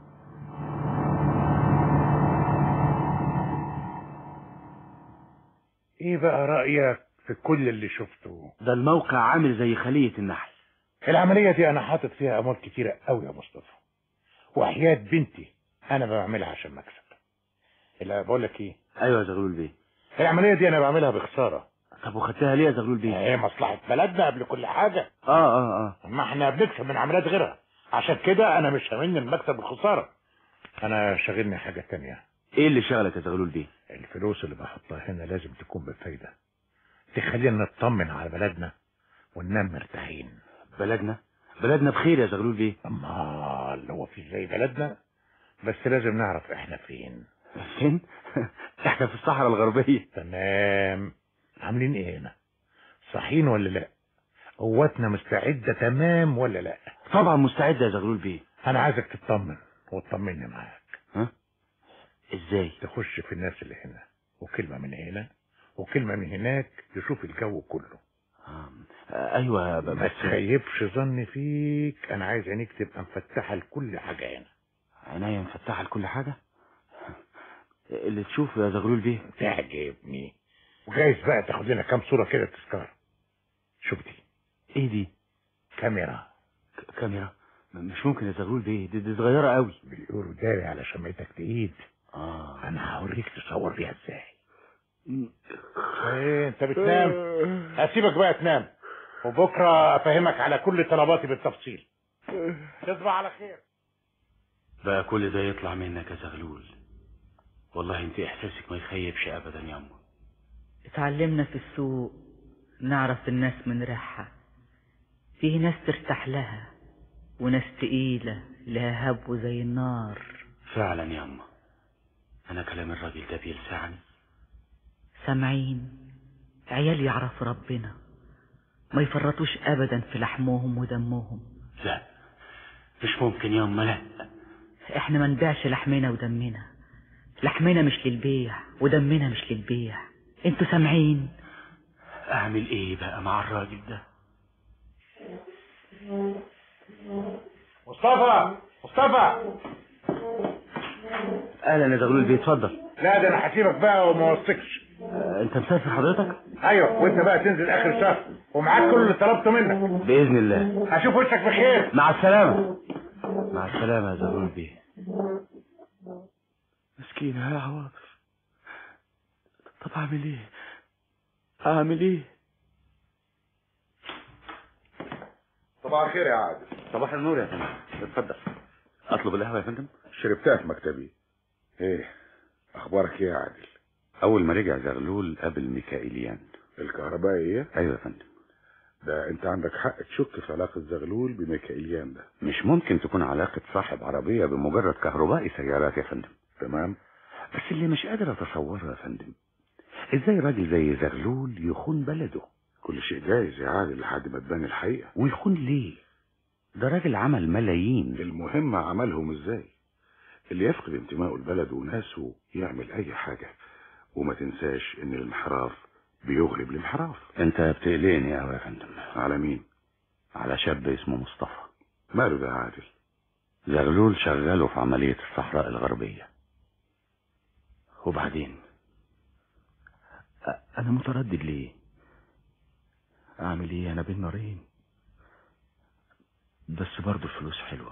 ايه بقى رايك في كل اللي شفته؟ ده الموقع عامل زي خلية النحل. العمليه دي انا حاطط فيها اموال كتيره قوي يا مصطفى، وحياة بنتي انا بعملها عشان مكسب. اللي بقول لك ايه؟ ايوه يا زغلول بيه. العمليه دي انا بعملها بخساره. طب وخدتها ليه يا زغلول بيه؟ هي مصلحه بلدنا قبل كل حاجه. ما احنا بنكسب من عمليات غيرها، عشان كده انا مش هامن المكسب بالخساره. انا شاغلني حاجه تانية. ايه اللي شغلك يا زغلول بيه؟ الفلوس اللي بحطها هنا لازم تكون بفايده، تخلينا نطمن على بلدنا وننام مرتاحين. بلدنا بخير يا زغلول بيه. امال هو في زي بلدنا؟ بس لازم نعرف احنا فين. احنا في الصحراء الغربيه. تمام. عاملين ايه هنا؟ صحيين ولا لا؟ قواتنا مستعده تمام ولا لا؟ طبعا مستعده يا زغلول بيه. انا عايزك تطمن وتطمني معاك. ازاي؟ تخش في الناس اللي هنا، وكلمه من هنا وكلمه من هناك، تشوف الجو كله. ايوه ما تخيبش ظني فيك، انا عايز عينيك تبقى مفتحه لكل حاجه هنا. عينيا مفتحه لكل حاجه؟ اللي تشوفه يا زغلول بيه تعجبني. وجايز بقى تاخد لنا كام صوره كده تذكار. شوف دي. ايه دي؟ كاميرا. كاميرا؟ مش ممكن يا زغلول بيه، دي صغيره قوي. بيقولوا داري على شمعتك تقيد. انا هوريك تصور بيها ازاي. ايه انت بتنام؟ هسيبك بقى تنام، وبكره افهمك على كل طلباتي بالتفصيل. تصبح على خير. بقى كل ده يطلع منك يا زغلول. والله انت احساسك ما يخيبش ابدا يا امه. اتعلمنا في السوق نعرف الناس من ريحها. فيه ناس ترتاح لها وناس تقيلة لها هبو زي النار. فعلا يا امه، انا كلام الراجل ده بيلسعني. سامعين؟ عيال يعرفوا ربنا، ما يفرطوش ابدا في لحمهم ودمهم. لا مش ممكن يا امه، لا. احنا ما نبيعش لحمنا ودمنا. لحمنا مش للبيع ودمنا مش للبيع. انتوا سامعين؟ اعمل ايه بقى مع الراجل ده؟ مصطفى اهلا يا زغلول بيه، اتفضل. لا ده انا هسيبك بقى وما اوثقش. انت مسافر حضرتك؟ ايوه، وانت بقى تنزل اخر الشهر ومعاك كل اللي طلبته منك باذن الله. هشوف وشك بخير. مع السلامه. مع السلامه يا زغلول بيه. مسكينه يا عواطف. طب اعمل ايه؟ صباح الخير يا عادل. صباح النور يا فندم، اتفضل. اطلب القهوه يا فندم؟ شربتها في مكتبي. ايه اخبارك ايه يا عادل؟ اول ما رجع زغلول قابل ميكائيليان الكهربائي. ايه؟ ايوه يا فندم. ده انت عندك حق تشك في علاقة زغلول بميكائيليان ده. مش ممكن تكون علاقة صاحب عربية بمجرد كهربائي سيارات يا فندم. تمام. بس اللي مش قادر اتصوره يا فندم، ازاي راجل زي زغلول يخون بلده؟ كل شيء جايز يا عادل لحد ما تبان الحقيقة. ويخون ليه؟ ده راجل عمل ملايين. المهم عملهم ازاي؟ اللي يفقد انتمائه لبلده وناسه يعمل اي حاجة، وما تنساش ان الانحراف بيغلب الانحراف. انت بتقلقني قوي يا فندم. على مين؟ على شاب اسمه مصطفى. ماله ده يا عادل؟ زغلول شغاله في عملية الصحراء الغربية. وبعدين انا متردد ليه؟ اعمل ايه؟ انا بين نارين. بس برضو الفلوس حلوة.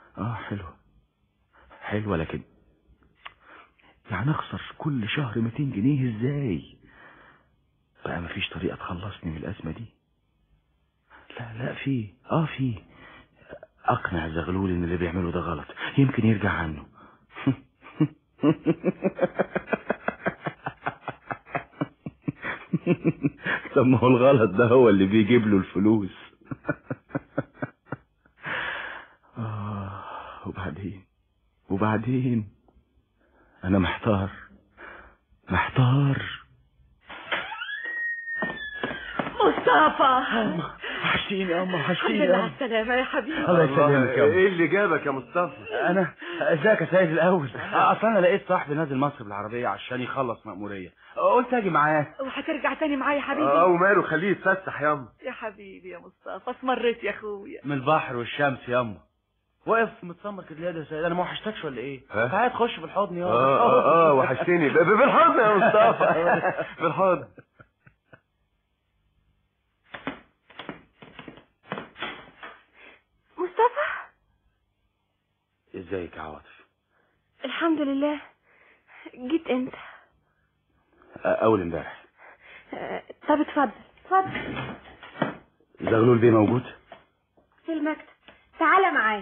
حلوة لكن يعني اخسر كل شهر 200 جنيه ازاي؟ بقى مفيش طريقة تخلصني من الازمة دي. لا في اقنع زغلول ان اللي بيعمله ده غلط، يمكن يرجع عنه. طب ما هو الغلط ده هو اللي بيجيب له الفلوس. وبعدين انا محتار. مصطفى وحشتيني يا أما، وحشتيني الحمد لله يا على السلامة يا حبيبي. الله يسلمك يا أما. ايه اللي جابك يا مصطفى؟ انا ازيك يا سيد الاول؟ اصلا انا لقيت صاحبي نازل مصر بالعربيه عشان يخلص مأمورية، قلت اجي معاه. وهترجع تاني معايا يا حبيبي؟ وماله، خليه يتفسح ياما. يا حبيبي يا مصطفى، اسمريت يا اخويا. من البحر والشمس ياما. واقف متسمر كده ليه يا سيد؟ انا ما وحشتكش ولا ايه؟ تعالى تخش بالحضن يا وحشتني. بالحضن يا مصطفى. بالحضن. مصطفى، ازيك يا عواطف؟ الحمد لله. جيت امتى؟ اول امبارح. طب اتفضل. زغلول بيه موجود؟ في المكتب، تعالى معايا.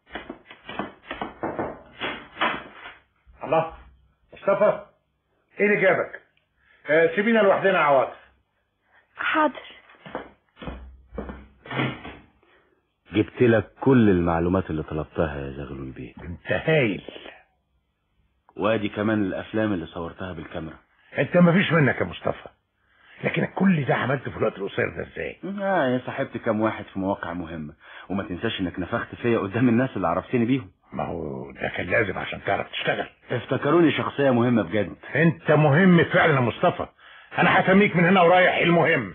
الله، مصطفى ايه اللي جابك؟ سيبينا لوحدنا يا عواطف. حاضر. جبت لك كل المعلومات اللي طلبتها يا زغلول بيه. انت هايل. وادي كمان الافلام اللي صورتها بالكاميرا. انت مفيش منك يا مصطفى، لكن كل ده عملته في الوقت القصير ده ازاي؟ يا صاحبت كام واحد في مواقع مهمة، وما تنساش انك نفخت فيا قدام الناس اللي عرفتني بيهم. ما هو ده كان لازم عشان تعرف تشتغل. افتكروني شخصية مهمة بجد. انت مهم فعلا يا مصطفى. انا هسميك من هنا ورايح المهم.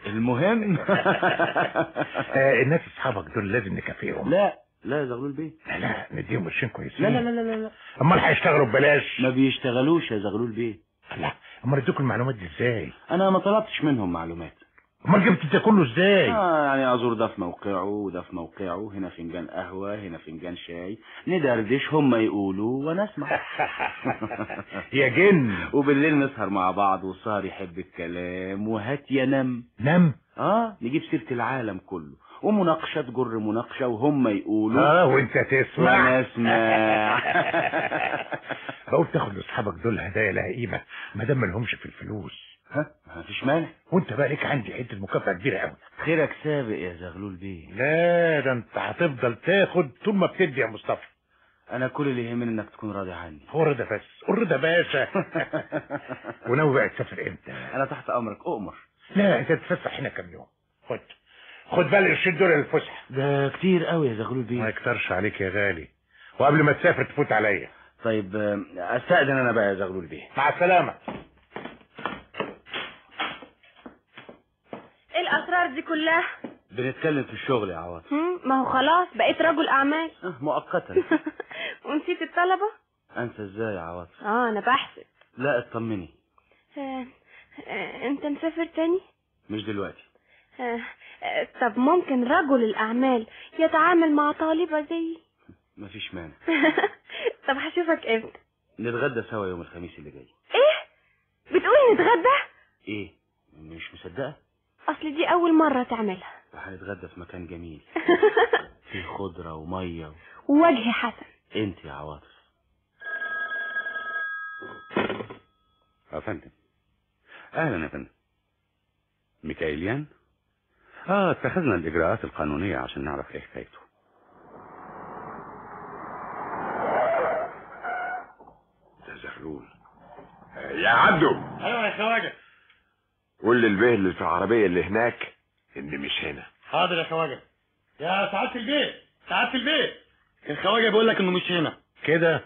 الناس اصحابك دول لازم نكافئهم. لا يا زغلول بيه. لا نديهم قرشين كويسين. لا امال هيشتغلوا ببلاش؟ ما بيشتغلوش يا زغلول بيه. لا امال ادوك المعلومات دي ازاي؟ انا ما طلبتش منهم معلومات. امال جبت ده كله ازاي؟ يعني ازور ده في موقعه وده في موقعه، هنا فنجان قهوه هنا فنجان شاي، ندردش هم يقولوا وانا اسمع. يا جن. وبالليل نسهر مع بعض والسهر يحب الكلام وهات يا نم. نجيب سيره العالم كله ومناقشه تجر مناقشه وهم يقولوا وانت تسمع وانا اسمع. بقول تاخد لاصحابك دول هدايا لها قيمه ما دام ما لهمش في الفلوس. مفيش مانع. وانت بقى ليك عندي حته مكافاه كبيره قوي. خيرك سابق يا زغلول بيه. لا ده انت هتفضل تاخد طول ما بتدي يا مصطفى. انا كل اللي يهمني انك تكون راضي عني. هو رضا بس، رضا باشا. وناوي بقى تسافر امتى؟ انا تحت امرك، اؤمر. لا انت تتفسح هنا كام يوم. خد بقى القرشين دول للفسحه. ده كتير قوي يا زغلول بيه. ما يكترش عليك يا غالي، وقبل ما تسافر تفوت عليا. طيب استأذن انا بقى يا زغلول بيه. مع السلامه. ايه الاسرار دي كلها؟ بنتكلم في الشغل يا عواطف. ما هو خلاص بقيت رجل اعمال. مؤقتا. ونسيت الطلبه؟ انسى ازاي يا عواطف؟ انا بحسب. لا اطمني. انت مسافر تاني؟ مش دلوقتي. طب ممكن رجل الاعمال يتعامل مع طالبه زي؟ مفيش مانع. طب هشوفك امتى؟ نتغدى سوا يوم الخميس اللي جاي. ايه بتقولي نتغدى؟ ايه مش مصدقه؟ اصل دي اول مره تعملها. هنتغدى في مكان جميل فيه خضره وميه ووجه حسن. انت يا عواطف. يا فندم اهلا يا فندم. ميكائيليان؟ اتخذنا الاجراءات القانونية عشان نعرف ايه حكايته. ده زغلول. يا عبدو. ايوه يا خواجه. قول للبيه اللي في العربية اللي هناك ان مش هنا. حاضر يا خواجه. يا سعادة البيه، سعادة البيه، الخواجه بيقول لك انه مش هنا كده.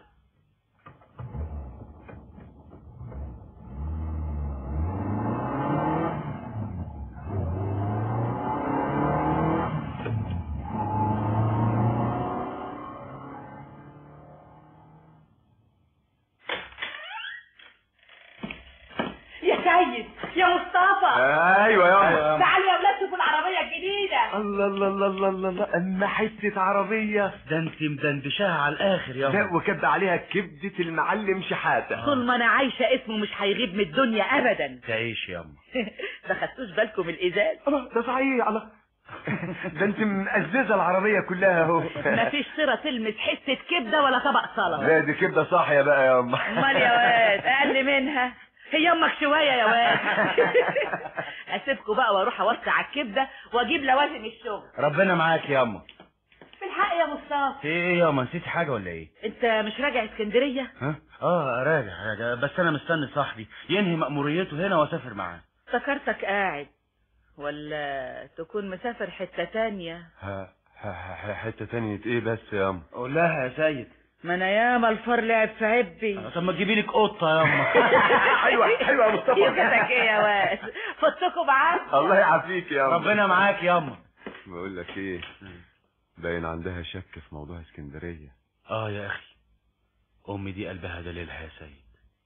يا سيد يا مصطفى. ايوه يا تعالوا يا اولاد شوفوا العربيه الجديده. الله الله الله الله الله الله، اما حته عربيه ده انت مدندشاها على الاخر يا لا، وكب عليها كبده المعلم شحاته. طول ما انا عايشه اسمه مش هيغيب من الدنيا ابدا. تعيش يا ما خدتوش بالكم الازاز؟ ده صحيح. الله ده انت مأززه العربيه كلها اهو. مفيش صيره تلمس حته كبده ولا طبق سلطه. لا دي كبده صاحيه بقى يا اما. امال يا واد اقل منها. هي امك شويه يا واد. اسيبكم بقى واروح اوسع الكبده واجيب لوازم الشغل. ربنا معاك يا اما. بالحق يا مصطفى. ايه يا اما، نسيتي حاجه ولا ايه؟ انت مش راجع اسكندريه؟ ها؟ راجع بس انا مستني صاحبي ينهي مأموريته هنا واسافر معاه. افتكرتك قاعد، ولا تكون مسافر حته تانية. حته تانية ايه بس يا اما؟ قول لها يا سيد. ما انا ياما الفار لعب في عبي. طب ما تجيبي لك قطه يا اما. ايوه يا مصطفى. يفتك ايه يا واد؟ فتكوا معاك. الله يعافيك يا اما. ربنا معاك يا اما. بقول لك ايه، باين عندها شك في موضوع اسكندريه. يا اخي، امي دي قلبها دليلها يا سيد.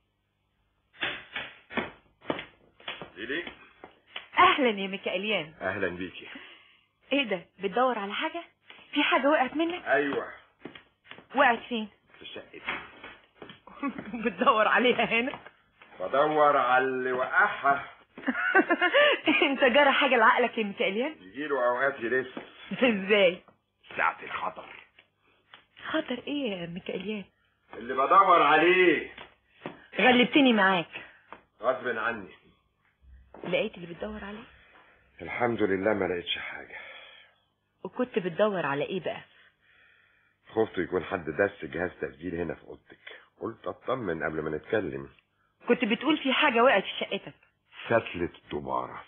ليه؟ اهلا يا ميكائيليان. اهلا بيكي. ايه ده، بتدور على حاجه؟ في حاجه وقعت منك؟ ايوه. وقعت فين؟ في شقتي. بتدور عليها هنا؟ بدور على اللي وقعها. انت جرى حاجه لعقلك يا ميكائيليان؟ يجيله اوقات يلف. ازاي؟ ساعة الخطر. خطر ايه يا ميكائيليان؟ اللي بدور عليه. غلبتني معاك. غصب عني. لقيت اللي بتدور عليه؟ الحمد لله ما لقيتش حاجة. وكنت بتدور على ايه بقى؟ خفت يكون حد دس جهاز تسجيل هنا في اوضتك، قلت اطمن قبل ما نتكلم. كنت بتقول في حاجة وقعت في شقتك. فتلة دبارة.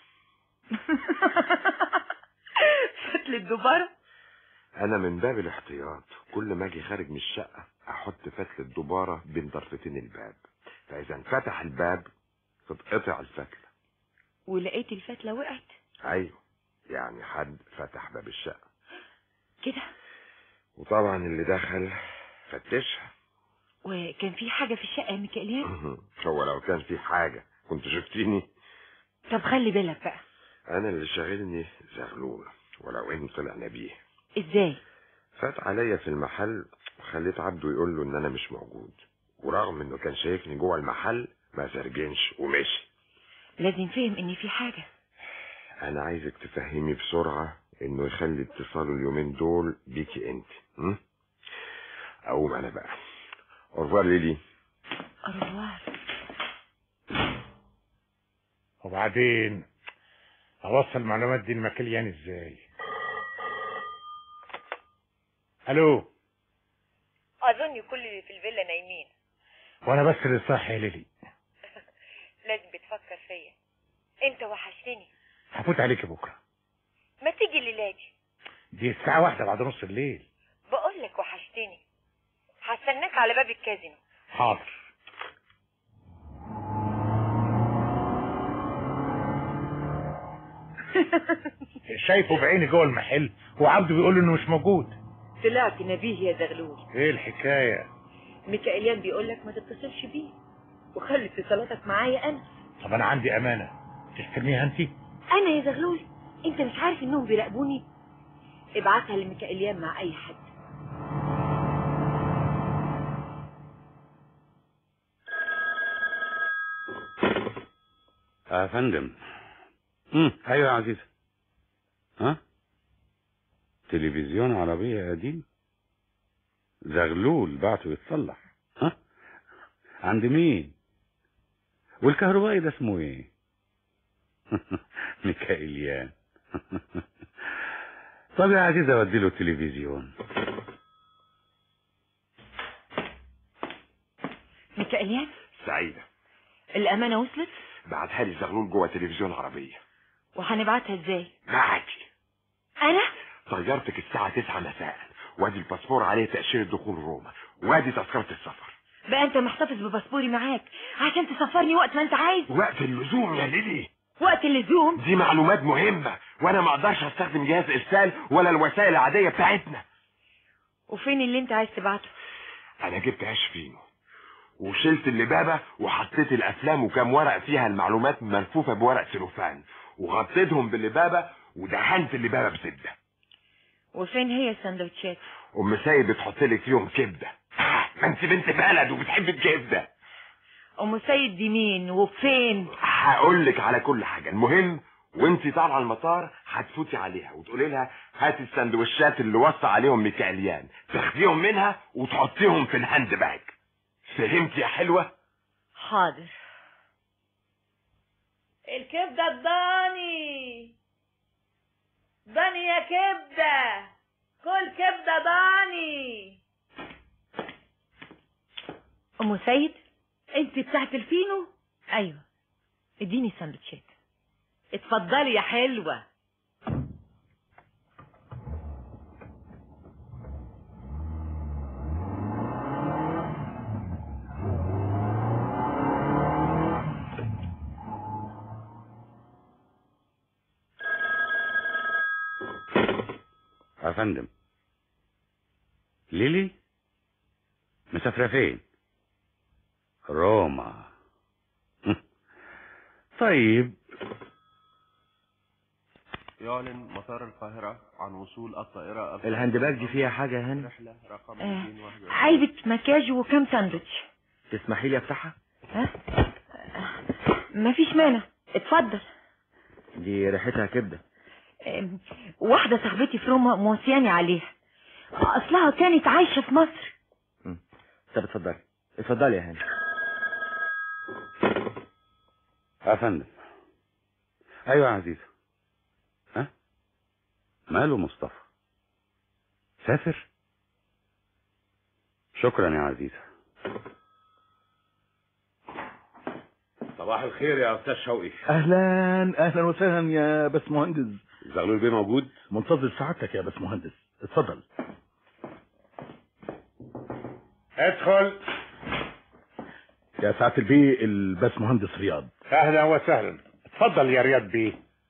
فتلة دبارة؟ انا من باب الاحتياط كل ما اجي خارج من الشقة احط فتلة دبارة بين طرفتين الباب، فاذا انفتح الباب تتقطع الفتلة. ولقيت الفتلة وقعت؟ ايوه، يعني حد فتح باب الشقة كده، وطبعا اللي دخل فتشها. وكان في حاجة في الشقة يا ميكائيليان؟ هو لو كان في حاجة كنت شفتيني. طب خلي بالك بقى. انا اللي شاغلني زغلول، ولو انه طلع نبيه. ازاي؟ فات عليا في المحل وخليت عبده يقول له ان انا مش موجود، ورغم انه كان شايفني جوه المحل ما سرجنش ومشي. لازم فهم ان في حاجة. انا عايزك تفهمي بسرعة انه يخلي اتصاله اليومين دول بيكي انت. اقوم انا بقى. اورفوار ليلي. اورفوار. وبعدين اوصل المعلومات دي لمكليان ازاي؟ الو. اظن كل اللي في الفيلا نايمين. وانا بس اللي صاحي يا ليلي. لازم بتفكر فيا. انت وحشتني. هفوت عليك بكره. ما تيجي الليلادي؟ دي الساعة 1 بعد نص الليل. بقول لك وحشتني. هستناك على باب الكازينو. حاضر. شايفه بعيني جوه المحل وعبده بيقول له انه مش موجود. طلعت نبيه يا زغلول. ايه الحكايه؟ ميكائيليان بيقول لك ما تتصلش بيه وخلي اتصالاتك معايا انا. طب انا عندي امانه تستلميها انت. انا يا زغلول؟ انت مش عارف انهم بيراقبوني؟ ابعتها لميكائيليان مع اي حد. يا فندم. ايوه يا عزيزة. تلفزيون عربية قديم زغلول بعته يتصلح. عند مين؟ والكهربائي ده اسمه ايه؟ ميكائيليان. طب يا عزيز اودي له التلفزيون. ميكائيل سعيدة، الأمانة وصلت؟ بعتها لي زغلول جوه تلفزيون عربية. وهنبعتها ازاي؟ معاكي. أنا؟ طيارتك الساعة 9 مساء، وادي الباسبور عليه تأشيرة دخول روما، وادي تذكرة السفر. بقى انت محتفظ بباسبوري معاك عشان تسفرني وقت ما انت عايز؟ وقت اللزوم يا ليلي. وقت اللزوم؟ دي معلومات مهمة، وانا ما اقدرش استخدم جهاز ارسال ولا الوسائل العادية بتاعتنا. وفين اللي انت عايز تبعته؟ انا جبت عيش فينو وشلت اللبابة وحطيت الافلام وكام ورق فيها المعلومات ملفوفة بورق سلوفان، وغطيتهم باللبابة ودهنت اللبابة بزبدة. وفين هي السندوتشات؟ ام سيد بتحط لك فيهم كبدة. ما انت بنت بلد وبتحب الكبدة. ام سيد دي مين وفين؟ هقول لك على كل حاجة. المهم وانت طالعه المطار هتفوتي عليها وتقولي لها هاتي السندوتشات اللي وصى عليهم ميكائيليان، تاخديهم منها وتحطيهم في الهاند باج. فهمتي يا حلوة؟ حاضر. الكبدة الضاني يا كبدة، كل كبدة ضاني. ام سيد انت بتاعت الفينو؟ ايوه، اديني السندوتشات. اتفضلي يا حلوة. يا فندم، ليلي مسافرة فين؟ روما. طيب. يعلن مطار القاهرة عن وصول الطائرة الهاندباج دي فيها حاجة يا هاني؟ علبة مكياج وكم ساندوتش. تسمحي لي افتحها؟ مفيش مانع، اتفضل. دي ريحتها كبدة. واحدة صاحبتي في روما موصياني عليها، اصلها كانت عايشة في مصر. طب اتفضلي يا هاني. يا فندم. ايوه يا عزيزة. ها؟ ماله مصطفى؟ سافر؟ شكرا يا عزيزة. صباح الخير يا استاذ شوقي. اهلا وسهلا يا باشمهندس. زغلول بيه موجود؟ منتظر سعادتك يا باشمهندس، اتفضل. ادخل يا سعادة البيه، الباشمهندس رياض. اهلا وسهلا، اتفضل يا رياض بيه.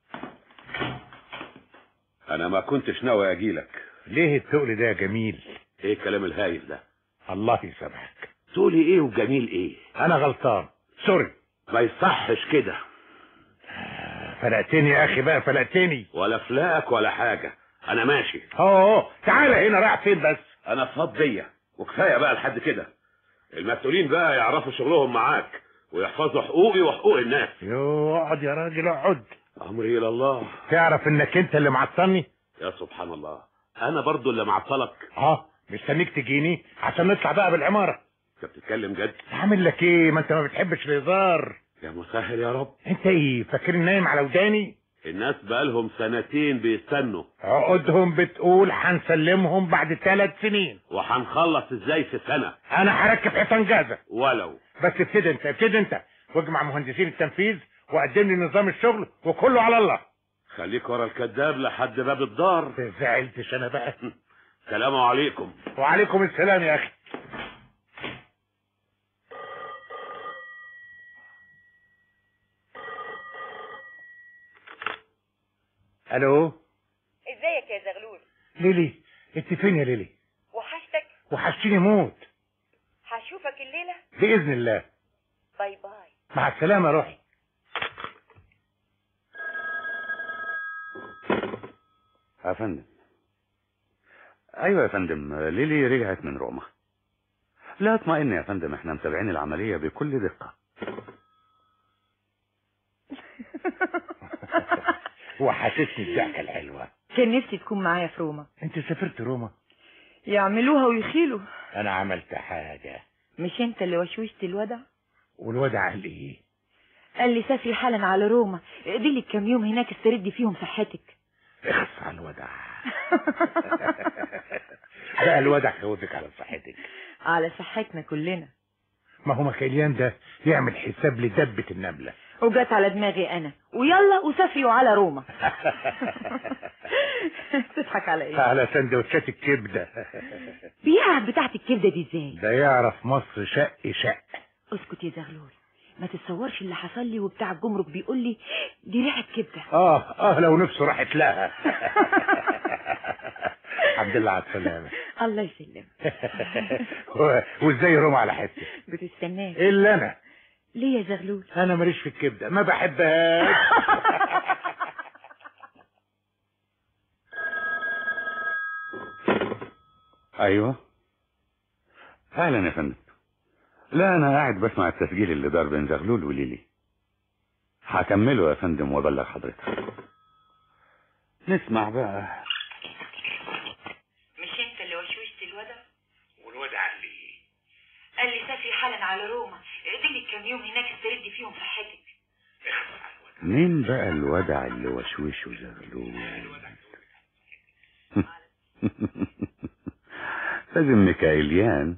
انا ما كنتش ناوي اجيلك. ليه التقل ده يا جميل؟ ايه الكلام الهايف ده؟ الله يسامحك. تقولي ايه وجميل ايه؟ انا غلطان، سوري. ما يصحش كده. فلقتني يا اخي بقى، فلقتني. ولا فلاك ولا حاجة، انا ماشي. تعالى هنا، رايح فين بس؟ انا فاضية وكفاية بقى لحد كده. المسؤولين بقى يعرفوا شغلهم معاك ويحفظوا حقوقي وحقوق الناس. اقعد يا راجل اقعد. امري الى الله. تعرف انك انت اللي معطلني؟ يا سبحان الله، انا برضو اللي معطلك. مستنيك تجيني عشان نطلع بقى بالعمارة. انت بتتكلم جد؟ عامل لك ايه؟ ما انت ما بتحبش الهزار. يا مسهل يا رب. انت ايه فاكرني نايم على وداني؟ الناس بقالهم سنتين بيستنوا. عقودهم بتقول هنسلمهم بعد 3 سنين. وهنخلص ازاي في سنة؟ انا هركب حيطان جازة. ولو بس ابتدي انت واجمع مهندسين التنفيذ وقدم لي نظام الشغل وكله على الله. خليك ورا الكذاب لحد باب الدار. زعلتش انا بقى. سلام عليكم. وعليكم السلام يا اخي. الو. ازيك يا زغلول؟ ليلي، انت فين يا ليلي؟ وحشتك؟ وحشتني موت. هشوفك الليلة بإذن الله. باي باي. مع السلامة روحي. يا فندم. ايوه يا فندم، ليلي رجعت من روما. لا اطمئن يا فندم، احنا متابعين العملية بكل دقة. وحشتني الضحكة الحلوة. كان نفسي تكون معايا في روما. انت سافرت روما؟ يعملوها ويخيلوا. انا عملت حاجة؟ مش انت اللي وشوشت الودع؟ والودع قال ايه؟ قال لي سافري حالا على روما، اقضي لك كام يوم هناك استردي فيهم صحتك. اخص على الودع. بقى الودع خوفك على صحتك. على صحتنا كلنا. ما هو مكيليان ده يعمل حساب لدبة النملة. وجات على دماغي انا، ويلا وسافروا على روما. تضحك على ايه؟ على سندوتشات الكبدة. بيعرف بتاعت الكبدة دي ازاي؟ ده يعرف مصر شق شق. اسكت يا زغلول، ما تتصورش اللي حصل لي وبتاع الجمرك بيقول لي دي ريحة كبدة. لو نفسه راحت لها. الحمد لله على السلامة. الله يسلمك. وازاي روما على حته؟ بتستناك. الا انا. ليه يا زغلول؟ انا ماليش في الكبده، ما بحبهاش. ايوه اهلا يا فندم. لا انا قاعد بسمع التسجيل اللي دار بين زغلول وليلي. هكمله يا فندم وابلغ حضرتك. نسمع بقى. مش انت اللي وشوشت الودع؟ والودع قال لي ايه؟ قال لي سافري حالا على روما، اقضي لك كام يوم هناك استردي فيهم صحتك. مين بقى الودع اللي وشوشه زغلول؟ لازم ميكائيليان.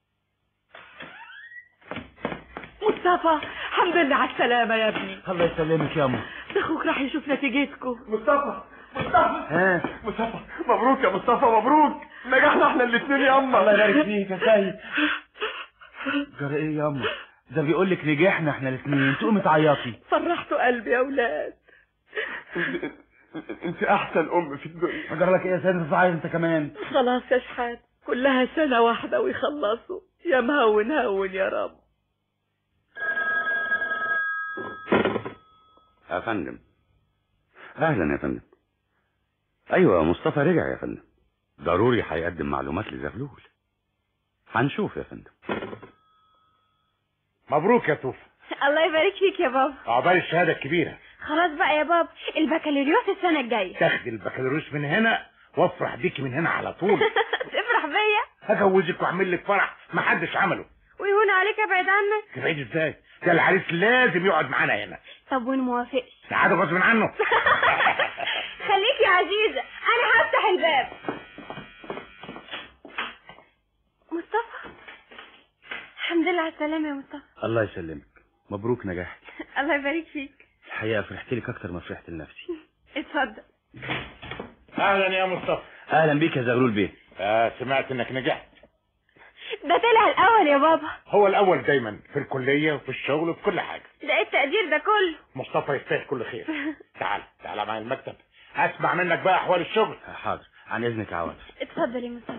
مصطفى الحمد لله على السلامة يا ابني. الله يسلمك يا أمه. ده اخوك راح يشوف نتيجتكم. مصطفى مصطفى مبروك يا مصطفى، مبروك، نجحنا احنا الاثنين يا أمه. الله يبارك فيك يا سيد. جرى ايه يا أمه؟ ده بيقول لك نجحنا احنا الاثنين، تقومي تعيطي. فرحتوا قلبي يا اولاد. انت احسن ام في الدنيا. جرى لك ايه يا سيد تعيط انت كمان؟ خلاص يا شحات، كلها سنة واحدة ويخلصوا. يا مهون هون يا رب. يا فندم اهلا يا فندم. ايوه مصطفى رجع يا فندم، ضروري هيقدم معلومات لزغلول. هنشوف يا فندم. مبروك يا توفى. الله يبارك فيك يا بابا. عقبال الشهاده الكبيره. خلاص بقى يا بابا، البكالوريوس السنه الجايه. تاخدي البكالوريوس من هنا وافرح بيكي من هنا على طول. تفرح بيا؟ هجوزك واعمل لك فرح ما حدش عمله. ويهون عليك ابعد عنك؟ تبعد ازاي؟ ده العريس لازم يقعد معانا هنا. طب وين موافقش؟ سعاده غصب عنه. خليك يا عزيزه، انا هفتح الباب. مصطفى الحمد لله على السلامه يا مصطفى. الله يسلمك، مبروك نجحت. الله يبارك فيك. الحقيقه فرحت لك اكتر ما فرحت لنفسي. اتفضل. اهلا يا مصطفى. اهلا بيك يا زغلول بيه. سمعت انك نجحت. ده طلع الاول يا بابا. هو الاول دايما في الكليه وفي الشغل وفي كل حاجه. ده ايه التقدير ده كله؟ مصطفى يستاهل كل خير. تعال معايا المكتب، اسمع منك بقى احوال الشغل. حاضر، عن اذنك يا عواطف. اتفضل يا مصطفى.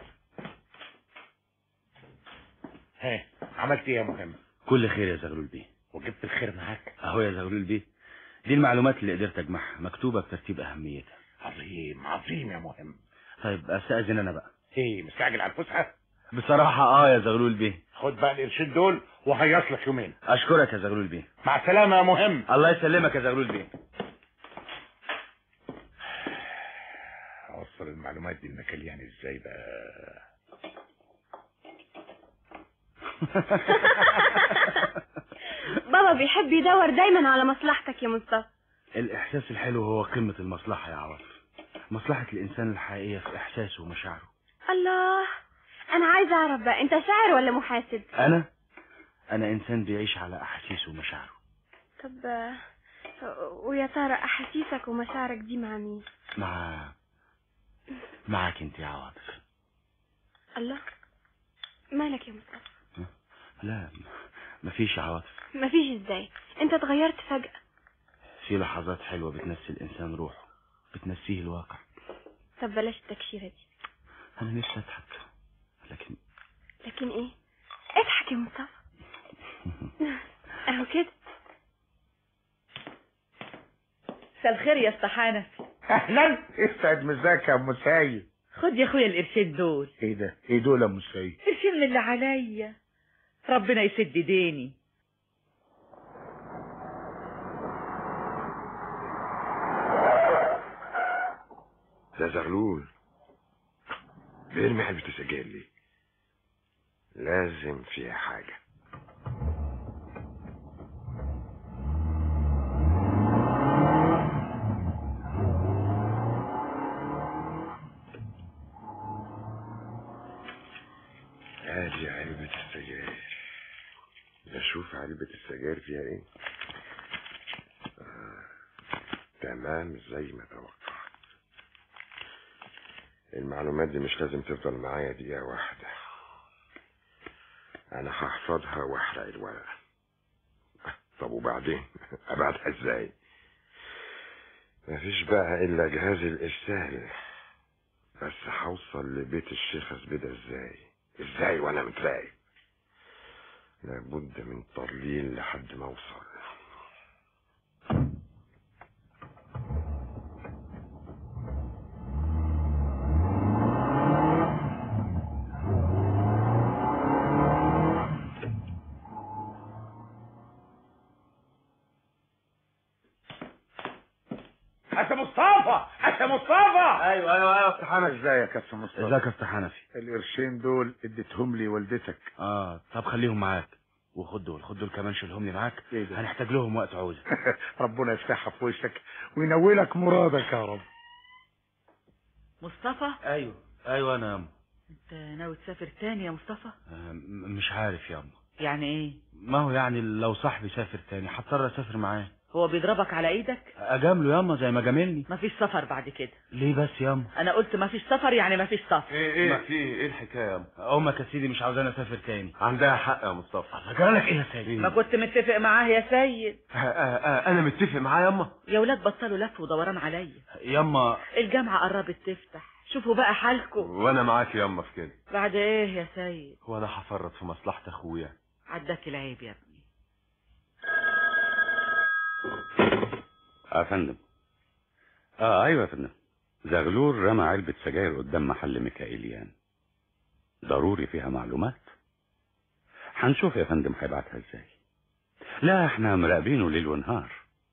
عملت ايه يا مهم؟ كل خير يا زغلول بيه. وجبت الخير معاك اهو يا زغلول بيه، دي المعلومات اللي قدرت اجمعها، مكتوبه بترتيب اهميتها. عظيم عظيم يا مهم. طيب استاذن انا بقى. مستعجل على الفسحه؟ بصراحه يا زغلول بيه. خد بقى القرشين دول وهيص لك يومين. اشكرك يا زغلول بيه. مع السلامه يا مهم. الله يسلمك يا زغلول بيه. اوصل المعلومات دي لمكيليان ازاي بقى؟ بابا بيحب يدور دايما على مصلحتك يا مصطفى. الاحساس الحلو هو قمه المصلحه يا عواطف. مصلحه الانسان الحقيقيه في احساسه ومشاعره. الله، انا عايزه اعرف بقى، انت شاعر ولا محاسب؟ انا انسان بيعيش على احاسيسه ومشاعره. طب ويا ترى احاسيسك ومشاعرك دي مع مين؟ معاك انت يا عواطف. الله، مالك يا مصطفى؟ لا مفيش يا عواطف. مفيش ازاي؟ انت اتغيرت فجأة. في لحظات حلوة بتنسي الانسان روحه، بتنسيه الواقع. طب بلاش التكشيرة دي. انا نفسي اضحك لكن ايه؟ اضحك يا مصطفى. اهو كده. مساء الخير يا استحانة. اهلا، اسعد مساك يا ام سيد. خد يا اخويا القرشين دول. ايه ده؟ ايه دول يا ام سيد؟ قرشين من اللي عليا، ربنا يسد ديني. ده زغلول بيرمي علبة السجاير ليه؟ لازم فيها حاجة. ادي علبة السجاير. نشوف علبة السجاير فيها ايه. تمام زي ما توقعت. المعلومات دي مش لازم تفضل معايا دقيقة واحدة. انا هحفظها واحرق الورقة. طب وبعدين ابعتها ازاي؟ مفيش بقى الا جهاز الارسال. بس هوصل لبيت الشيخة زبيدة ازاي وانا متراقب؟ لابد من تضليل لحد ما اوصل. يا مصطفى يا مصطفى. ايوه يا استاذ حنفي. ازيك يا استاذ مصطفى؟ ازيك يا استاذ حنفي؟ القرشين دول اديتهم لي والدتك. طب خليهم معاك، وخد دول كمان شيلهم لي معاك. إيه ده؟ هنحتاج لهم وقت عوزة. ربنا يفتحها في وشك وينولك مرادك يا رب. مصطفى؟ ايوه انا ياما. انت ناوي تسافر تاني يا مصطفى؟ مش عارف ياما. يعني ايه؟ ما هو يعني لو صاحبي سافر تاني هضطر اسافر معاه. هو بيضربك على ايدك؟ اجامله ياما زي ما جاملني. مفيش سفر بعد كده. ليه بس ياما؟ انا قلت مفيش سفر يعني مفيش سفر. ايه الحكايه ياما؟ امك يا سيدي مش عاوزاني اسافر تاني. عندها حق يا مصطفى. جرالك ايه يا سيدي؟ ما كنت متفق معاه يا سيد. انا متفق معاه ياما. يا ولاد بطلوا لف ودوران عليا ياما. الجامعه قربت تفتح، شوفوا بقى حالكم. وانا معاك ياما في كده. بعد ايه يا سيد؟ وانا هفرط في مصلحه اخويا. عداك العيب يا ابني. يا فندم. ايوه يا فندم. زغلول رمى علبة سجاير قدام محل ميكائيليان. ضروري فيها معلومات. هنشوف يا فندم هيبعتها ازاي. لا احنا مراقبينه ليل ونهار.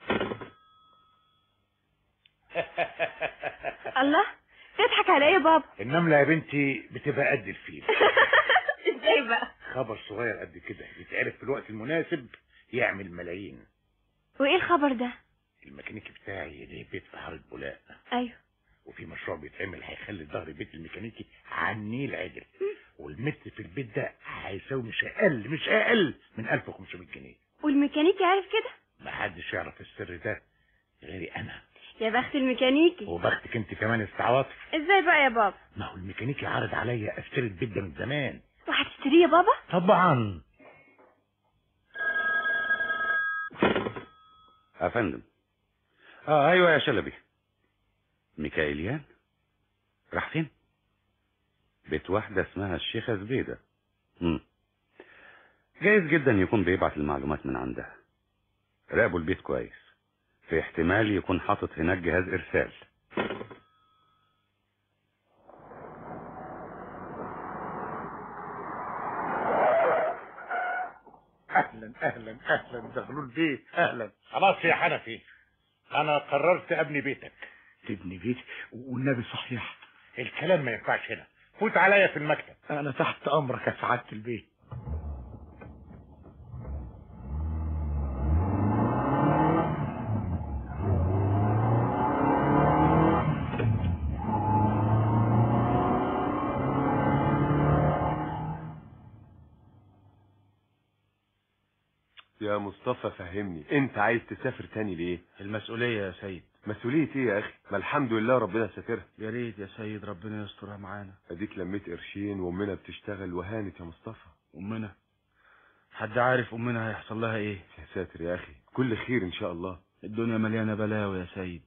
الله، تضحك على ايه يا بابا؟ النملة يا بنتي بتبقى قد الفيل. ازاي بقى؟ خبر صغير قد كده يتعرف في الوقت المناسب يعمل ملايين. وايه الخبر ده؟ الميكانيكي بتاعي ليه بيت في حارة بولاق. ايوه. وفي مشروع بيتعمل هيخلي ظهر بيت الميكانيكي على النيل عدل. والمتر في البيت ده هيساوي مش اقل من 1500 جنيه. والميكانيكي عارف كده؟ محدش يعرف السر ده غيري انا. يا بخت الميكانيكي. وبختك انت كمان استعواطف. ازاي بقى يا بابا؟ ما هو الميكانيكي عرض عليا اشتري البيت ده من زمان. وهتشتريه يا بابا؟ طبعا. يا فندم. ايوه يا شلبي. ميكائيليان راح فين؟ بيت واحدة اسمها الشيخة زبيدة. جايز جدا يكون بيبعت المعلومات من عندها. راقبوا البيت كويس، في احتمال يكون حاطط هناك جهاز ارسال. اهلا زغلول بيه. اهلا. خلاص يا حنفي، انا قررت ابني بيتك. تبني بيتي؟ والنبي صحيح الكلام ما ينفعش هنا. فوت عليا في المكتب. انا تحت امرك يا سعادة البيت. يا مصطفى فهمني، انت عايز تسافر تاني ليه؟ المسؤولية يا سيد. مسؤولية ايه يا اخي؟ ما الحمد لله ربنا ساترها. يا ريت يا سيد ربنا يسترها معانا. اديك لميت قرشين وامنا بتشتغل وهانت يا مصطفى. امنا؟ حد عارف امنا هيحصل لها ايه؟ يا ساتر يا اخي، كل خير ان شاء الله. الدنيا مليانة بلاوي يا سيد.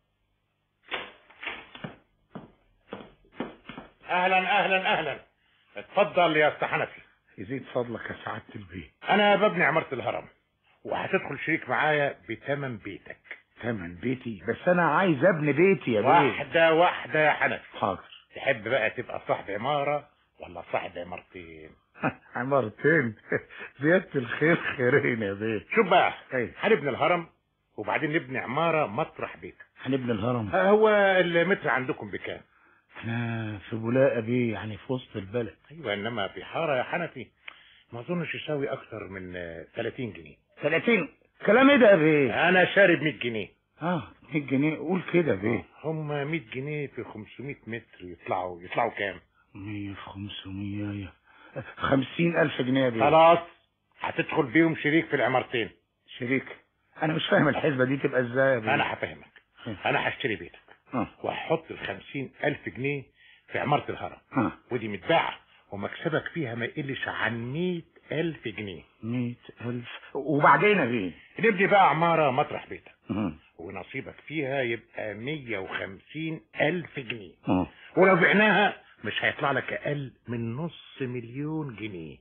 اهلا. اتفضل يا استاذ حنفي. يزيد فضلك يا سعادة البيت. انا ببني عمارة الهرم وهتدخل شريك معايا بتمن بيتك. تمن بيتي؟ بس انا عايز ابني بيتي يا بيه. واحدة يا حنفي. حاضر. تحب بقى تبقى صاحب عمارة ولا صاحب عمارتين؟ عمارتين؟ زيادة الخير خيرين يا بيه. شوف بقى، هنبني الهرم وبعدين نبني عمارة مطرح بيتك. هنبني الهرم؟ هو المتر عندكم بكام؟ احنا في بولاقة بيه، يعني في وسط البلد. ايوه، انما في حارة يا حنفي ما اظنش يساوي اكتر من 30 جنيه. 30؟ كلام ايه ده يا بيه؟ انا شارب 100 جنيه. 100 جنيه؟ قول كده يا بيه. هم 100 جنيه في 500 متر يطلعوا كام؟ 100 في 500 50,000 جنيه يا بيه. خلاص هتدخل بيهم شريك في العمارتين. شريك؟ انا مش فاهم الحسبة دي تبقى ازاي يا بيه. انا هفهمك. انا هشتري بيتك وهحط 50,000 جنيه في عمارة الهرم، ودي متباعة ومكسبك فيها ما يقلش عن 100,000 جنيه. 100,000 وبعدين يا بيه نبني بقى عمارة مطرح بيتك ونصيبك فيها يبقى 150,000 جنيه. ولو بعناها مش هيطلع لك اقل من $500,000 جنيه.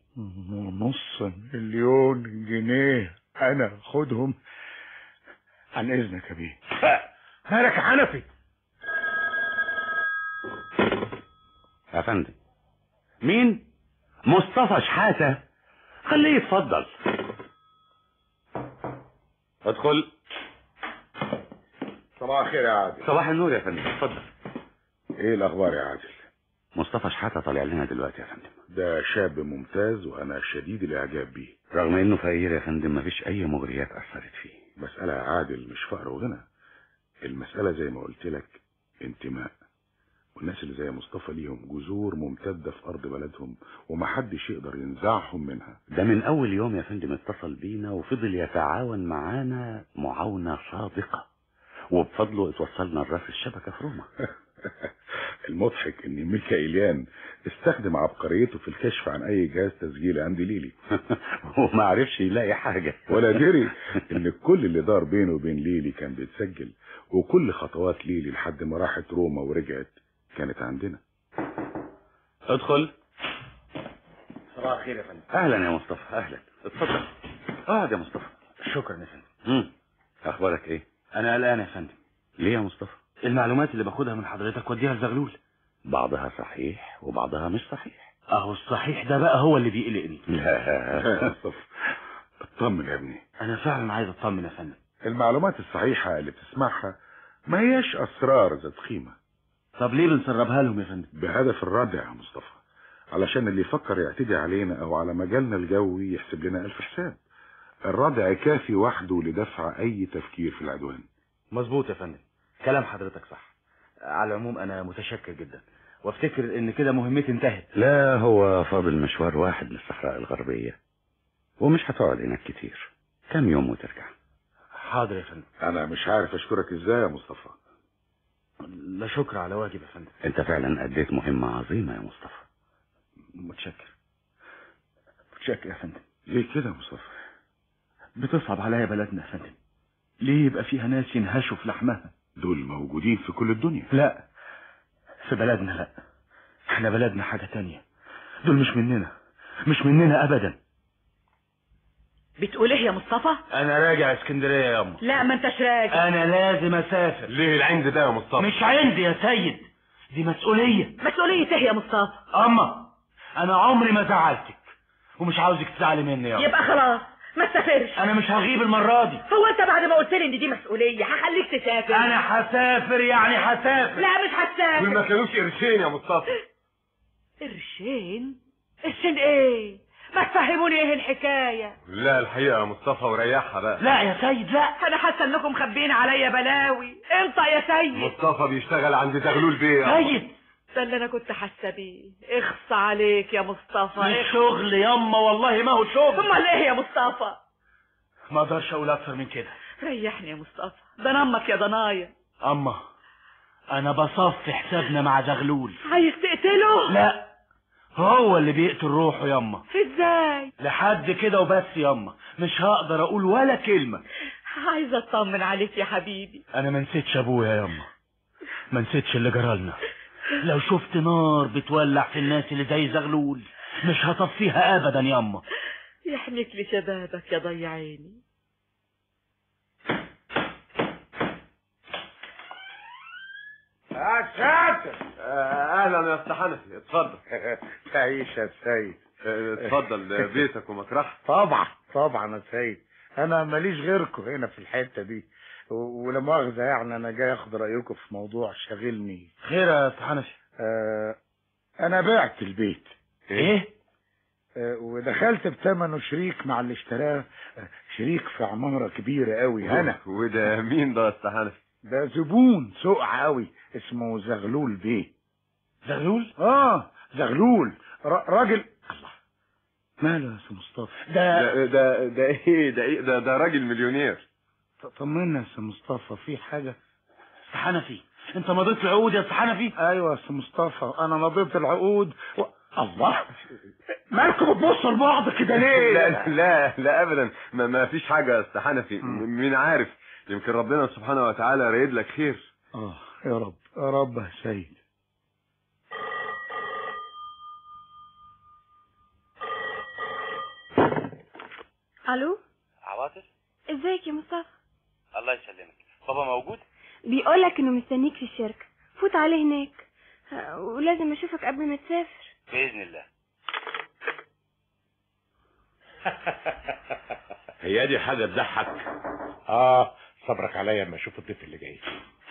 $500,000 جنيه انا خدهم عن اذنك يا بيه. مالك يا حنفي؟ يا فندم مين؟ مصطفى شحاتة. خليه يتفضل. ادخل. صباح الخير يا عادل. صباح النور يا فندم، اتفضل. ايه الاخبار يا عادل؟ مصطفى شحاتة طالع لنا دلوقتي يا فندم. ده شاب ممتاز وانا شديد الاعجاب بيه. رغم انه فقير يا فندم مفيش اي مغريات اثرت فيه. مسألة يا عادل مش فقر وغنى، المسألة زي ما قلت لك انتماء، والناس اللي زي مصطفى ليهم جذور ممتدة في أرض بلدهم ومحدش يقدر ينزعهم منها. ده من أول يوم يا فندم اتصل بينا وفضل يتعاون معانا معاونة صادقة، وبفضله اتوصلنا لراس الشبكة في روما. المضحك ان ميكائيليان استخدم عبقريته في الكشف عن اي جهاز تسجيل عند ليلي وما عرفش يلاقي حاجة ولا دري ان كل اللي دار بينه وبين ليلي كان بيتسجل، وكل خطوات ليلي لحد ما راحت روما ورجعت كانت عندنا. ادخل. صباح الخير يا فندم. اهلا يا مصطفى. اهلا، اتفضل اقعد يا مصطفى. شكرا يا فندم. اخبارك ايه؟ انا قلقان يا فندم. ليه يا مصطفى؟ المعلومات اللي باخدها من حضرتك وديها لزغلول. بعضها صحيح وبعضها مش صحيح. اهو الصحيح ده بقى هو اللي بيقلقني. لا مصطفى اطمن يا ابني. انا فعلا عايز اطمن يا فندم. المعلومات الصحيحة اللي بتسمعها ما هياش اسرار ذات قيمة. طب ليه بنسربها لهم يا فندم؟ بهدف الردع يا مصطفى، علشان اللي يفكر يعتدي علينا او على مجالنا الجوي يحسب لنا 1000 حساب. الردع كافي وحده لدفع اي تفكير في العدوان. مظبوط يا فندم، كلام حضرتك صح. على العموم انا متشكر جدا، وافتكر ان كده مهمتي انتهت. لا، هو فاضل مشوار واحد للصحراء الغربية ومش هتقعد هناك كتير، كام يوم وترجع. حاضر يا فندم. انا مش عارف اشكرك ازاي يا مصطفى. لا شكر على واجب يا فندم. انت فعلا اديت مهمة عظيمة يا مصطفى. متشكر يا فندم. ليه كده يا مصطفى؟ بتصعب عليا بلدنا يا فندم. ليه يبقى فيها ناس ينهشوا في لحمها؟ دول موجودين في كل الدنيا. لا، في بلدنا لا. احنا بلدنا حاجة تانية. دول مش مننا ابدا. بتقول ايه يا مصطفى؟ انا راجع اسكندرية يا يما. لا ما انتش راجع. انا لازم اسافر. ليه العند ده يا مصطفى؟ مش عندي يا سيد، دي مسؤولية. مسؤولية ايه يا مصطفى؟ اما انا عمري ما زعلتك ومش عاوزك تزعلي مني يا يبقى خلاص ما تسافرش. انا مش هغيب المرة دي. هو انت بعد ما قلت لي ان دي مسؤولية هخليك تسافر؟ انا هسافر يعني هسافر. لا مش هتسافر. دول ما كانوش قرشين يا مصطفى. قرشين؟ قرشين ايه؟ ما تفهموني ايه الحكاية؟ لا الحقيقة يا مصطفى وريحها بقى. لا يا سيد لا. انا حاسة انكم مخبين عليا بلاوي. انت يا سيد. مصطفى بيشتغل عند زغلول بيه. سيد ده اللي انا كنت حاسة بيه. اخص عليك يا مصطفى. مش شغل ياما والله ما هو شغل. امال ايه يا مصطفى؟ ما اقدرش اقول اكتر من كده. ريحني يا مصطفى، ده انا امك يا ضنايا. اما انا بصفي حسابنا مع زغلول. عايز تقتله؟ لا، هو اللي بيقتل روحه ياما. ازاي؟ لحد كده وبس ياما، مش هقدر اقول ولا كلمة. عايزة اطمن عليك يا حبيبي. انا ما نسيتش ابويا ياما، ما نسيتش اللي جرالنا. لو شفت نار بتولع في الناس اللي زي زغلول مش هطفيها ابدا ياما. يحميك لشبابك يا ضي عيني. يا ساتر. اهلا يا استاذ حنفي، اتفضل. تعيش يا سيد. اتفضل بيتك ومطرحك. طبعا يا سيد، انا ماليش غيركم هنا في الحته دي، ولا مؤاخذه يعني انا جاي اخد رايكم في موضوع شاغلني. خير يا استاذ حنفي؟ انا بعت البيت. ايه؟ ودخلت بثمنه شريك مع اللي اشتراه، شريك في عماره كبيره قوي هنا. وده مين ده يا استاذ حنفي؟ ده زبون سقع قوي اسمه زغلول بيه. زغلول؟ زغلول راجل. الله، ماله يا سي مصطفى؟ ده راجل مليونير. طمنا يا سي مصطفى، في حاجة؟ حنفي، انت مضيت العقود يا حنفي؟ ايوه يا سي مصطفى، انا مضيت العقود الله، مالكم بتبصوا لبعض كده ليه؟ لا ابدا، ما فيش حاجه يا استاذ حنفي. مين عارف، يمكن ربنا سبحانه وتعالى رايد لك خير. يا رب يا رب يا سيد. الو، عواطف، ازيك يا مصطفى؟ الله يسلمك. بابا موجود؟ بيقولك انه مستنيك في الشركة، فوت عليه هناك، ولازم اشوفك قبل ما تسافر. باذن الله. هي دي حاجة تضحك؟ صبرك عليا اما اشوف الضيف اللي جاي.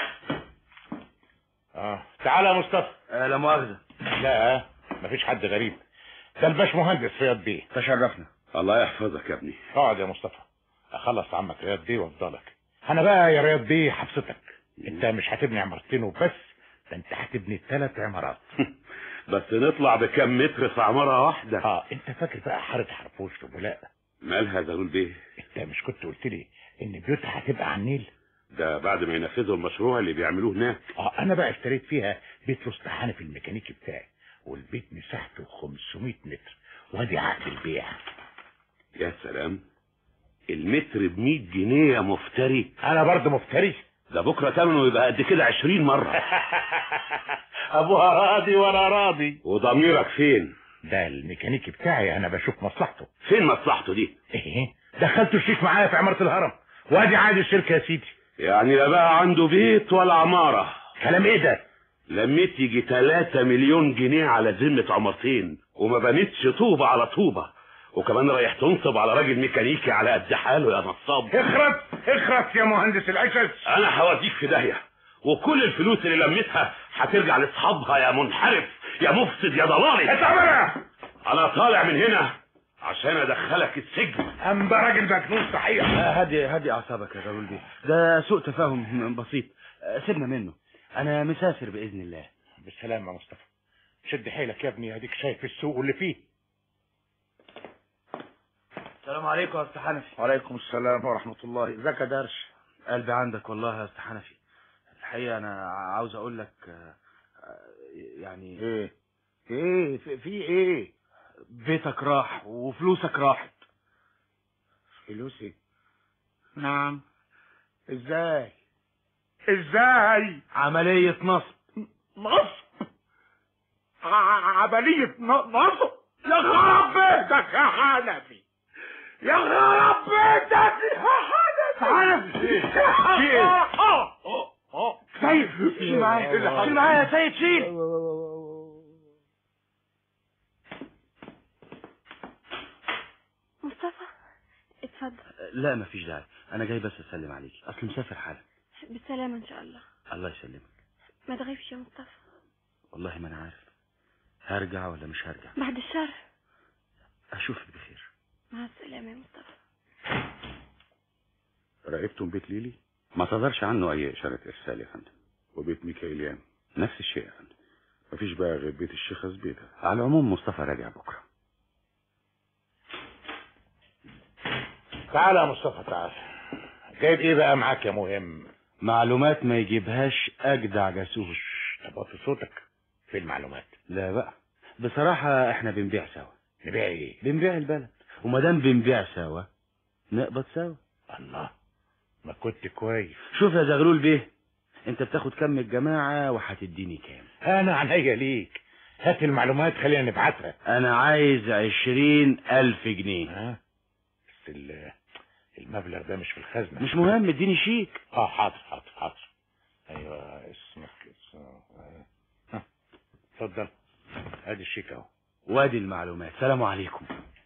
تعالى يا مصطفى. لا مؤاخذة. لا مفيش حد غريب، ده الباش مهندس رياض بيه. تشرفنا. الله يحفظك يا ابني. اقعد يا مصطفى، اخلص عمك رياض بيه وافضلك. انا بقى يا رياض بيه حبستك، انت مش هتبني عمارتين وبس، ده انت هتبني 3 عمارات. بس نطلع بكم متر في عمارة واحدة؟ انت فاكر بقى حارة حرفوش في بولاق؟ مالها زغلول بيه؟ انت مش كنت قلت لي ان بيوتها هتبقى على النيل؟ ده بعد ما ينفذوا المشروع اللي بيعملوه هناك. انا بقى اشتريت فيها بيت وسط حنفي الميكانيكي بتاعي، والبيت مساحته 500 متر، وادي عقد البيع. يا سلام، المتر ب100 جنيه يا مفتري. انا برضه مفتري؟ ده بكره ثمنه يبقى قد كده 20 مرة. ابوها راضي وانا راضي. وضميرك فين؟ ده الميكانيكي بتاعي، انا بشوف مصلحته. فين مصلحته دي؟ دخلته شريك معايا في عمارة الهرم، وادي عادي الشركة يا سيدي. يعني لا بقى عنده بيت ولا عمارة. كلام ايه ده؟ لميت يجي 3 مليون جنيه على ذمة عمارتين، وما بنيتش طوبة على طوبة، وكمان رايح تنصب على راجل ميكانيكي على قد حاله يا نصاب. اخرس يا مهندس العشش. انا هوديك في داهية، وكل الفلوس اللي لميتها هترجع لاصحابها يا منحرف يا مفسد يا ضلالي. انا طالع من هنا عشان ادخلك السجن. ده راجل مجنون صحيح. هدي اعصابك يا زغلول بيه، ده سوء تفاهم بسيط، سيبنا منه، انا مسافر باذن الله. بالسلامة يا مصطفى، شد حيلك يا ابني، اديك شايف السوق واللي فيه. السلام عليكم يا استاذ حنفي. وعليكم السلام ورحمة الله. ازيك يا درش؟ قلبي عندك والله يا استاذ حنفي. الحقيقة انا عاوز اقول لك يعني ايه في ايه؟ بيتك راح وفلوسك راحت. فلوسي؟ نعم. ازاي؟ عملية نصب. عملية نصب؟ يا خراب بيتك يا حنفي، يا خراب بيتك يا حنفي. سيد شيل معايا، شيل معايا يا سيد، شيل. مصطفى اتفضل. لا مفيش داعي، انا جاي بس اسلم عليكي، اصل مسافر حالا. بالسلامة ان شاء الله. الله يسلمك. ما تغيبش يا مصطفى. والله ما انا عارف هرجع ولا مش هرجع. بعد الشر. اشوفك بخير. مع السلامة يا مصطفى. راقبتم بيت ليلي؟ ما صدرش عنه اي اشارة ارسال يا فندم. وبيت ميكائيليان نفس الشيء يا فندم، مفيش بقى غير بيت الشيخ زبيدة. على العموم مصطفى راجع بكره. تعالى يا مصطفى تعالى. جايب ايه بقى معاك يا مهم؟ معلومات ما يجيبهاش اجدع جاسوس. طب وطي صوتك. في المعلومات؟ لا بقى بصراحة احنا بنبيع سوا. نبيع ايه؟ بنبيع البلد، ومادام بنبيع سوا نقبض سوا. الله، ما كنت كويس. شوف يا زغلول بيه، انت بتاخد كم الجماعة وهتديني كام؟ انا عينيا ليك، هات المعلومات خلينا نبعتها. انا عايز 20,000 جنيه. بس المبلغ ده مش في الخزنة. مش مهم، اديني شيك. حاضر. ايوه اسمك اتفضل، ادي الشيك اهو، وادي المعلومات. سلام عليكم.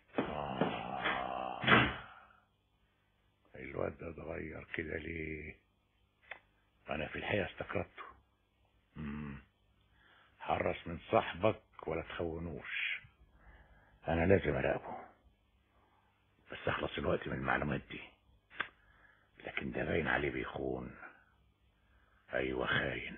الواد ده اتغير كده ليه؟ انا في الحقيقة استكرهته. حرص من صاحبك ولا تخونوش، انا لازم اراقبه، بس اخلص الوقت من المعلومات دي. لكن ده باين عليه بيخون. ايوه خاين.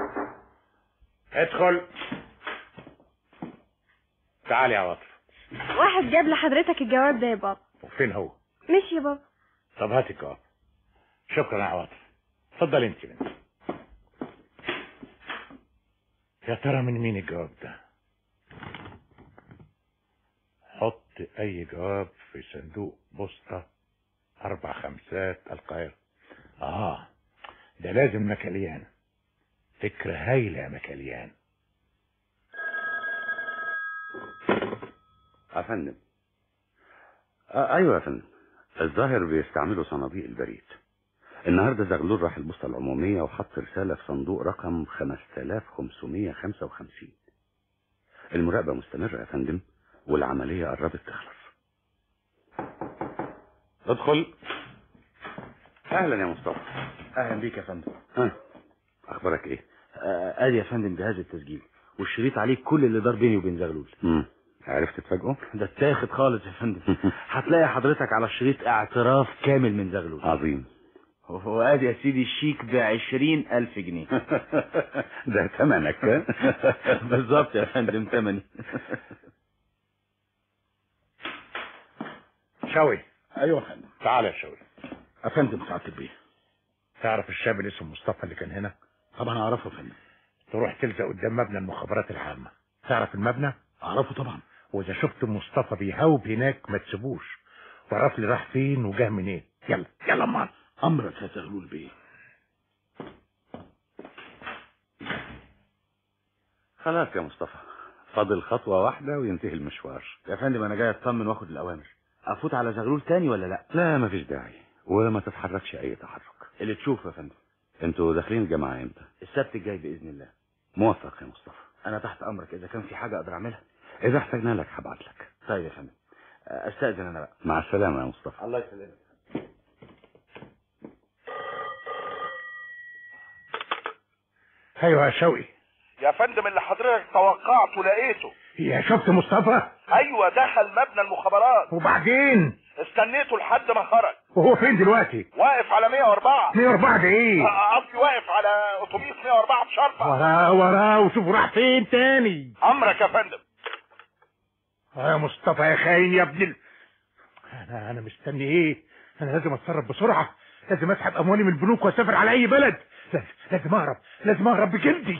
ادخل. تعال يا عواطف. واحد جاب لحضرتك الجواب ده يا بابا. وفين هو؟ ماشي يا بابا. طب هات الجواب. شكرا يا عواطف. اتفضل انت بنت. يا ترى من مين الجواب ده؟ حط اي جواب في صندوق بوسطة 4 القاهرة. ده لازم مكاليان. فكرة هايلة يا مكاليان. يا فندم. ايوه يا فندم، الظاهر بيستعملوا صناديق البريد. النهارده زغلول راح البوسطة العمومية وحط رسالة في صندوق رقم 5555. المراقبة مستمرة يا فندم، والعملية قربت تخلص. ادخل. اهلا يا مصطفى. اهلا بيك يا فندم. اخبارك ايه؟ ادي يا فندم جهاز التسجيل والشريط عليه كل اللي دار بيني وبين زغلول. عرفت تفاجئه؟ ده اتاخد خالص يا فندم. هتلاقي حضرتك على الشريط اعتراف كامل من زغلول. عظيم. وادي يا سيدي الشيك ب20,000 جنيه. ده ثمنك؟ بالظبط يا فندم، ثمني. شوي. ايوه يا فندم. تعال يا شوي. يا فندم سعادة البيه. تعرف الشاب اللي اسمه مصطفى اللي كان هنا؟ طبعا اعرفه يا فندم. تروح تلزق قدام مبنى المخابرات العامة. تعرف المبنى؟ اعرفه طبعا. واذا شفت مصطفى بيهوب هناك ما تسيبوش، وعرف لي راح فين وجاه منين. يلا يلا امال. امرك يا زغلول بيه. خلاص يا مصطفى، فاضل خطوة واحدة وينتهي المشوار. يا فندم انا جاي اطمن واخد الاوامر. افوت على زغلول تاني ولا لا؟ لا مفيش داعي، وما تتحركش اي تحرك. اللي تشوفه يا فندم. انتوا داخلين الجامعة امتى؟ السبت الجاي باذن الله. موفق يا مصطفى. انا تحت امرك، اذا كان في حاجة اقدر اعملها. اذا احتاجنا لك هبعت لك. طيب يا فندم، استاذن انا بقى. مع السلامة يا مصطفى. الله يسلمك. ايوه يا شوقي. يا فندم اللي حضرتك توقعته لقيته. يا شفت مصطفى؟ ايوه دخل مبنى المخابرات. وبعدين؟ استنيته لحد ما خرج. وهو فين دلوقتي؟ واقف على 104. 104 ده ايه؟ قصدي واقف على اتوبيس 104 في شرطة. وراه وشوفوا راح فين تاني. امرك يا فندم. يا مصطفى يا خاين يا ابن انا مستني ايه؟ انا لازم اتصرف بسرعة. لازم اسحب اموالي من البنوك واسافر على اي بلد. لازم اهرب بجلدي.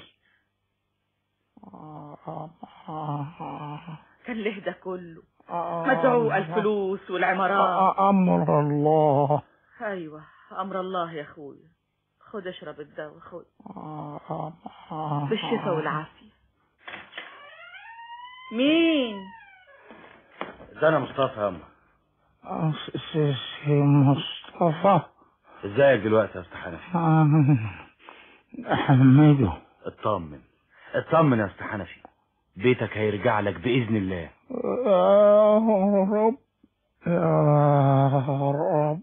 كان له ده كله مدعو الفلوس والعمارات. امر الله. ايوه امر الله يا اخويا. خد اشرب الدواء، خد بالشفاء والعافيه. مين ده؟ انا مصطفى يا اما. مصطفى. ازيك دلوقتي يا استاذ حنفي؟ حميده. اطمن يا استاذ حنفي، بيتك هيرجع لك باذن الله. يا رب يا رب.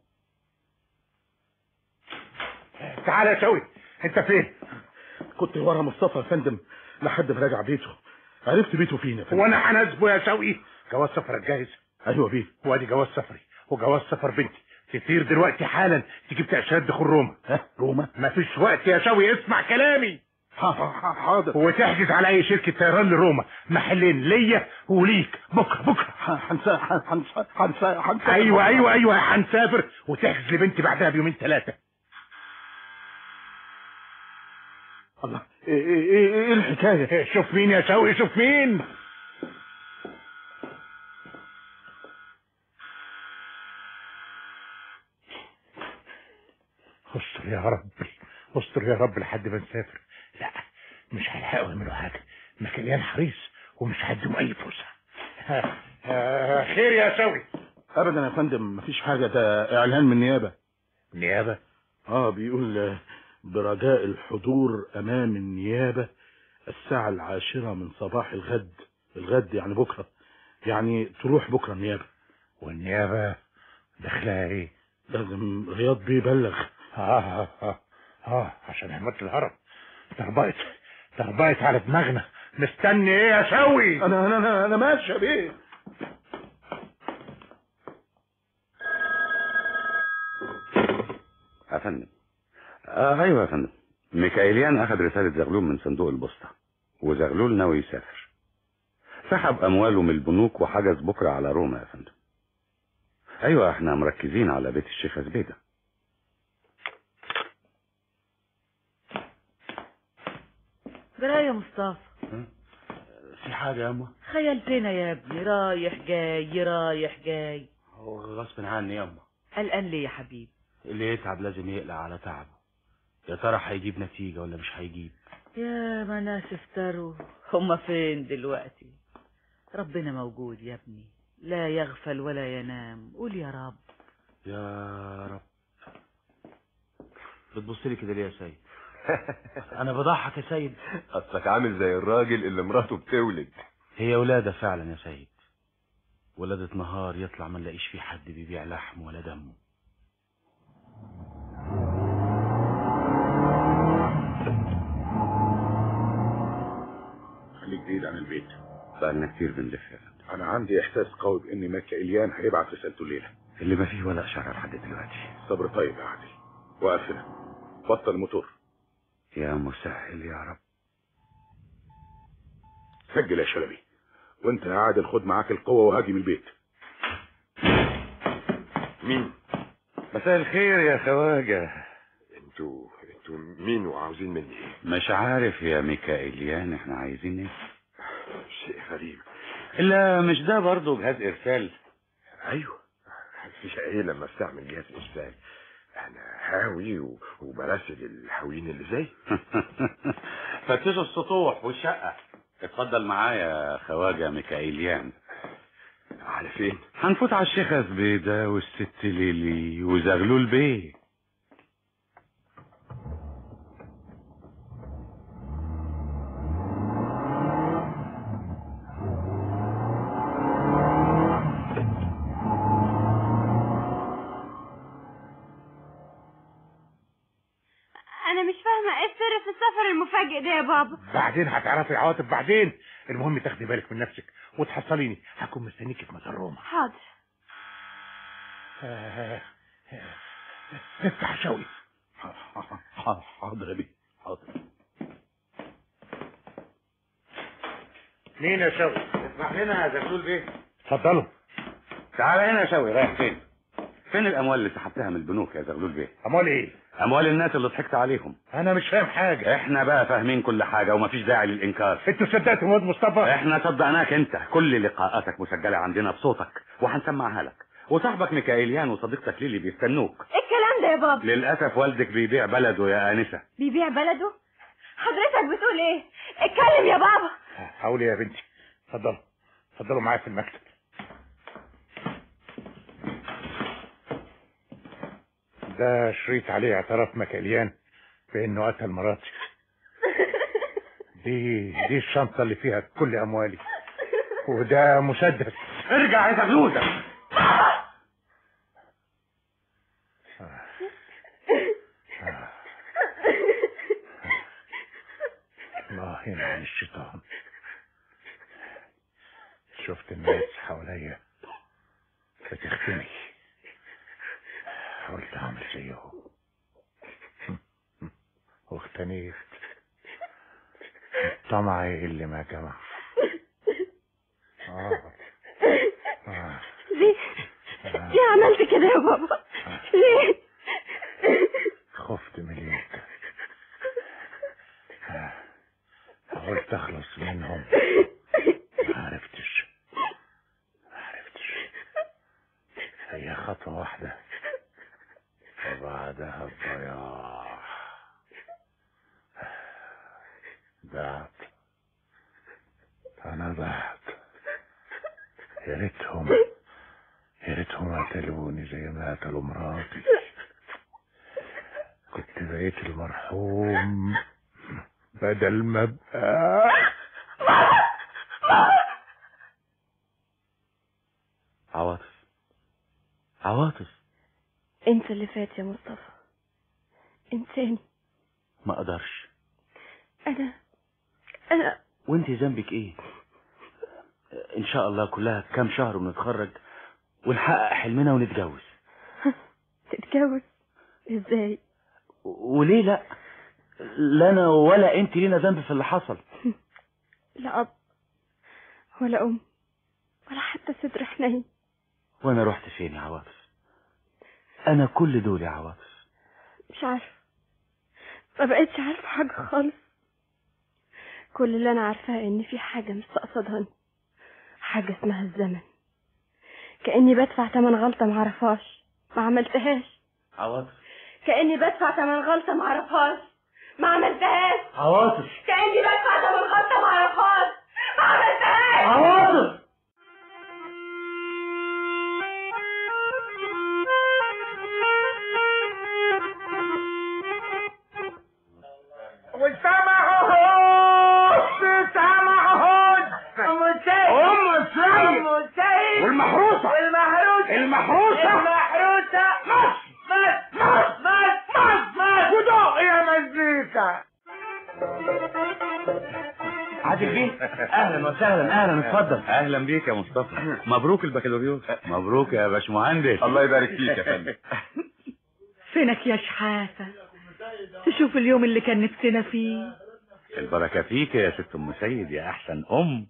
تعال يا شوقي، انت فين؟ كنت ورا مصطفى يا فندم لحد ما رجع بيته. عرفت بيته فين يا فندم. وانا هناسبه يا شوقي. جواز سفرك جاهز؟ ايوه بيه. وادي جواز سفري وجواز سفر بنتي. تطير دلوقتي حالا تجيب تأشيرات دخول روما. روما؟ مفيش وقت يا شوقي، اسمع كلامي. حاضر. وتحجز على اي شركة طيران لروما، محلين ليا وليك. بكره هنسافر. ايوه هنسافر، وتحجز لبنتي بعدها بيومين 3. الله، ايه الحكاية؟ شوف مين يا شوقي، شوف مين. استر يا رب، استر يا رب لحد ما نسافر. لا مش هيلحقوا يعملوا حاجه، مكليان حريص ومش هديهم اي فرصه. خير يا شوقي؟ ابدا يا فندم مفيش حاجه، ده اعلان من النيابه. النيابه؟ بيقول برجاء الحضور امام النيابه الساعه 10 من صباح الغد يعني بكره، يعني تروح بكره النيابه. والنيابه داخلها ايه؟ لازم رياض بيبلغ. عشان حماية الهرم. تربيت على دماغنا. مستني ايه يا شوقي؟ انا ماشي يا بيه. يا فندم. ايوه يا فندم، ميكائيليان اخذ رسالة زغلول من صندوق البوسطة، وزغلول ناوي يسافر. سحب امواله من البنوك وحجز بكره على روما يا فندم. ايوه احنا مركزين على بيت الشيخ زبيدة. جرايه يا مصطفى؟ في حاجة يا أما؟ خيلتنا يا ابني، رايح جاي رايح جاي. هو غصب عني يا أما. قلقان ليه يا حبيبي؟ اللي يتعب لازم يقلق على تعبه. يا ترى هيجيب نتيجة ولا مش هيجيب؟ يا ما ناس افتروا، هما فين دلوقتي؟ ربنا موجود يا ابني، لا يغفل ولا ينام. قول يا رب يا رب. بتبص لي كده ليه يا سيد؟ انا بضحك يا سيد. اصلك عامل زي الراجل اللي مراته بتولد. هي ولادة فعلا يا سيد. ولادة نهار يطلع ما نلاقيش فيه حد بيبيع لحم ولا دمه. خليك بعيد عن البيت. بقالنا كتير بنلف يا فندم. انا عندي احساس قوي بان ميكائيليان هيبعت رسالته الليله. اللي ما فيه ولا اشاره لحد دلوقتي. صبر طيب يا عادل. وقف هنا. بطل الموتور. يا مسهل يا رب. سجل يا شلبي. وانت يا عادل خد معاك القوه وهاجم البيت. مين؟ مساء الخير يا خواجه. انتوا مين وعاوزين مني ايه؟ مش عارف يا ميكائيليان احنا عايزين ايه. شيء غريب. لا مش ده برضه جهاز ارسال؟ ايوه. في ايه لما استعمل جهاز ارسال؟ انا هاوي وبراسل الهاويين اللي زي. فتشوا السطوح والشقه. اتفضل معايا يا خواجه ميكائيليان. على فين؟ هنفوت على الشيخة زبيدة والست ليلي وزغلول بيه. انا مش فاهمه ايه السر في السفر المفاجئ ده يا بابا. بعدين هتعرفي يا عواطف بعدين. المهم تاخدي بالك من نفسك وتحصليني. هكون مستنيكي في مطار روما. حاضر. افتح يا شوقي. حاضر يا بيه. حاضر. مين يا شوقي؟ اسمح لنا يا زغلول بيه. اتفضلوا. تعال هنا يا شوقي. رايح فين؟ فين الاموال اللي سحبتها من البنوك يا زغلول بيه؟ اموال ايه؟ اموال الناس اللي ضحكت عليهم. انا مش فاهم حاجه. احنا بقى فاهمين كل حاجه ومفيش داعي للانكار. انتوا صدقتوا واد مصطفى؟ احنا صدقناك انت. كل لقاءاتك مسجله عندنا بصوتك وهنسمعها لك. وصاحبك ميكائيليان وصديقتك ليلي بيستنوك. ايه الكلام ده يا بابا؟ للاسف والدك بيبيع بلده يا انسه. بيبيع بلده؟ حضرتك بتقول ايه؟ اتكلم يا بابا. حاولي يا بنتي. اتفضلوا معايا في المكتب. ده شريط عليه اعتراف ميكائيليان بانه قتل مراتي. دي الشنطه اللي فيها كل اموالي. وده مسدس. ارجع يا زغلول. الله يلعن الشيطان. شفت الناس حواليا بتختني. حاولت اعمل زيهم واختنيت. طمعي اللي ما جمع. ليه عملت كده يا بابا؟ ليه؟ خفت مليون. حاولت اخلص منهم. ما عرفتش. هي خطوة واحدة وبعدها الضياع. ضعت. انا ضعت. يا ريتهم قتلوني زي ما قتلوا مراتي. كنت بقيت المرحوم بدل ما ابقى. عواطف انت اللي فات يا مصطفى. انساني. ما اقدرش. انا وانت ذنبك ايه؟ ان شاء الله كلها كام شهر ونتخرج ونحقق حلمنا ونتجوز. تتجوز ازاي؟ وليه لا؟ لا انا ولا انت لينا ذنب في اللي حصل. لا ولا أم ولا حتى صدر حنين. وانا رحت فين يا عواطف؟ انا كل دول يا عواطف. مش عارفة، ما بقيتش عارفة حاجة خالص. كل اللي انا عارفاه ان في حاجة مستقصداني، حاجة اسمها الزمن، كأني بدفع تمن غلطة معرفهاش ما عملتهاش. عواطف كأني بدفع تمن غلطة معرفهاش ما عملتهاش. عواطف كأني بدفع تمن غلطة معرفهاش ما عملتهاش. عواطف والمحروسة ودق يا مزيكا. عادل بيه، اهلا وسهلا. اهلا، اتفضل. اهلا بيك يا مصطفى. مبروك البكالوريوس. مبروك يا باشمهندس. الله يبارك فيك يا فندم. فينك يا شحاتة؟ تشوف اليوم اللي كان نفسنا فيه. البركة فيك يا ست ام سيد يا احسن ام.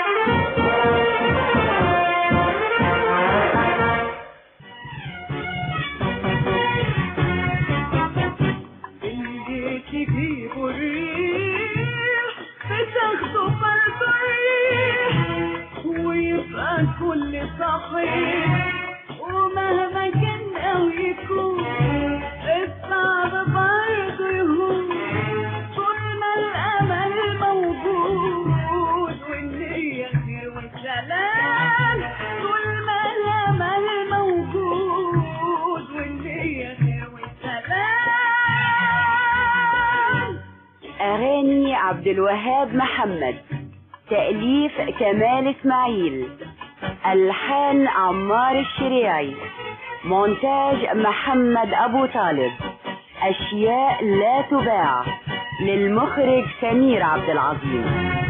تجيبوا الريح بتاخدوا فرد الريح ويبقى كل صحيح ومهما كان او يكون الصعب برضه يهون طول ما الامل موجود والنية خير والسلام. طول ما الامل موجود والنية خير والسلام. أغاني عبد الوهاب محمد، تأليف كمال إسماعيل، ألحان عمار الشريعي، مونتاج محمد أبو طالب، أشياء لا تباع، للمخرج سمير عبد العظيم.